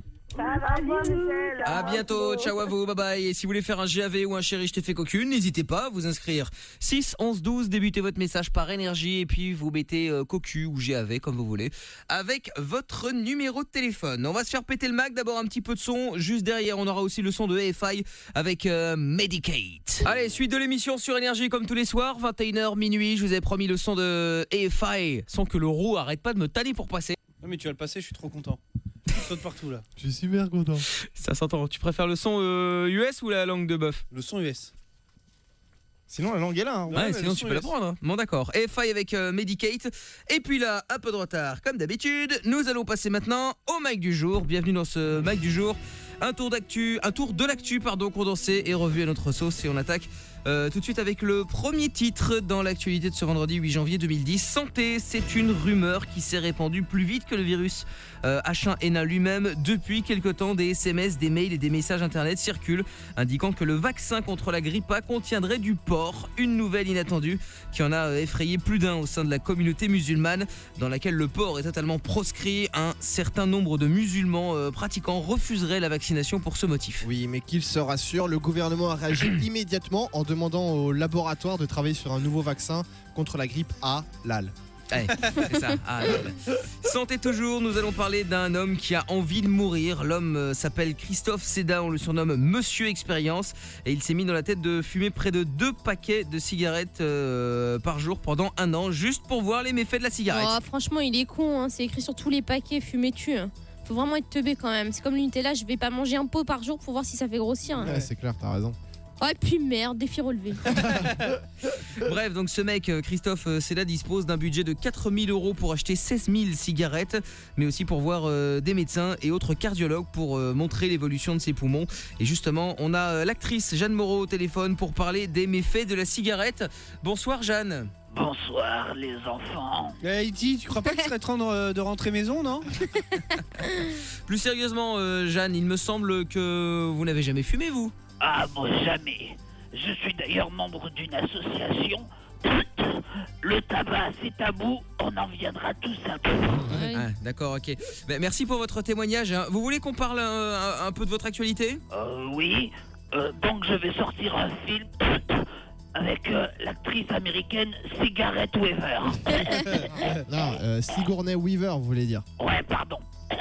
À bientôt, ciao à vous, bye bye. Et si vous voulez faire un GAV ou un chéri je t'ai fait coquine, n'hésitez pas à vous inscrire. 6 11 12, débutez votre message par énergie et puis vous mettez cocu ou GAV comme vous voulez avec votre numéro de téléphone. On va se faire péter le Mac, d'abord un petit peu de son, juste derrière on aura aussi le son de EFI avec Medicate. Allez, suite de l'émission sur énergie comme tous les soirs, 21h minuit, je vous ai promis le son de EFI, sans que le roux arrête pas de me tanner pour passer. Non mais tu vas le passer, je suis trop content. Tu sautes partout là. Je suis super content. Ça s'entend. Tu préfères le son US ou la langue de bœuf? Le son US. Sinon la langue est là. Hein. Ouais, sinon tu peux la prendre. Hein. Bon d'accord. EFI avec Medicate. Et puis là, un peu de retard comme d'habitude. Nous allons passer maintenant au Mac du jour. Bienvenue dans ce Mac du jour. Un tour de l'actu condensé et revu à notre sauce. Et on attaque tout de suite avec le premier titre dans l'actualité de ce vendredi 8 janvier 2010. Santé, c'est une rumeur qui s'est répandue plus vite que le virus H1N1 lui-même. Depuis quelque temps, des SMS, des mails et des messages internet circulent indiquant que le vaccin contre la grippe A contiendrait du porc. Une nouvelle inattendue qui en a effrayé plus d'un au sein de la communauté musulmane dans laquelle le porc est totalement proscrit. Un certain nombre de musulmans pratiquants refuseraient la vaccination pour ce motif. Oui, mais qu'il se rassure, le gouvernement a réagi immédiatement en demandant au laboratoire de travailler sur un nouveau vaccin contre la grippe A, l'AL. Ouais, c'est ça. Santé toujours, nous allons parler d'un homme qui a envie de mourir. L'homme s'appelle Christophe Seda, on le surnomme Monsieur Expérience. Et il s'est mis dans la tête de fumer près de 2 paquets de cigarettes par jour pendant 1 an, juste pour voir les méfaits de la cigarette. Oh, franchement, il est con, hein. C'est écrit sur tous les paquets, fumez-tu. Faut vraiment être teubé quand même. C'est comme le Nutella, je vais pas manger un pot par jour pour voir si ça fait grossir. Ouais, c'est clair, t'as raison. Oh, et puis merde, défi relevé. Bref, donc ce mec, Christophe Seda, dispose d'un budget de 4 000 € pour acheter 16 000 cigarettes, mais aussi pour voir des médecins et autres cardiologues pour montrer l'évolution de ses poumons. Et justement, on a l'actrice Jeanne Moreau au téléphone pour parler des méfaits de la cigarette. Bonsoir Jeanne. Bonsoir les enfants. Iti, tu crois pas qu'il serait temps de rentrer maison, non? Plus sérieusement, Jeanne, il me semble que vous n'avez jamais fumé, vous? Ah, moi jamais. Je suis d'ailleurs membre d'une association. Le tabac, c'est tabou, on en viendra tous à bout. Ah, d'accord, ok. Bah, merci pour votre témoignage. Hein. Vous voulez qu'on parle un peu de votre actualité? Oui. Donc je vais sortir un film avec l'actrice américaine Cigarette Weaver. Non, Sigourney Weaver, vous voulez dire. Ouais, pardon.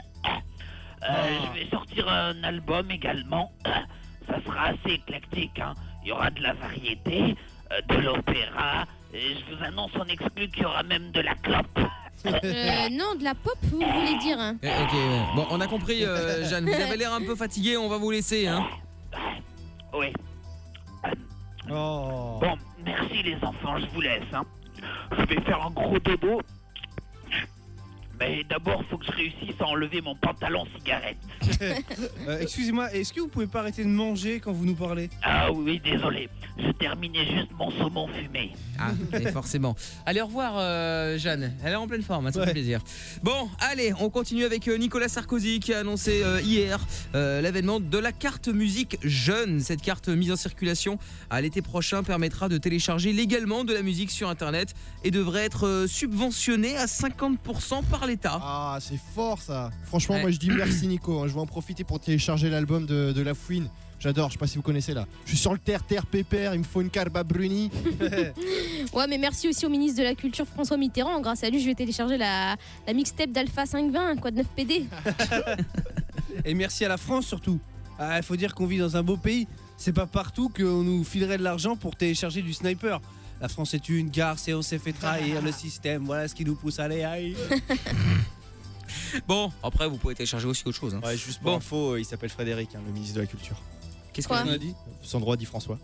Je vais sortir un album également. Ça sera assez éclectique, hein. Il y aura de la variété, de l'opéra, et je vous annonce en exclu qu'il y aura même de la clope. Non, de la pop, vous voulez dire. Hein. Ok, ouais. Bon, on a compris, Jeanne. Vous avez l'air un peu fatigué, on va vous laisser. Hein. Oui. Oh. Bon, merci les enfants, je vous laisse. Hein. Je vais faire un gros dodo. Mais d'abord, faut que je réussisse à enlever mon pantalon cigarette. Excusez-moi, est-ce que vous pouvez pas arrêter de manger quand vous nous parlez? Ah oui, désolé. Je terminais juste mon saumon fumé. Ah, mais forcément. Allez, au revoir Jeanne. Elle est en pleine forme, hein, ça fait plaisir. Bon, allez, on continue avec Nicolas Sarkozy qui a annoncé hier l'avènement de la carte musique jeune. Cette carte mise en circulation à l'été prochain permettra de télécharger légalement de la musique sur internet et devrait être subventionnée à 50% par l'État. Ah, c'est fort ça. Franchement, Ouais. moi je dis merci Nico. Je vais en profiter pour télécharger l'album de La Fouine. J'adore, je sais pas si vous connaissez là. Je suis sur le terre pépère, il me faut une Carba Bruni. Ouais, mais merci aussi au ministre de la Culture François Mitterrand. Grâce à lui, je vais télécharger la mixtape d'Alpha 520, quoi de 9 PD. Et merci à la France surtout. Il faut dire qu'on vit dans un beau pays. C'est pas partout qu'on nous filerait de l'argent pour télécharger du sniper. La France est une garce et on s'est fait trahir le système. Voilà ce qui nous pousse à aller. Bon, après vous pouvez télécharger aussi autre chose. Hein. Ouais, juste pour info, il s'appelle Frédéric, le ministre de la Culture. Qu'est-ce Quoi qu'on a dit? Son droit dit François.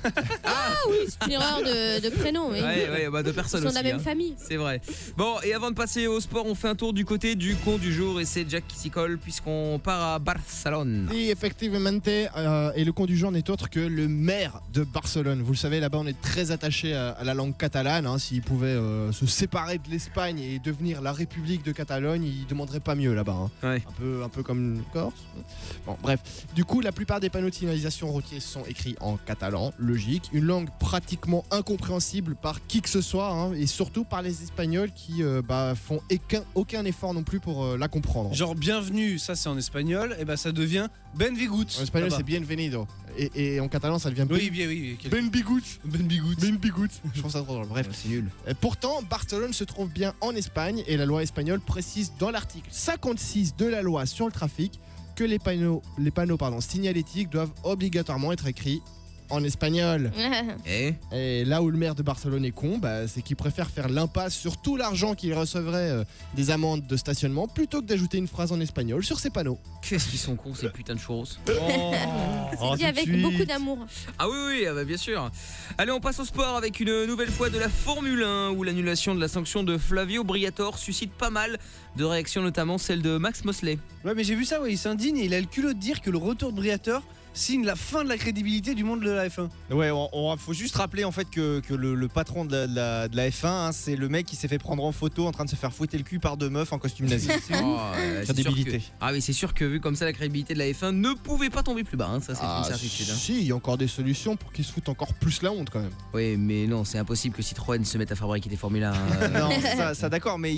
Ah oui, c'est une erreur de prénom. Mais Ouais, bah de personnes ils sont aussi. de la même hein. famille. C'est vrai. Bon, et avant de passer au sport, on fait un tour du côté du con du jour et c'est Jack qui s'y colle puisqu'on part à Barcelone. Et effectivement, et le con du jour n'est autre que le maire de Barcelone. Vous le savez, là-bas on est très attaché à la langue catalane. Hein. S'il pouvait se séparer de l'Espagne et devenir la République de Catalogne, il demanderait pas mieux là-bas. Hein. Ouais. Un peu comme Corse. Bon, bref. Du coup, la plupart des panneaux de signalisation routiers sont écrits en catalan, logique. Une langue pratiquement incompréhensible par qui que ce soit, hein, et surtout par les Espagnols qui font aucun effort non plus pour la comprendre. Genre bienvenue, ça c'est en espagnol, et ça devient benvigut. En espagnol, là-bas. c'est bienvenido. Et en catalan, ça devient Oui, bien, oui. benvigut. Benvigut. Benvigut. Je trouve ça trop drôle. Bref. C'est nul. Pourtant, Barcelone se trouve bien en Espagne et la loi espagnole précise dans l'article 56 de la loi sur le trafic que les panneaux signalétiques doivent obligatoirement être écrits en espagnol. Et là où le maire de Barcelone est con, c'est qu'il préfère faire l'impasse sur tout l'argent qu'il recevrait des amendes de stationnement plutôt que d'ajouter une phrase en espagnol sur ses panneaux. Qu'est-ce qu'ils sont cons ces putains de churros. C'est dit avec beaucoup d'amour. Ah oui, bien sûr. Allez, on passe au sport avec une nouvelle fois de la Formule 1 où l'annulation de la sanction de Flavio Briatore suscite pas mal de réactions, notamment celle de Max Mosley. Ouais, mais j'ai vu ça, il s'indigne et il a le culot de dire que le retour de Briatore signe la fin de la crédibilité du monde de la F1. Ouais, faut juste rappeler en fait que le patron de la F1, hein, c'est le mec qui s'est fait prendre en photo en train de se faire fouetter le cul par deux meufs en costume nazi. Crédibilité. Ah oui, c'est sûr que vu comme ça, la crédibilité de la F1 ne pouvait pas tomber plus bas, hein, ça c'est une certitude. Hein. Si, il y a encore des solutions pour qu'ils se foutent encore plus la honte quand même. Oui, mais non, c'est impossible que Citroën se mette à fabriquer des Formule 1. Non, ça d'accord, mais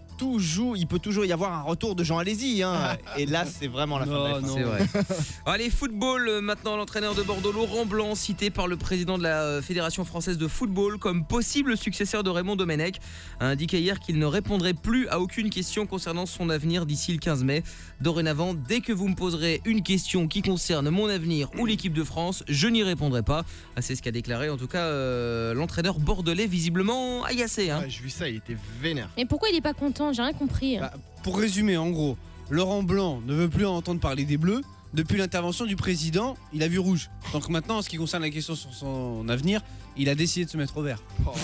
il peut toujours y avoir un retour de Jean Alési, hein. Et là, c'est vraiment la fin de la F1. C'est vrai. Allez, football, maintenant l'entraîneur de Bordeaux, Laurent Blanc, cité par le président de la Fédération française de football comme possible successeur de Raymond Domenech, a indiqué hier qu'il ne répondrait plus à aucune question concernant son avenir d'ici le 15 mai. Dorénavant, dès que vous me poserez une question qui concerne mon avenir ou l'équipe de France, je n'y répondrai pas. C'est ce qu'a déclaré en tout cas l'entraîneur bordelais, visiblement agacé. Hein. Ouais, j'ai vu ça, il était vénère. Mais pourquoi il est pas content? J'ai rien compris. Pour résumer, en gros, Laurent Blanc ne veut plus entendre parler des Bleus. Depuis l'intervention du président, il a vu rouge. Donc maintenant, en ce qui concerne la question sur son avenir, il a décidé de se mettre au vert.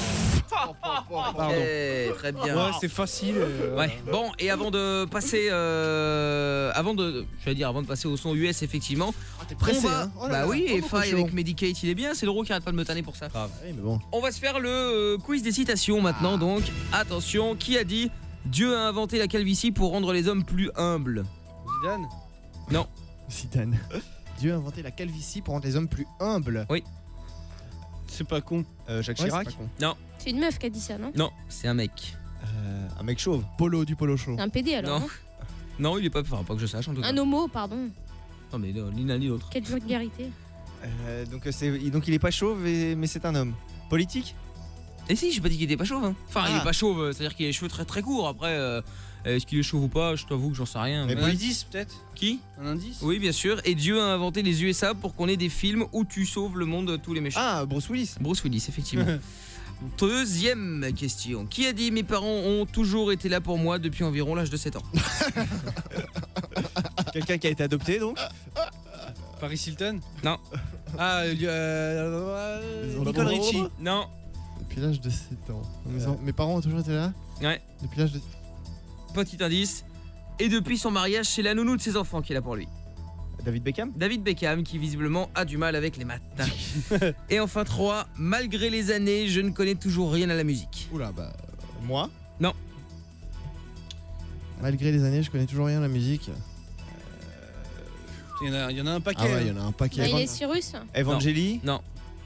Pardon. Très bien. Ouais, c'est facile. Ouais. Bon, et avant de passer, avant de passer au son US, effectivement. T'es pressé, hein. Oh là Bah là, oui, et comment Faye c'est chaud. avec Medicate, il est bien. C'est le qui arrête pas de me tanner pour ça. Oui, mais bon. On va se faire le quiz des citations maintenant. Donc, attention, qui a dit Dieu a inventé la calvitie pour rendre les hommes plus humbles? Zidane? Non. Zidane. Dieu a inventé la calvitie pour rendre les hommes plus humbles. Oui. C'est pas con. Jacques Ouais, Chirac? c'est pas con. Non. C'est une meuf qui a dit ça, non? Non, c'est un mec. Un mec chauve. Du polo chaud. C'est un PD alors. Non. Non, il est pas. Enfin, pas que je sache en tout cas. Un homo, pardon. Non, mais ni l'un ni l'autre. Quelle vulgarité. Donc il est pas chauve, mais c'est un homme. Politique? Et si, j'ai pas dit qu'il était pas chauve. Hein. Enfin, il Ah. est pas chauve, c'est-à-dire qu'il a les cheveux très très courts. Après, est-ce qu'il est chauve ou pas? Je t'avoue que j'en sais rien. Un indice peut-être? Qui? Un indice? Oui, bien sûr. Et Dieu a inventé les USA pour qu'on ait des films où tu sauves le monde de tous les méchants. Ah, Bruce Willis. Bruce Willis, effectivement. Deuxième question. Qui a dit mes parents ont toujours été là pour moi depuis environ l'âge de 7 ans? Quelqu'un qui a été adopté donc? Paris Hilton? Non. Nicole Richie. Non. Depuis l'âge de 7 ans. Mes parents ont toujours été là. Ouais. Depuis l'âge de... Petit indice. Et depuis son mariage, c'est la nounou de ses enfants qui est là pour lui. David Beckham. David Beckham qui visiblement a du mal avec les maths. Et enfin 3, malgré les années, je ne connais toujours rien à la musique. Oula, bah... Moi? Non. Malgré les années, je connais toujours rien à la musique. Il y en a un paquet. Ah ouais, il y en a un paquet. Bah, il est Cyrus. Evangélie. Non.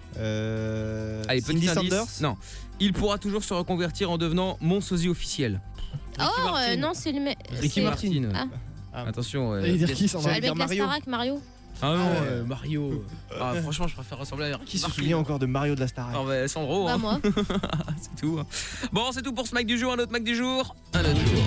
Cindy Allez, petit indice. Sanders. Non. Il pourra toujours se reconvertir en devenant mon sosie officiel. Oh, non, c'est le mec. Ricky Martin. Ah. Attention. Il dire qui s'en va Avec la Starac, Mario. Ah non, Mario. Ah, franchement, je préfère ressembler à Ricky Qui se Martin. souvient encore de Mario de la Starac? Ah bah, Sandro. Pas hein. moi. C'est tout. Bon, c'est tout pour ce Mac du jour. Un autre Mac du jour. Un autre jour.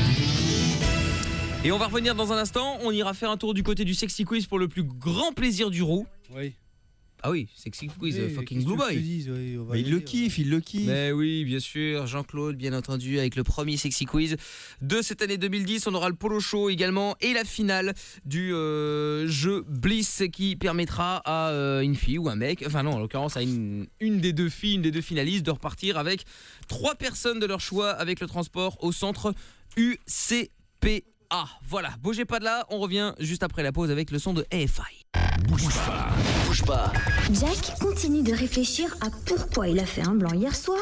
Et on va revenir dans un instant. On ira faire un tour du côté du Sexy Quiz pour le plus grand plaisir du roux. Oui. Ah oui, Sexy Quiz, Oui, fucking qu'est-ce Blue que je te Boy. dis, ouais, on va Mais y il le aller, kiffe, il le kiffe. Mais oui, bien sûr, Jean-Claude, bien entendu, avec le premier Sexy Quiz de cette année 2010. On aura le polo show également et la finale du jeu Bliss qui permettra à une fille ou un mec, enfin non, en l'occurrence à une des deux filles, une des deux finalistes de repartir avec 3 personnes de leur choix avec le transport au centre UCPA. Voilà, bougez pas de là, on revient juste après la pause avec le son de AFI. Bouge pas. Jack continue de réfléchir à pourquoi il a fait un blanc hier soir.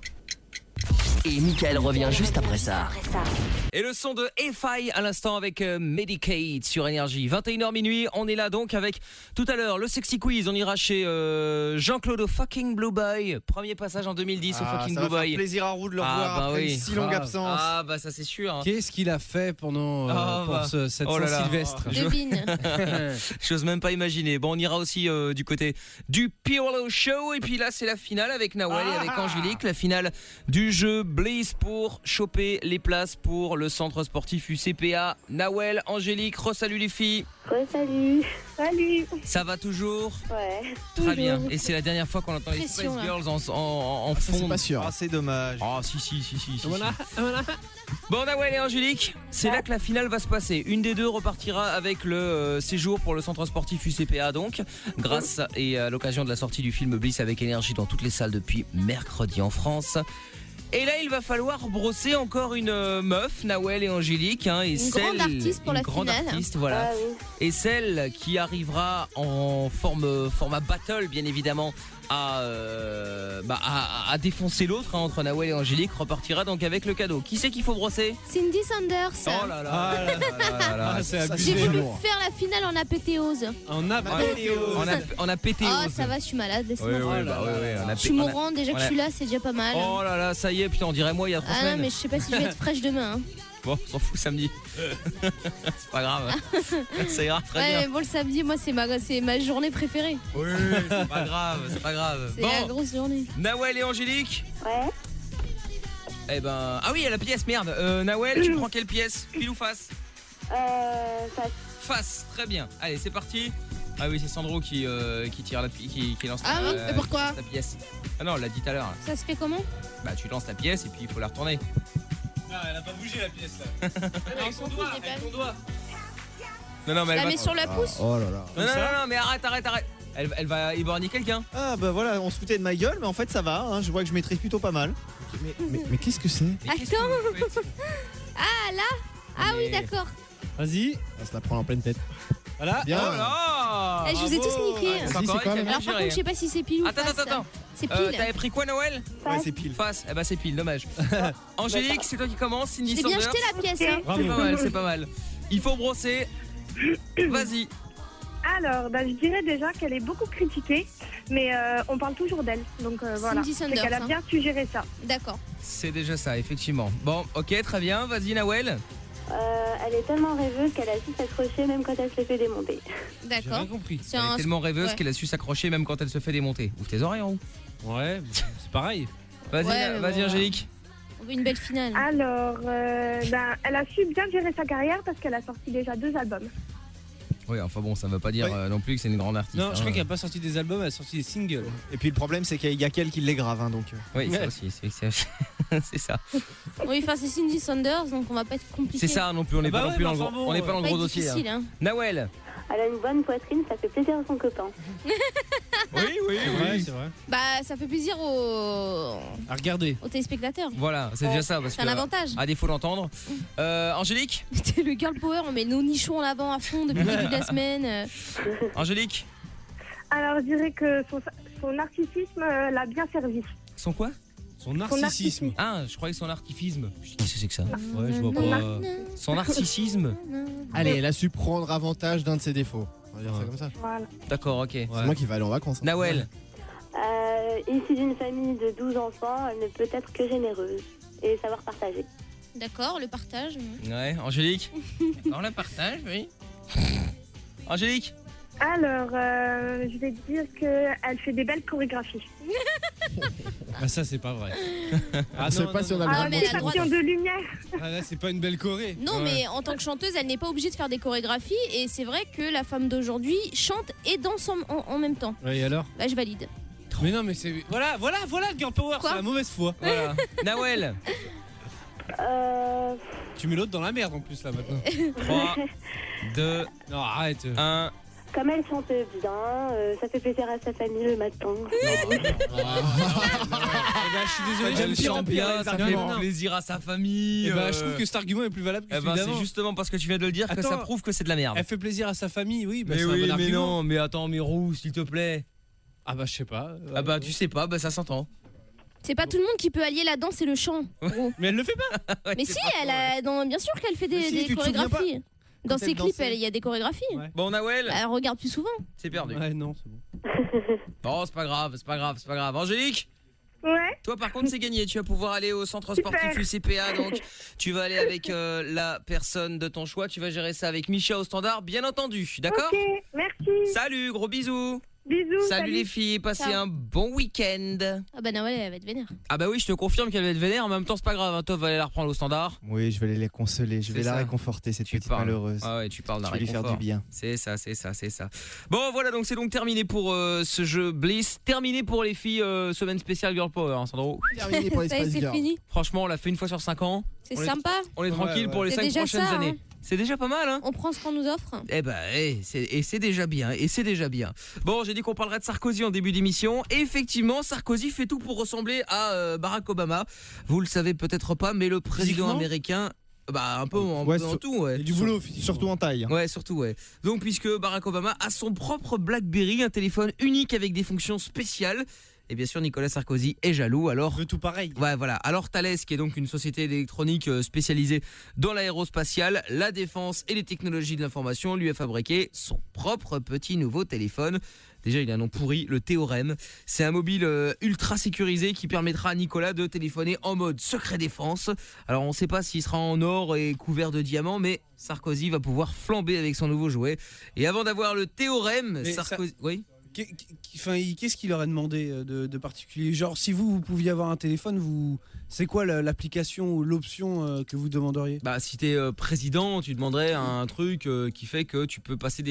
Et Mickaël revient juste après ça. Et le son de AFI à l'instant avec Medicaid sur Énergie. 21h minuit, on est là donc avec tout à l'heure le Sexy Quiz. On ira chez Jean-Claude au fucking Blue Boy. Premier passage en 2010 au fucking Blue Ça va Boy. faire plaisir à Roux de le revoir bah après oui. une si longue Grave. absence. Ah bah ça c'est sûr. Hein. Qu'est-ce qu'il a fait pendant cette Oh là là. Saint-Sylvestre? Devine. J'ose même pas imaginer. Bon, on ira aussi du côté du Pirlo Show. Et puis là, c'est la finale avec Nawel et avec Angélique. La finale du jeu Bliss pour choper les places pour le centre sportif UCPA. Nawel, Angélique, re-salut les filles. Salut. Salut. Ça va toujours? Ouais. Très bien. Et c'est la dernière fois qu'on entend les Spice Pression, là. Girls en fond. C'est pas sûr. Ah, c'est dommage. Ah si. Voilà. Bon, Nawel et Angélique, c'est là que la finale va se passer. Une des deux repartira avec le séjour pour le centre sportif UCPA donc, grâce et à l'occasion de la sortie du film Bliss avec Énergie dans toutes les salles depuis mercredi en France. Et là, il va falloir brosser encore une meuf, Nawel et Angélique, hein, et Une grande artiste pour une la grande finale. artiste, voilà. Ah oui. Et celle qui arrivera en format battle, bien évidemment, à défoncer l'autre, hein, entre Nawel et Angélique, repartira donc avec le cadeau. Qui c'est qu'il faut brosser? Cindy Sanders. Oh là là, Ah, c'est J'ai abusé. voulu faire la finale en apétéose. On a on a pété. Oh, Ose. ça va, je suis malade, laisse-moi. Oui, Oh là bah, oui, on a Je suis mourante, déjà que je suis là, c'est déjà pas mal. Oh là là, ça y est, putain, on dirait moi il y a 3 Ah semaines. non, mais je sais pas si je vais être fraîche demain. Hein. Bon, on s'en fout samedi. C'est pas grave. Ça ira très Ouais, bien. mais bon, le samedi, moi, c'est ma journée préférée. Oui, c'est pas grave, c'est pas grave. C'est la grosse journée. Nawel et Angélique. Ouais. Eh ben, ah oui, il y a la pièce, merde. Nawel, tu prends quelle pièce? Pile ou face? Face. Face, très bien. Allez, c'est parti. Ah oui, c'est Sandro qui tire qui lance Ah oui, et pourquoi la pièce. Ah non, on l'a dit tout à l'heure. Ça se fait comment? Bah, tu lances la pièce et puis il faut la retourner. Non, elle a pas bougé la pièce là. On s'en fout, j'ai pas vu. Non, mais Je elle la va... mets sur la pouce. Oh là là. Non, mais arrête. Elle va éborgner quelqu'un. Ah bah voilà, on se foutait de ma gueule, mais en fait ça va, hein, je vois que je maîtrise plutôt pas mal. Mais qu'est-ce que c'est? Attends. Ah là. Ah oui, d'accord. Vas-y. On se la prend en pleine tête. Voilà. Bien. Oh là. Eh, je vous ai tous niqué. C'est Si, c'est correct, quoi, elle a Alors bien par géré. contre, je sais pas si c'est pile ou face. Attends. C'est pile. T'avais pris quoi, Noël? Ouais, c'est pile. Face. Eh bah c'est pile, dommage. Angélique, c'est toi qui commence. Cindy J'ai bien Sanders. jeté la pièce. Hein. C'est pas mal. Il faut brosser. Vas-y. Alors, bah, je dirais déjà qu'elle est beaucoup critiquée, mais on parle toujours d'elle. Donc voilà, Cindy c'est Sanders, qu'elle a hein. bien su gérer ça. D'accord. C'est déjà ça, effectivement. Bon, ok, très bien. Vas-y, Nawel. Elle est tellement rêveuse qu'elle a su s'accrocher même quand elle se fait démonter. J'ai rien D'accord. compris. C'est Elle est un. tellement rêveuse ouais. qu'elle a su s'accrocher même quand elle se fait démonter. Ouvre tes oreilles en haut. Ouais, c'est pareil. Vas-y, Ouais, mais vas-y, bon, Angélique. On veut une belle finale. Alors, ben, elle a su bien gérer sa carrière parce qu'elle a sorti déjà 2 albums. Oui, enfin bon, ça ne veut pas dire non plus que c'est une grande artiste. Non, je crois hein. qu'elle a pas sorti des albums, elle a sorti des singles. Et puis le problème c'est qu'il y a qu'elle qui les grave, hein, donc. Oui, ça Ouais. aussi, c'est ça. Oui, enfin c'est Cindy Sanders, donc on va pas être compliqué. C'est ça non plus, on n'est Bah pas ouais, non plus mais dans le enfin gros, bon, on n'est pas dans le Pas gros être dossier. difficile, Hein. hein. Nawel. Elle a une bonne poitrine, ça fait plaisir à son copain. Oui, c'est vrai. Bah, ça fait plaisir aux téléspectateurs. Voilà, c'est déjà ça. C'est un avantage. À défaut d'entendre. Angélique. C'est le girl power, on met nos nichons en avant à fond depuis le début de la semaine. Angélique. Alors, je dirais que son narcissisme l'a bien servi. Son quoi? Son narcissisme. Ah, je croyais son artifisme. Qu'est-ce que c'est que ça? Ouais, je vois pas. Son narcissisme. Allez, elle a su prendre avantage d'un de ses défauts. On va dire ça comme ça. Voilà. D'accord, ok. C'est moi qui vais aller en vacances. Nawel. Issue d'une famille de 12 enfants, elle ne peut être que généreuse et savoir partager. D'accord, le partage. Ouais, Angélique. On le partage, oui. Angélique. Alors, je vais te dire qu'elle fait des belles chorégraphies. Ah, ça, c'est pas vrai. Ah, c'est pas si on a le droit mais elle a le droit de lumière. Ah, là, c'est pas une belle choré. Non, mais en tant que chanteuse, elle n'est pas obligée de faire des chorégraphies. Et c'est vrai que la femme d'aujourd'hui chante et danse en même temps. Ouais, et alors? Bah, je valide. Mais non, mais c'est. Voilà le girl power, c'est la mauvaise foi. Voilà. Nawel. Tu mets l'autre dans la merde en plus, là, maintenant. 3, 2, non, arrête. 1. Comme elle chante bien, ça fait plaisir à sa famille le matin. Je suis désolé, Elle chante bien, ça fait plaisir à sa famille. Je trouve que cet argument est plus valable que celui d'avant. C'est justement parce que tu viens de le dire que ça prouve que c'est de la merde. Elle fait plaisir à sa famille, oui. Bah, mais c'est oui, un bon mais argument. non, mais attends, mais Roux, s'il te plaît. Ah bah je sais pas. Ah bah tu sais pas, bah ça s'entend. C'est pas tout le monde qui peut allier la danse et le chant. Mais elle le fait pas. Mais si, elle a, bien sûr qu'elle fait des chorégraphies. Dans ses clips, il y a des chorégraphies. Ouais. Bon, Nawel. Elle regarde plus souvent. C'est perdu. Ouais, non, c'est bon. Bon, c'est pas grave. Angélique. Ouais. Toi, par contre, c'est gagné. Tu vas pouvoir aller au centre sportif UCPA. Donc, tu vas aller avec la personne de ton choix. Tu vas gérer ça avec Micha au standard, bien entendu. D'accord? Ok, merci. Salut, gros bisous. Bisous. Salut les filles, passez un bon week-end. Ah bah Nawel, elle va être vénère. Ah bah oui, je te confirme qu'elle va être vénère. En même temps, c'est pas grave. Toi, va aller la reprendre au standard. Oui, je vais aller les consoler. Je vais la réconforter, cette petite malheureuse. Ah ouais, tu parles d'un réconfort. Je vais lui faire du bien. C'est ça. Bon, voilà, donc c'est donc terminé pour ce jeu Bliss. Terminé pour les filles, semaine spéciale Girl Power, hein, Sandro. Terminé pour les Ça y est, c'est fini. Franchement, on l'a fait une fois sur 5 ans. C'est sympa. On est tranquille pour les 5 prochaines années. C'est déjà pas mal, hein. On prend ce qu'on nous offre. Eh ben, c'est déjà bien. Bon, j'ai dit qu'on parlerait de Sarkozy en début d'émission. Et effectivement, Sarkozy fait tout pour ressembler à Barack Obama. Vous le savez peut-être pas, mais le président américain... Bah un peu en tout, ouais. Et du boulot, surtout en taille. Ouais, surtout, ouais. Donc puisque Barack Obama a son propre BlackBerry, un téléphone unique avec des fonctions spéciales. Et bien sûr, Nicolas Sarkozy est jaloux. Alors, veut tout pareil. Ouais, voilà. Alors Thales, qui est donc une société électronique spécialisée dans l'aérospatiale, la défense et les technologies de l'information, lui a fabriqué son propre petit nouveau téléphone. Déjà, il a un nom pourri, le Théorème. C'est un mobile ultra sécurisé qui permettra à Nicolas de téléphoner en mode secret défense. Alors, on ne sait pas s'il sera en or et couvert de diamants, mais Sarkozy va pouvoir flamber avec son nouveau jouet. Et avant d'avoir le Théorème, Sarkozy... Oui. Qu'est-ce qu'il leur a demandé de particulier? Genre, si vous pouviez avoir un téléphone, c'est quoi l'application ou l'option que vous demanderiez? Bah, si t'es président, tu demanderais un truc qui fait que tu peux passer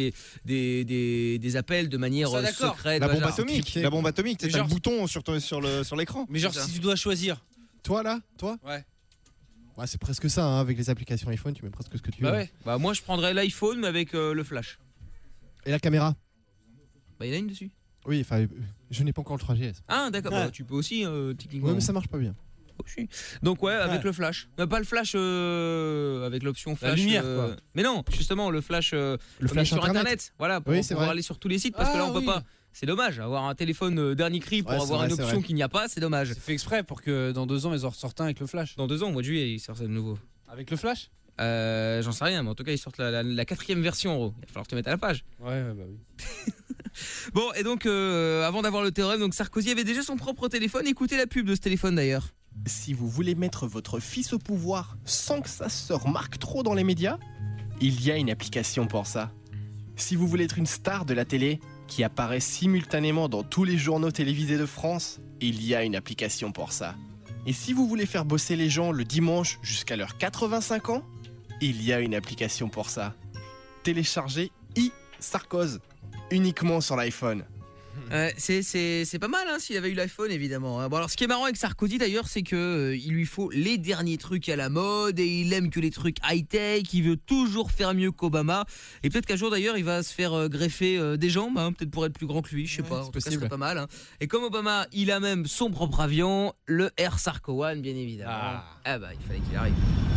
des appels de manière secrète. La bombe atomique, c'est un bouton sur l'écran. Mais genre, si tu dois choisir. Toi là? Ouais. Ouais, c'est presque ça, hein, avec les applications iPhone, tu mets presque ce que tu veux. Bah ouais. Bah moi je prendrais l'iPhone mais avec le flash. Et la caméra? Bah il y en a une dessus. Oui, enfin, je n'ai pas encore le 3GS. Ah d'accord, bah, tu peux aussi techniquement. Ouais, mais ça marche pas bien. Donc ouais, avec le flash. Pas le flash avec l'option flash. La lumière quoi. Mais non, justement le flash sur internet. Voilà, pour aller sur tous les sites parce que là on peut pas. C'est dommage, avoir un téléphone dernier cri pour avoir une option qu'il n'y a pas, c'est dommage. C'est fait exprès pour que dans 2 ans ils en ressortent un avec le flash. Dans 2 ans, au mois de juillet, ils sortent de nouveau. Avec le flash? J'en sais rien, mais en tout cas ils sortent la 4e version en gros. Il va falloir te mettre à la page. Ouais, bah oui. Bon, et donc avant d'avoir le théorème, donc Sarkozy avait déjà son propre téléphone. Écoutez la pub de ce téléphone d'ailleurs. Si vous voulez mettre votre fils au pouvoir sans que ça se remarque trop dans les médias, il y a une application pour ça. Si vous voulez être une star de la télé qui apparaît simultanément dans tous les journaux télévisés de France, il y a une application pour ça. Et si vous voulez faire bosser les gens le dimanche jusqu'à leurs 85 ans, il y a une application pour ça. Téléchargez iSarkoz uniquement sur l'iPhone. C'est pas mal hein, s'il avait eu l'iPhone évidemment. Bon alors ce qui est marrant avec Sarkozy d'ailleurs c'est que il lui faut les derniers trucs à la mode et il aime que les trucs high-tech, il veut toujours faire mieux qu'Obama et peut-être qu'un jour d'ailleurs il va se faire greffer des jambes hein, peut-être pour être plus grand que lui, je sais pas, en tout cas, ça serait pas mal hein. Et comme Obama, il a même son propre avion, le Air Sarko One bien évidemment. Ah bah il fallait qu'il arrive.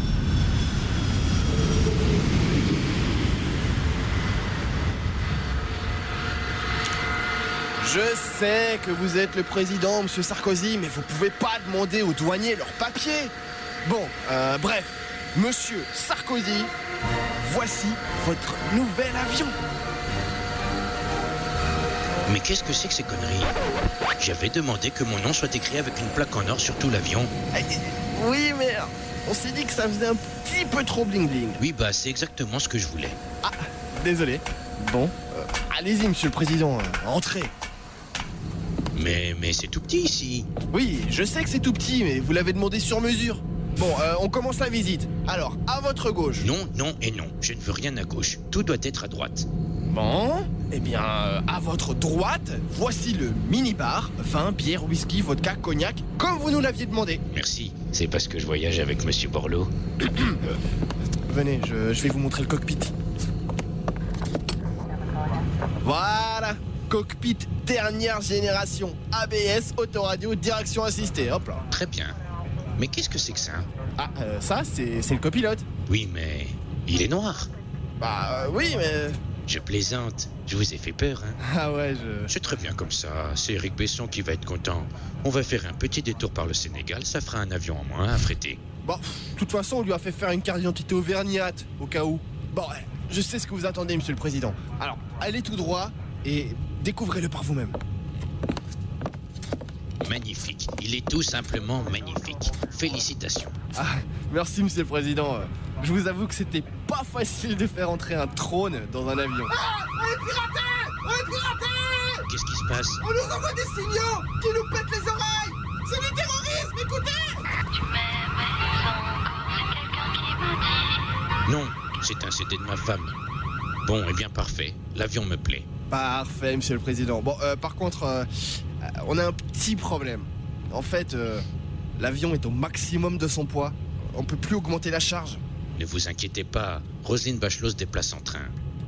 Je sais que vous êtes le président, monsieur Sarkozy, mais vous pouvez pas demander aux douaniers leurs papiers. Bon, bref, monsieur Sarkozy, voici votre nouvel avion. Mais qu'est-ce que c'est que ces conneries? J'avais demandé que mon nom soit écrit avec une plaque en or sur tout l'avion. Oui, mais on s'est dit que ça faisait un petit peu trop bling-bling. Oui, bah c'est exactement ce que je voulais. Ah, désolé. Bon, allez-y, monsieur le président, entrez. Mais c'est tout petit ici. Oui, je sais que c'est tout petit, mais vous l'avez demandé sur mesure. Bon, on commence la visite. Alors, à votre gauche. Non, non et non. Je ne veux rien à gauche. Tout doit être à droite. Bon, eh bien, à votre droite, voici le mini-bar. Vin, bière, whisky, vodka, cognac, comme vous nous l'aviez demandé. Merci. C'est parce que je voyage avec monsieur Borloo. Venez, je vais vous montrer le cockpit. Voilà, cockpit dernière génération. ABS, autoradio, direction assistée. Hop là. Très bien. Mais qu'est-ce que c'est que ça? Ah, ça, c'est le copilote. Oui, mais il est noir. Bah, oui, mais... Je plaisante. Je vous ai fait peur, hein? Ah ouais, C'est très bien comme ça. C'est Eric Besson qui va être content. On va faire un petit détour par le Sénégal. Ça fera un avion en moins à affréter. Bon, de toute façon, on lui a fait faire une carte d'identité auvergnate, au cas où. Bon, ouais, je sais ce que vous attendez, monsieur le président. Alors, allez tout droit et découvrez-le par vous-même. Magnifique. Il est tout simplement magnifique. Félicitations. Ah, merci, monsieur le président. Je vous avoue que c'était pas facile de faire entrer un trône dans un avion. Ah, on est piratés! On est piratés! Qu'est-ce qui se passe? On nous envoie des signaux qui nous pètent les oreilles! C'est du terrorisme, écoutez! Tu m'aimes encore, c'est quelqu'un qui m'a dit. Non, c'est un CD de ma femme. Bon, eh bien parfait. L'avion me plaît. Parfait, monsieur le président. Bon, par contre, on a un petit problème. En fait, l'avion est au maximum de son poids. On peut plus augmenter la charge. Ne vous inquiétez pas, Roselyne Bachelot se déplace en train.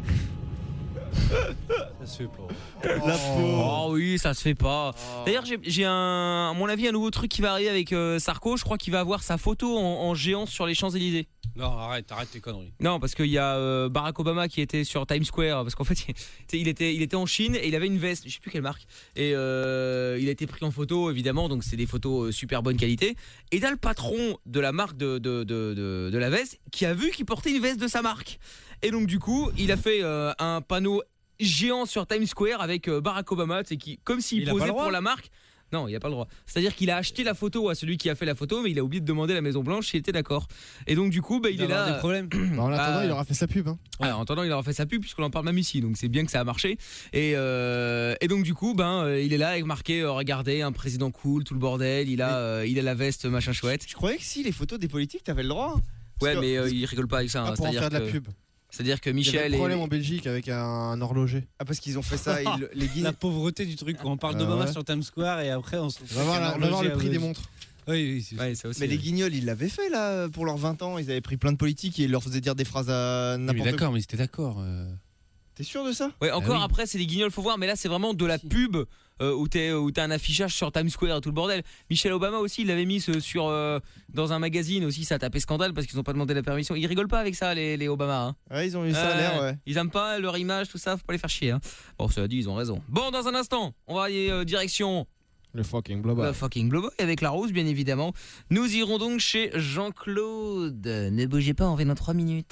Ça se fait pas. La pauvre. Oh oui, ça se fait pas. D'ailleurs, j'ai à mon avis un nouveau truc qui va arriver avec Sarko. Je crois qu'il va avoir sa photo en géant sur les Champs-Élysées. Non, arrête tes conneries. Non, parce qu'il y a Barack Obama qui était sur Times Square, parce qu'en fait, il était en Chine et il avait une veste, je sais plus quelle marque, et il a été pris en photo évidemment, donc c'est des photos super bonne qualité. Et t'as le patron de la marque de la veste qui a vu qu'il portait une veste de sa marque. Et donc du coup, il a fait un panneau géant sur Times Square avec Barack Obama, comme s'il posait pour la marque. Non, il n'a pas le droit. C'est-à-dire qu'il a acheté la photo à celui qui a fait la photo, mais il a oublié de demander à la Maison Blanche s'il était d'accord. Et donc du coup, il est là. Des problèmes. En attendant, il aura fait sa pub. Hein. En attendant, il aura fait sa pub puisqu'on en parle même ici, donc c'est bien que ça a marché. Et donc du coup, il est là avec marqué regardez, un président cool, tout le bordel. Il a la veste machin chouette. Je croyais que si les photos des politiques, t'avais le droit. Ouais, mais il rigole pas avec ça. Pour en faire de la pub. C'est-à-dire que Il y Michel avait un problème en Belgique avec un horloger. Ah, parce qu'ils ont fait ça. La pauvreté du truc. On parle d'Obama sur Times Square et après on se va voir le prix des montres. Oui, ça aussi. Mais les Guignols, ils l'avaient fait là pour leurs 20 ans. Ils avaient pris plein de politiques et ils leur faisaient dire des phrases à n'importe quoi. D'accord, mais c'était d'accord. T'es sûr de ça? Ouais, encore après, c'est les Guignols, faut voir. Mais là, c'est vraiment de la pub où t'as un affichage sur Times Square et tout le bordel. Michelle Obama aussi, il l'avait mis dans un magazine aussi. Ça a tapé scandale parce qu'ils n'ont pas demandé la permission. Ils rigolent pas avec ça, les Obama. Hein. Ouais, ils ont eu ça à l'air, ouais. Ils aiment pas leur image, tout ça. Faut pas les faire chier. Hein. Bon, cela dit, ils ont raison. Bon, dans un instant, on va aller direction. Le fucking Blowboy. Le fucking Blowboy avec la rose, bien évidemment. Nous irons donc chez Jean-Claude. Ne bougez pas, on revient dans 3 minutes.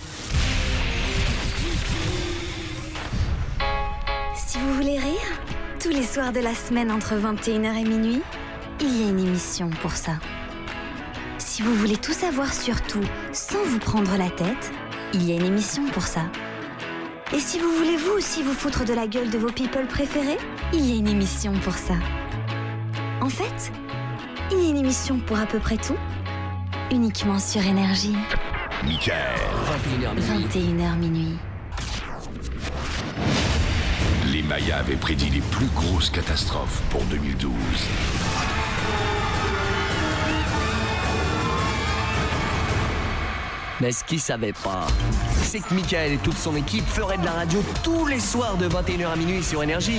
Si vous voulez rire, tous les soirs de la semaine entre 21h et minuit, il y a une émission pour ça. Si vous voulez tout savoir sur tout sans vous prendre la tête, il y a une émission pour ça. Et si vous voulez vous aussi vous foutre de la gueule de vos people préférés, il y a une émission pour ça. En fait, il y a une émission pour à peu près tout, uniquement sur Énergie. Mickaël. 21h minuit. Les Mayas avaient prédit les plus grosses catastrophes pour 2012. Mais ce qu'ils savaient pas, c'est que Michael et toute son équipe feraient de la radio tous les soirs de 21h à minuit sur Énergie.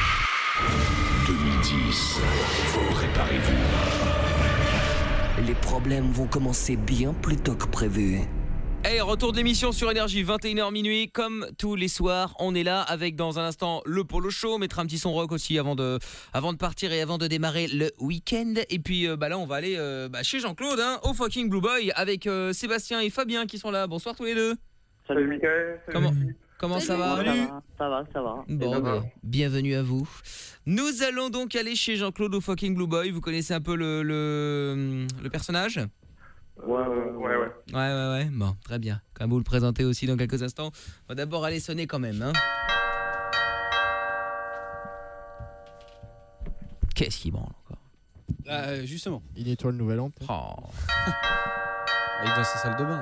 2010, préparez-vous. Les problèmes vont commencer bien plus tôt que prévu. Hey, retour de l'émission sur Énergie, 21h minuit, comme tous les soirs, on est là avec dans un instant le Polo Show, mettre un petit son rock aussi avant de partir et avant de démarrer le week-end. Et puis là on va aller chez Jean-Claude, au fucking Blue Boy, avec Sébastien et Fabien qui sont là. Bonsoir tous les deux. Salut Mickaël. Comment ça va? Ça va. Bon, bienvenue à vous. Nous allons donc aller chez Jean-Claude au fucking Blue Boy. Vous connaissez un peu le personnage? Ouais. Bon, très bien. Comme vous le présentez aussi dans quelques instants, on va d'abord aller sonner quand même. Qu'est-ce qui branle encore? Justement. Il nettoie le nouvel an. Il est dans sa salle de bain.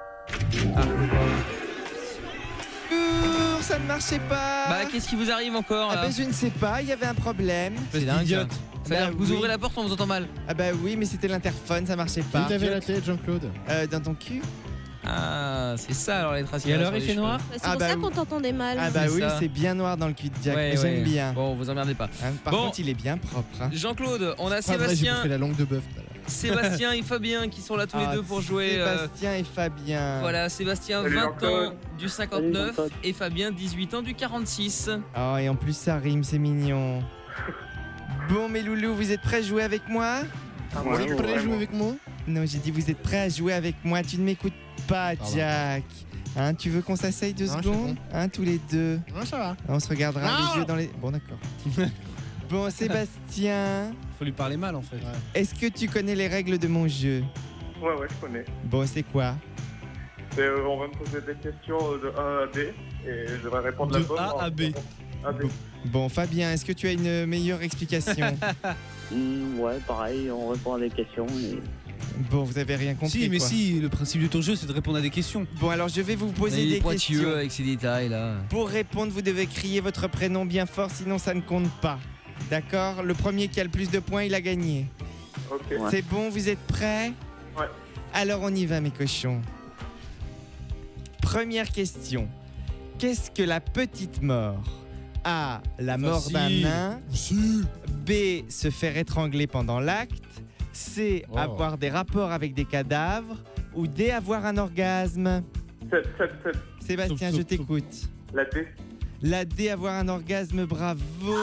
Ça ne marchait pas. Bah, qu'est-ce qui vous arrive encore là? Je ne sais pas, il y avait un problème. C'est dingue. Ça. Vous ouvrez la porte, on vous entend mal. Ah bah oui, mais c'était l'interphone, ça marchait pas. Où t'avais la tête, Jean-Claude? Dans ton cul. Ah, c'est ça alors les traces. Et alors il fait noir? C'est pour ça qu'on t'entendait mal. Ah bah oui, c'est bien noir dans le cul de Jack. J'aime bien. Bon, vous emmerdez pas. Par contre, il est bien propre. Jean-Claude, on a Sébastien. J'ai fait la langue de bœuf. Sébastien et Fabien qui sont là tous les deux pour jouer. Sébastien et Fabien. Voilà, Sébastien 20 ans du 59 et Fabien 18 ans du 46. Oh, et en plus ça rime, c'est mignon. Bon mes loulous, vous êtes prêts à jouer avec moi? Vous êtes prêts à jouer avec moi? Non, j'ai dit vous êtes prêts à jouer avec moi. Tu ne m'écoutes pas, Jack. Tu veux qu'on s'asseye 2 secondes? Tous les deux. Non, ça va. On se regardera les yeux dans les... Bon, d'accord. Bon, Sébastien. Faut lui parler mal en fait. Est-ce que tu connais les règles de mon jeu? Ouais, je connais. Bon, c'est quoi? On va me poser des questions de A à B et je vais répondre la bonne. De A à B. Bon, Fabien, est-ce que tu as une meilleure explication? Ouais, pareil, on répond à des questions. Bon, vous avez rien compris. Si, le principe de ton jeu, c'est de répondre à des questions. Bon, alors je vais vous poser des questions. Avec ces détails là. Pour répondre, vous devez crier votre prénom bien fort, sinon ça ne compte pas. D'accord? Le premier qui a le plus de points, il a gagné. Ok. C'est bon, vous êtes prêts? Ouais. Alors on y va, mes cochons. Première question. Qu'est-ce que la petite mort? A. La mort d'un nain. B. Se faire étrangler pendant l'acte. C. Avoir des rapports avec des cadavres. Ou D. Avoir un orgasme. Sébastien, je t'écoute. La D. La D. Avoir un orgasme, bravo.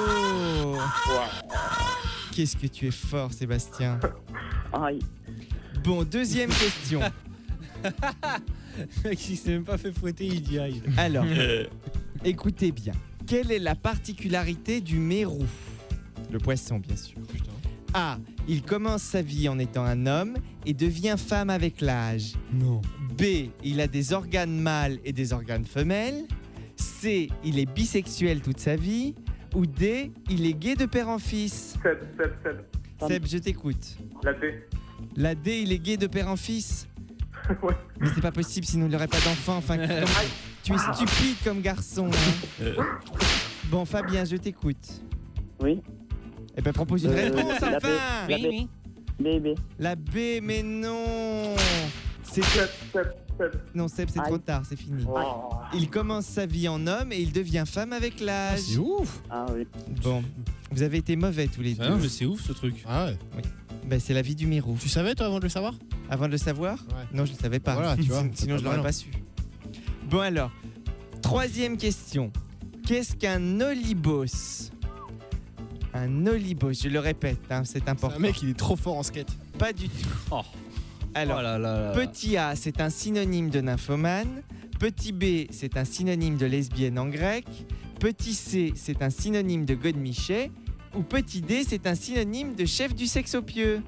Qu'est-ce que tu es fort, Sébastien. Aïe. Bon, deuxième question. Le mec, il s'est même pas fait fouetter, il dit aïe. Alors, écoutez bien. Quelle est la particularité du mérou? Le poisson, bien sûr. A. Il commence sa vie en étant un homme et devient femme avec l'âge. Non. B. Il a des organes mâles et des organes femelles. C. Il est bisexuel toute sa vie. Ou D. Il est gay de père en fils. Seb, je t'écoute. La D. La D. Il est gay de père en fils. Ouais. Mais c'est pas possible, sinon il n'aurait pas d'enfant. Enfin, tu es stupide comme garçon. Bon, Fabien, je t'écoute. Oui. Eh ben, propose une réponse, enfin. B. La B, mais non. C'est non, Seb, c'est trop tard, c'est fini. Il commence sa vie en homme et il devient femme avec l'âge. C'est ouf. Ah oui. Bon, vous avez été mauvais tous les deux. Non, mais c'est ouf ce truc. Ah ouais. Oui. Ben, c'est la vie du mérou. Tu savais toi avant de le savoir? Avant de le savoir? Ouais. Non, je ne le savais pas. Voilà, tu vois, sinon je l'aurais pas su. Bon alors, troisième question. Qu'est-ce qu'un olibos? Un olibos, je le répète, c'est important. Un mec, il est trop fort en skate. Pas du tout. Alors, petit A, c'est un synonyme de nymphomane. Petit B, c'est un synonyme de lesbienne en grec. Petit C, c'est un synonyme de godemiché. Ou petit D, c'est un synonyme de chef du sexe opieux.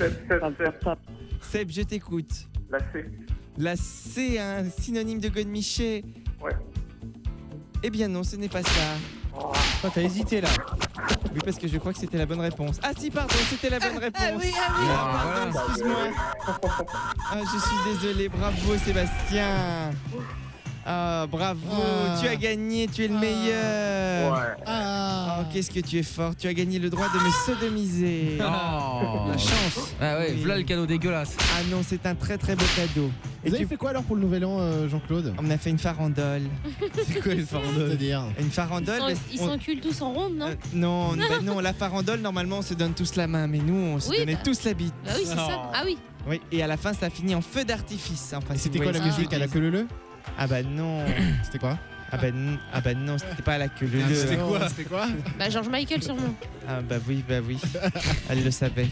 Seb, je t'écoute. La C. La C, un synonyme de godemiché. Ouais. Eh bien non, ce n'est pas ça. T'as hésité là. Oui, parce que je crois que c'était la bonne réponse. Ah si, pardon, c'était la bonne réponse. oui. Pardon, excuse-moi. Je suis désolé, bravo Sébastien. Ah, bravo, tu as gagné, tu es le meilleur. Oh, qu'est-ce que tu es fort, tu as gagné le droit de me sodomiser. Oh, la chance. Ah ouais, voilà le cadeau dégueulasse. Ah non, c'est un très très beau cadeau. Vous avez fait quoi alors pour le nouvel an, Jean-Claude? On a fait une farandole. C'est quoi une farandole? C'est-à-dire une farandole. Ils s'enculent tous en ronde, non? Non, non, la farandole, normalement, on se donne tous la main, mais nous, on se donnait tous la bite. Bah oui, c'est ça. Ah oui. Oui, et à la fin, ça finit en feu d'artifice. Enfin, c'était quoi la musique à la queue leu? Ah bah non. C'était quoi? Ah bah non, c'était pas à la queue leu. C'était quoi? Bah George Michael sûrement. Ah bah oui. Elle le savait.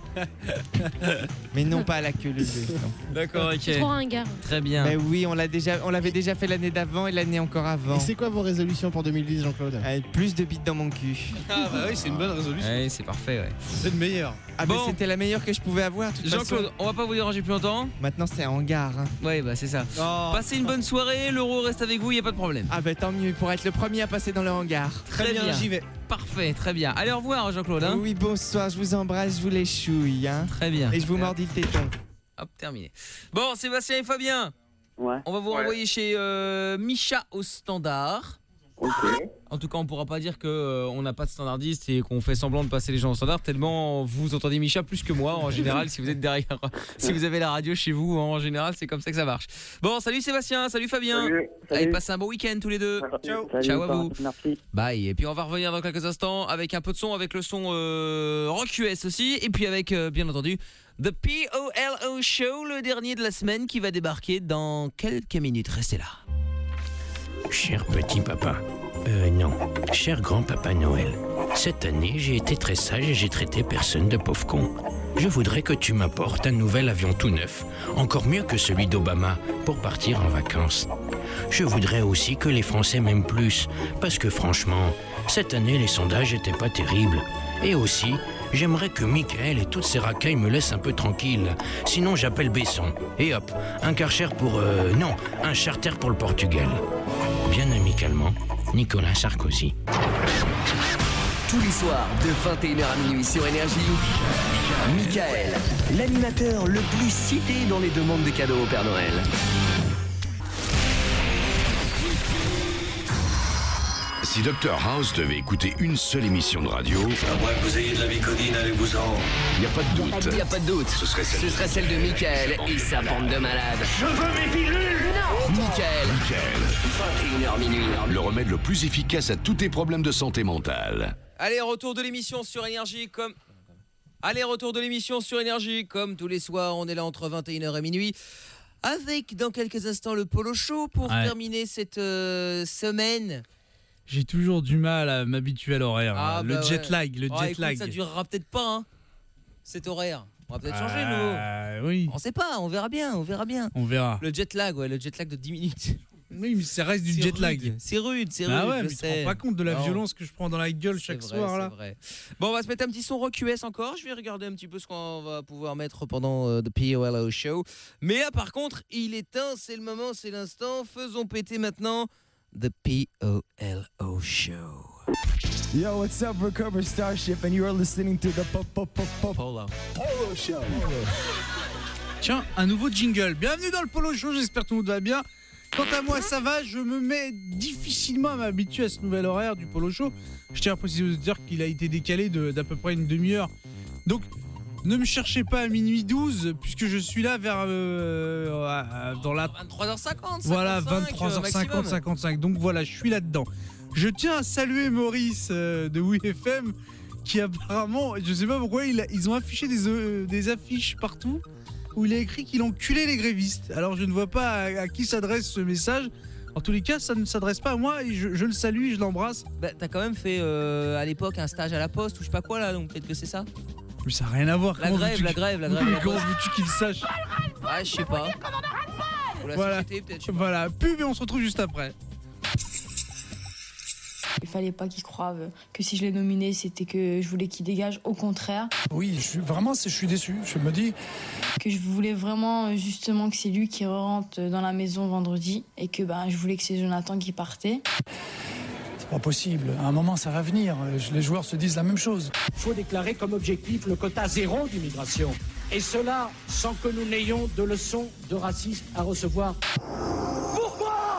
Mais non, pas à la queue leu. D'accord, ok. C'est trop ringard. Très bien. Mais oui, on l'avait déjà fait l'année d'avant et l'année encore avant. Et c'est quoi vos résolutions pour 2010, Jean-Claude? Plus de bites dans mon cul. Ah bah oui, c'est une bonne résolution. Ouais, c'est parfait, ouais. C'est le meilleur. Ah bon. C'était la meilleure que je pouvais avoir. Jean-Claude, on va pas vous déranger plus longtemps. Maintenant c'est un hangar. Ouais, bah c'est ça. Oh. Passez une bonne soirée, l'euro reste avec vous, y a pas de problème. Ah bah tant mieux, pour être le premier à passer dans le hangar. Très bien, j'y vais. Parfait, très bien. Allez, au revoir Jean-Claude. Hein. Oui, bonsoir, je vous embrasse, je vous les chouille. Hein. Très bien. Et je vous mordis le téton. Hop, terminé. Bon, Sébastien et Fabien. Ouais. On va vous renvoyer chez Micha au standard. Ok. En tout cas, on pourra pas dire que on n'a pas de standardiste et qu'on fait semblant de passer les gens au standard tellement vous entendez Micha plus que moi en général si vous êtes derrière, si vous avez la radio chez vous en général c'est comme ça que ça marche. Bon, salut Sébastien, salut Fabien. Salut. Allez, passez un bon week-end tous les deux. Ciao. Salut, Ciao à vous. Merci. Bye. Et puis on va revenir dans quelques instants avec un peu de son, avec le son Rock US aussi et puis avec bien entendu The POLO Show, le dernier de la semaine qui va débarquer dans quelques minutes. Restez là. Cher petit papa, non, cher grand-papa Noël, cette année j'ai été très sage et j'ai traité personne de pauvre con. Je voudrais que tu m'apportes un nouvel avion tout neuf, encore mieux que celui d'Obama, pour partir en vacances. Je voudrais aussi que les Français m'aiment plus, parce que franchement, cette année les sondages étaient pas terribles. Et aussi, j'aimerais que Mickaël et toutes ses racailles me laissent un peu tranquille. Sinon j'appelle Besson. Et hop, un charter pour... non, un charter pour le Portugal. Bien amicalement, Nicolas Sarkozy. Tous les soirs, de 21h à minuit sur Énergie, Mickaël, l'animateur le plus cité dans les demandes de cadeaux au Père Noël. Si Dr House devait écouter une seule émission de radio... À moins que vous ayez de la vicodine, allez-vous-en. Il n'y a pas de doute. Il n'y a pas de doute. Ce serait celle de Mickaël et sa bande de malades. Je veux mes pilules. Mickaël. 21h minuit. Le remède le plus efficace à tous tes problèmes de santé mentale. Allez, retour de l'émission sur Énergie comme... tous les soirs, on est là entre 21h et minuit. Avec dans quelques instants le Polo Show pour terminer cette semaine. J'ai toujours du mal à m'habituer à l'horaire. Le jet lag. Écoute, ça durera peut-être pas, hein, cet horaire. On va peut-être changer, nous. Oui. On sait pas, on verra bien. On verra. Le jet lag de 10 minutes. Oui, mais ça reste du jet lag. C'est rude. Ah ouais, je mais sais. tu te rends pas compte de la violence que je prends dans la gueule chaque soir là. C'est vrai. Bon, on va se mettre un petit son rock US encore. Je vais regarder un petit peu ce qu'on va pouvoir mettre pendant The POLO Show. Mais là, par contre, il est temps, c'est le moment, c'est l'instant. Faisons péter maintenant The POLO Show. Yo, what's up, Recover Starship, and you are listening to the Polo Show. Tiens, un nouveau jingle. Bienvenue dans le Polo Show, j'espère que tout le monde va bien. Quant à moi, ça va, je me mets difficilement à m'habituer à ce nouvel horaire du Polo Show. Je tiens à préciser aux auditeurs qu'il a été décalé d'à peu près une demi-heure. Donc, ne me cherchez pas à minuit 12, puisque je suis là vers... dans la... 23h50, voilà, 23h50, 55. Donc voilà, je suis là-dedans. Je tiens à saluer Maurice de WeFM, qui apparemment, je sais pas pourquoi, ils ont affiché des affiches partout où il a écrit qu'il enculait les grévistes. Alors je ne vois pas à qui s'adresse ce message. En tous les cas, ça ne s'adresse pas à moi et je le salue, je l'embrasse. Bah, t'as quand même fait à l'époque un stage à la poste ou je sais pas quoi là, donc peut-être que c'est ça. Mais ça n'a rien à voir. La grève. Comment veux-tu qu'il sache? Ouais, je sais pas. Voilà. Société, peut-être. Voilà, pub et on se retrouve juste après. Il fallait pas qu'il croie que si je l'ai nominé, c'était que je voulais qu'il dégage. Au contraire. Oui, je suis déçu. Je me dis que je voulais vraiment justement que c'est lui qui rentre dans la maison vendredi et que je voulais que c'est Jonathan qui partait. C'est pas possible. À un moment, ça va venir. Les joueurs se disent la même chose. Il faut déclarer comme objectif le quota zéro d'immigration. Et cela sans que nous n'ayons de leçons de racisme à recevoir. Pourquoi ?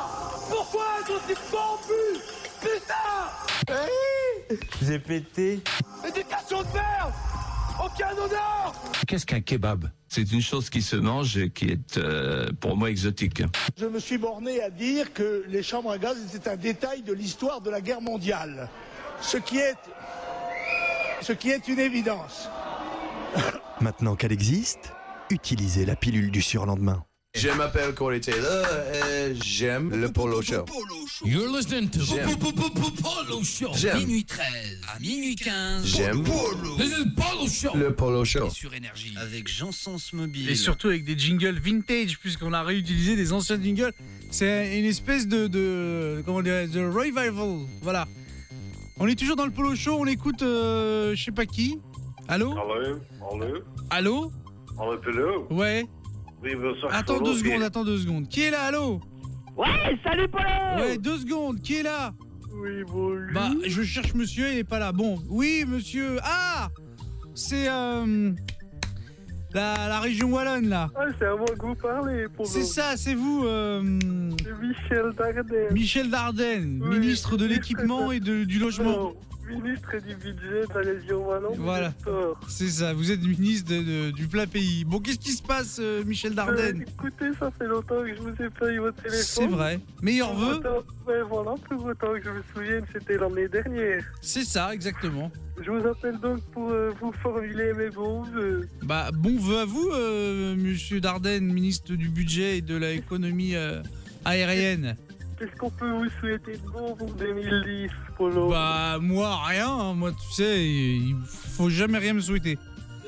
j'en suis corrompu. Putain. J'ai pété. Éducation de merde. Aucun honneur. Qu'est-ce qu'un kebab? C'est une chose qui se mange et qui est pour moi exotique. Je me suis borné à dire que les chambres à gaz étaient un détail de l'histoire de la guerre mondiale. Ce qui est une évidence. Maintenant qu'elle existe, utilisez la pilule du surlendemain. Je m'appelle Corey Taylor et j'aime le Polo Show. You're listening to J'aime. Polo Show. J'aime. Minuit 13 à minuit 15. J'aime. This is Polo Show. Le Polo Show. Sur Énergie. Avec Jean-Sens Mobile. Et surtout avec des jingles vintage, puisqu'on a réutilisé des anciens jingles. C'est une espèce de comment dire, de revival. Voilà. On est toujours dans le Polo Show, on écoute je sais pas qui. Allô? Allô? Allô, Polo? Ouais. Oui, bonsoir. Attends 2 secondes. Qui est là? Allô? Ouais, salut Polo! Ouais, 2 secondes. Qui est là? Oui, bonjour. Bah, je cherche monsieur, il est pas là. Bon, oui, monsieur. Ah! C'est la région wallonne là. Ah, c'est à moi que vous parlez, Polo. C'est ça, c'est vous. C'est Michel Dardenne. Michel Dardenne, Oui, ministre de l'équipement et du logement. Non, ministre du budget de la région wallonne. Voilà, c'est ça, vous êtes ministre du plat pays. Bon, qu'est-ce qui se passe, Michel Dardenne? Écoutez, ça fait longtemps que je vous ai pas eu votre téléphone. C'est vrai. Meilleurs vœux? Ouais, voilà, pour autant que je me souvienne, c'était l'année dernière. C'est ça, exactement. Je vous appelle donc pour vous formuler mes bons vœux. Bah, bon vœu à vous, monsieur Dardenne, ministre du budget et de l'économie aérienne. Qu'est-ce qu'on peut vous souhaiter de bon pour 2010, Polo? Bah, moi, rien. Hein. Moi, tu sais, il faut jamais rien me souhaiter.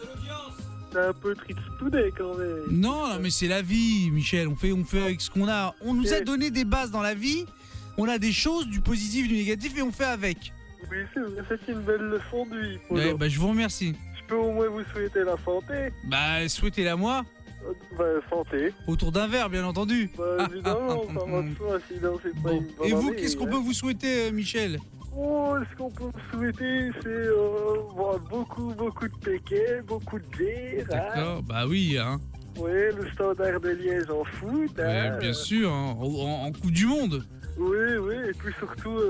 C'est un peu tristounet quand même. Non, mais c'est la vie, Michel. On fait avec ce qu'on a. On nous a donné des bases dans la vie. On a des choses, du positif, du négatif, et on fait avec. Oui, c'est vrai, c'est une belle leçon de vie, Polo. Ouais, bah, je vous remercie. Je peux au moins vous souhaiter la santé. Bah, souhaitez-la moi. Bah, santé. Autour d'un verre, bien entendu. Bah, évidemment, ça va de soi, sinon c'est pas une bonne Et vous, année, qu'est-ce qu'on hein. peut vous souhaiter, Michel? Oh, ce qu'on peut vous souhaiter, c'est voilà, beaucoup de péquets, beaucoup de bière. D'accord, bah oui, hein. Oui, le standard de Liège en foot. Ouais, bien sûr, hein, en Coupe du Monde. Oui, et puis surtout,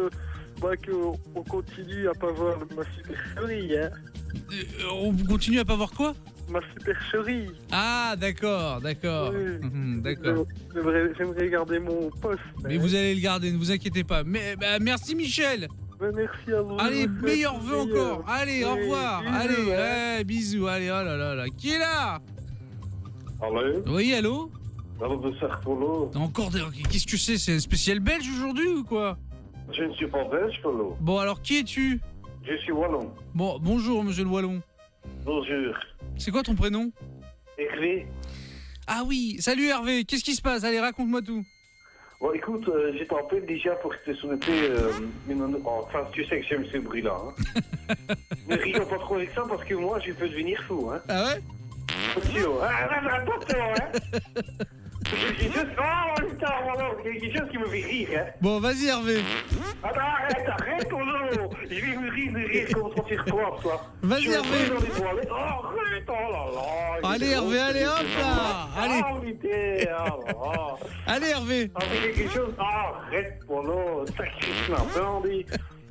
qu'on continue à pas voir ma supercherie, hein. On continue à pas voir quoi? Ma supercherie. Ah, d'accord. Oui. D'accord. J'aimerais garder mon poste. Mais vous allez le garder, ne vous inquiétez pas. Mais bah, merci Michel. Merci à vous. Allez, meilleurs vœux encore. Allez, au revoir. Bisous, allez, hein. bisous. Allez, oh là là. Qui est là? Allô? Oui, allô? Allô, bonsoir, Polo. Encore des... Qu'est-ce que c'est un spécial belge aujourd'hui ou quoi? Je ne suis pas belge, Polo. Bon, alors qui es-tu? Je suis wallon. Bon, bonjour, monsieur le wallon. Bonjour. C'est quoi ton prénom? Hervé. Ah oui, salut Hervé, qu'est-ce qui se passe? Allez, raconte-moi tout. Bon, écoute, je t'appelle déjà pour te souhaiter enfin, tu sais que j'aime ce bruit-là. Hein. Ne rigole pas trop avec ça parce que moi, je peux devenir fou. Hein. Ah ouais? Attention, hein. Quelque chose... Oh, putain, voilà, quelque chose qui me fait rire. Hein. Bon, vas-y Hervé. Attends, arrête, ton nom. Je vais me rire comme ça sur toi. Vas-y Hervé. Oh, arrête, oh là là. Allez Hervé, allez hop là. Allez. Allez Hervé. Quelque chose... Arrête, Polo, sacré bandit.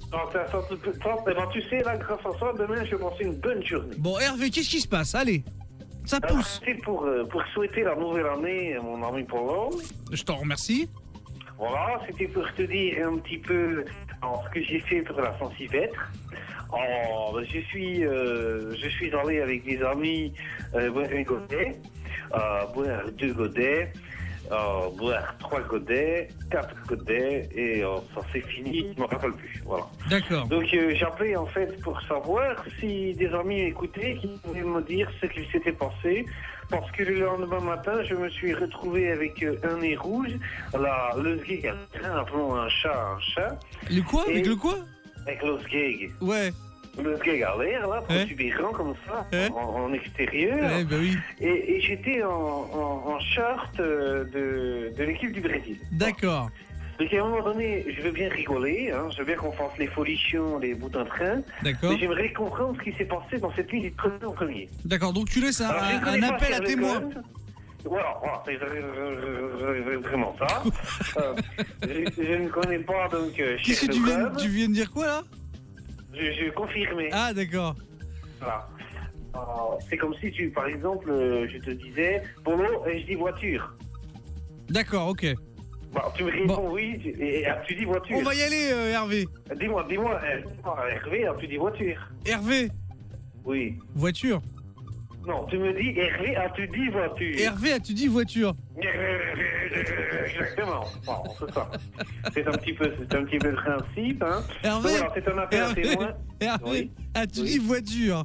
Tu sais, là, grâce à ça, demain, je vais passer une bonne journée. Bon Hervé, qu'est-ce qui se passe? Allez. Ça pousse. C'est pour souhaiter la nouvelle année, mon ami Polo. Je t'en remercie. Voilà, c'était pour te dire un petit peu ce que j'ai fait pour la Saint-Sylvestre. Je suis allé avec des amis boire un godet, boire 2 godets, boire 3 godets, 4 godets, et ça c'est fini, je ne me rappelle plus. Voilà. D'accord. Donc j'appelais en fait pour savoir si des amis écoutaient, qui pouvaient me dire ce qu'il s'était passé. Parce que le lendemain matin, je me suis retrouvé avec un nez rouge, le sgeg, appelons un chat. Le quoi? Avec le quoi? Avec le sgeg. Ouais. Le sgeg à l'air, là, protubérant comme ça, en extérieur. Ouais, bah oui. Et j'étais en short de l'équipe du Brésil. D'accord. Donc à un moment donné, je veux bien rigoler, hein, je veux bien qu'on fasse les folichons, les bouts d'un train. D'accord. Mais j'aimerais comprendre ce qui s'est passé dans cette nuit du 1er au 1er. D'accord, donc tu laisses un appel à témoins. Voilà, c'est vraiment ça. Je ne connais pas donc Qu'est-ce que tu viens de dire quoi là? Je confirmais. Ah d'accord. Voilà. C'est comme si par exemple, je te disais polo et je dis voiture. D'accord, ok. Bah, tu me réponds oui et tu dis voiture. On va y aller, Hervé. Dis-moi, Hervé, tu dis voiture. Hervé. Oui. Voiture. Non, tu me dis Hervé, tu dis voiture. Hervé, tu dis voiture. Exactement. Bon, c'est ça. C'est un petit peu le principe, hein. Hervé. Voilà, c'est un appel à témoin. Hervé, oui. tu dis voiture.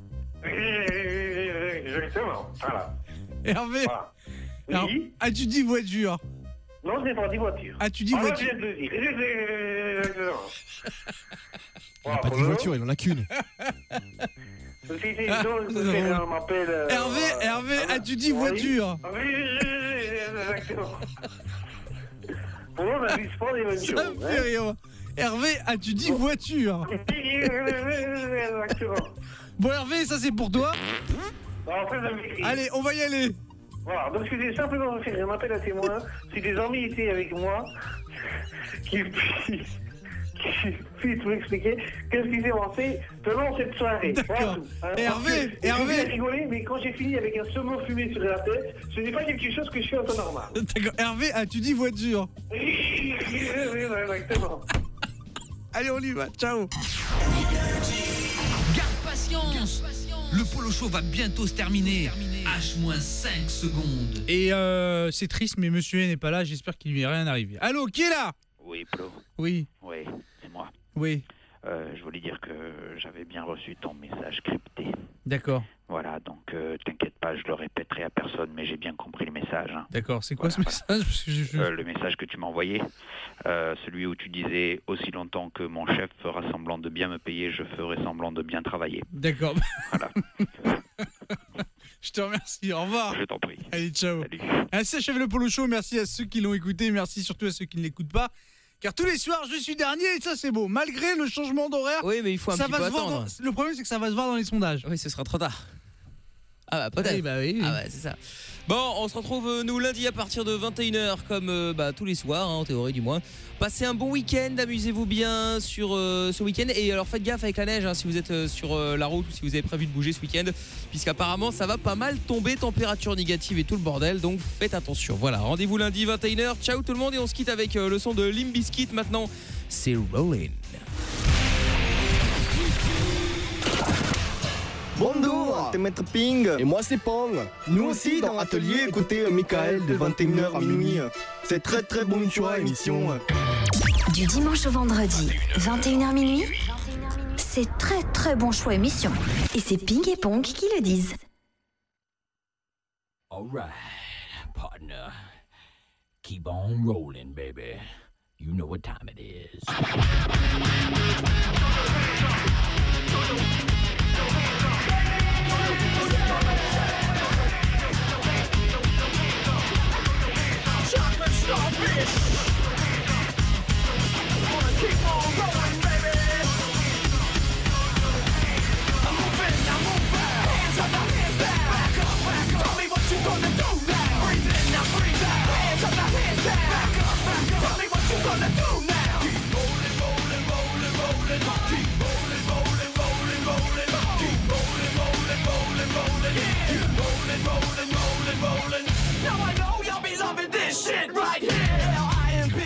Exactement. Voilà. Hervé. Voilà. Oui. Tu dis voiture. Non, je n'ai pas dit voiture. Tu dis voiture. Je viens de le dire. Il n'a pas dit voiture, il en a qu'une. Hervé, tu dis voiture. Exactement. Pour moi, on n'avise pas les mêmes choses. Ça me fait rire. Hervé, tu dis voiture. Exactement. Bon, Hervé, ça c'est pour toi. Allez, on va y aller. Voilà, donc je voulais simplement faire un appel à témoin. Si des amis étaient avec moi, qui puissent m'expliquer qu'est-ce qui s'est passé pendant cette soirée. D'accord. Hervé. J'ai rigolé, mais quand j'ai fini avec un saumon fumé sur la tête, ce n'est pas quelque chose que je fais en temps normal. D'accord. Hervé, tu dis voiture. Oui, exactement. Allez, on y va. Ciao. Garde patience. Le polo show va bientôt se terminer. H-5 secondes. Et c'est triste, mais monsieur n'est pas là. J'espère qu'il lui est rien arrivé. Allô, qui est là? Oui, Polo. Oui. Oui, c'est moi. Oui. Je voulais dire que j'avais bien reçu ton message crypté. D'accord. Voilà, donc t'inquiète pas, je le répéterai à personne, mais j'ai bien compris le message. Hein. D'accord, c'est quoi ce message? Parce que le message que tu m'as envoyé, celui où tu disais « Aussi longtemps que mon chef fera semblant de bien me payer, je ferai semblant de bien travailler. » D'accord. Voilà. Je te remercie, au revoir. Je t'en prie. Allez, ciao. Salut. Ainsi achève le Polo Show, merci à ceux qui l'ont écouté, merci surtout à ceux qui ne l'écoutent pas. Car tous les soirs, je suis dernier et ça c'est beau. Malgré le changement d'horaire, oui, mais il faut un petit peu attendre. Le problème c'est que ça va se voir dans les sondages. Oui, ce sera trop tard. Ah bah peut-être. Oui. Ah bah c'est ça. Bon, on se retrouve nous lundi à partir de 21h comme tous les soirs, en théorie du moins. Passez un bon week-end, amusez-vous bien sur ce week-end. Et alors faites gaffe avec la neige si vous êtes sur la route ou si vous avez prévu de bouger ce week-end, puisqu'apparemment ça va pas mal tomber, température négative et tout le bordel, donc faites attention. Voilà, rendez-vous lundi 21h. Ciao tout le monde et on se quitte avec le son de Limp Bizkit maintenant. C'est Rollin'. Bonjour, c'est Maître Ping. Et moi c'est Pong. Nous aussi dans Atelier, écoutez Michael de 21h à minuit. C'est très très bon choix émission. Du dimanche au vendredi, 21h minuit, c'est très très bon choix émission. Et c'est Ping et Pong qui le disent. Alright, partner. Keep on rolling, baby. You know what time it is. Chocolate starfish. Wanna keep on rolling, baby. I'm moving. Hands up, hands down. Back up. Tell me what you gonna do now. Breathe in, now breathe out. Hands up, hands down. Back up. Tell me what you gonna do now. Keep rolling. Keep rolling. Keep rolling. Now I know y'all be loving this shit right here. I am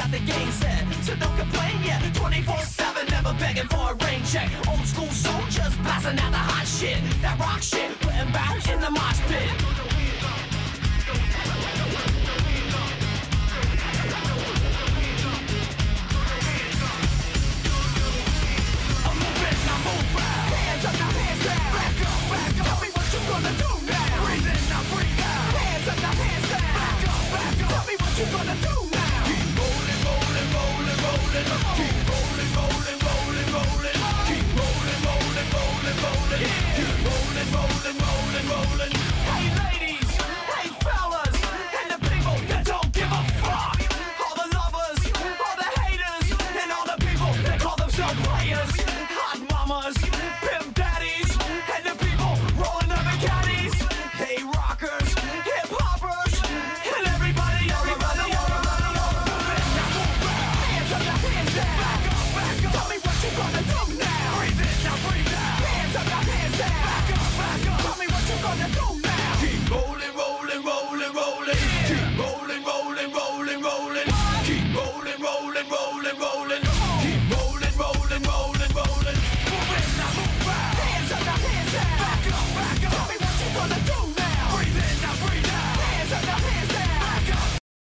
got the game set, so don't complain yet. 24/7, never begging for a rain check. Old school soldiers blasting out the hot shit, that rock shit, putting bounce in the mosh pit.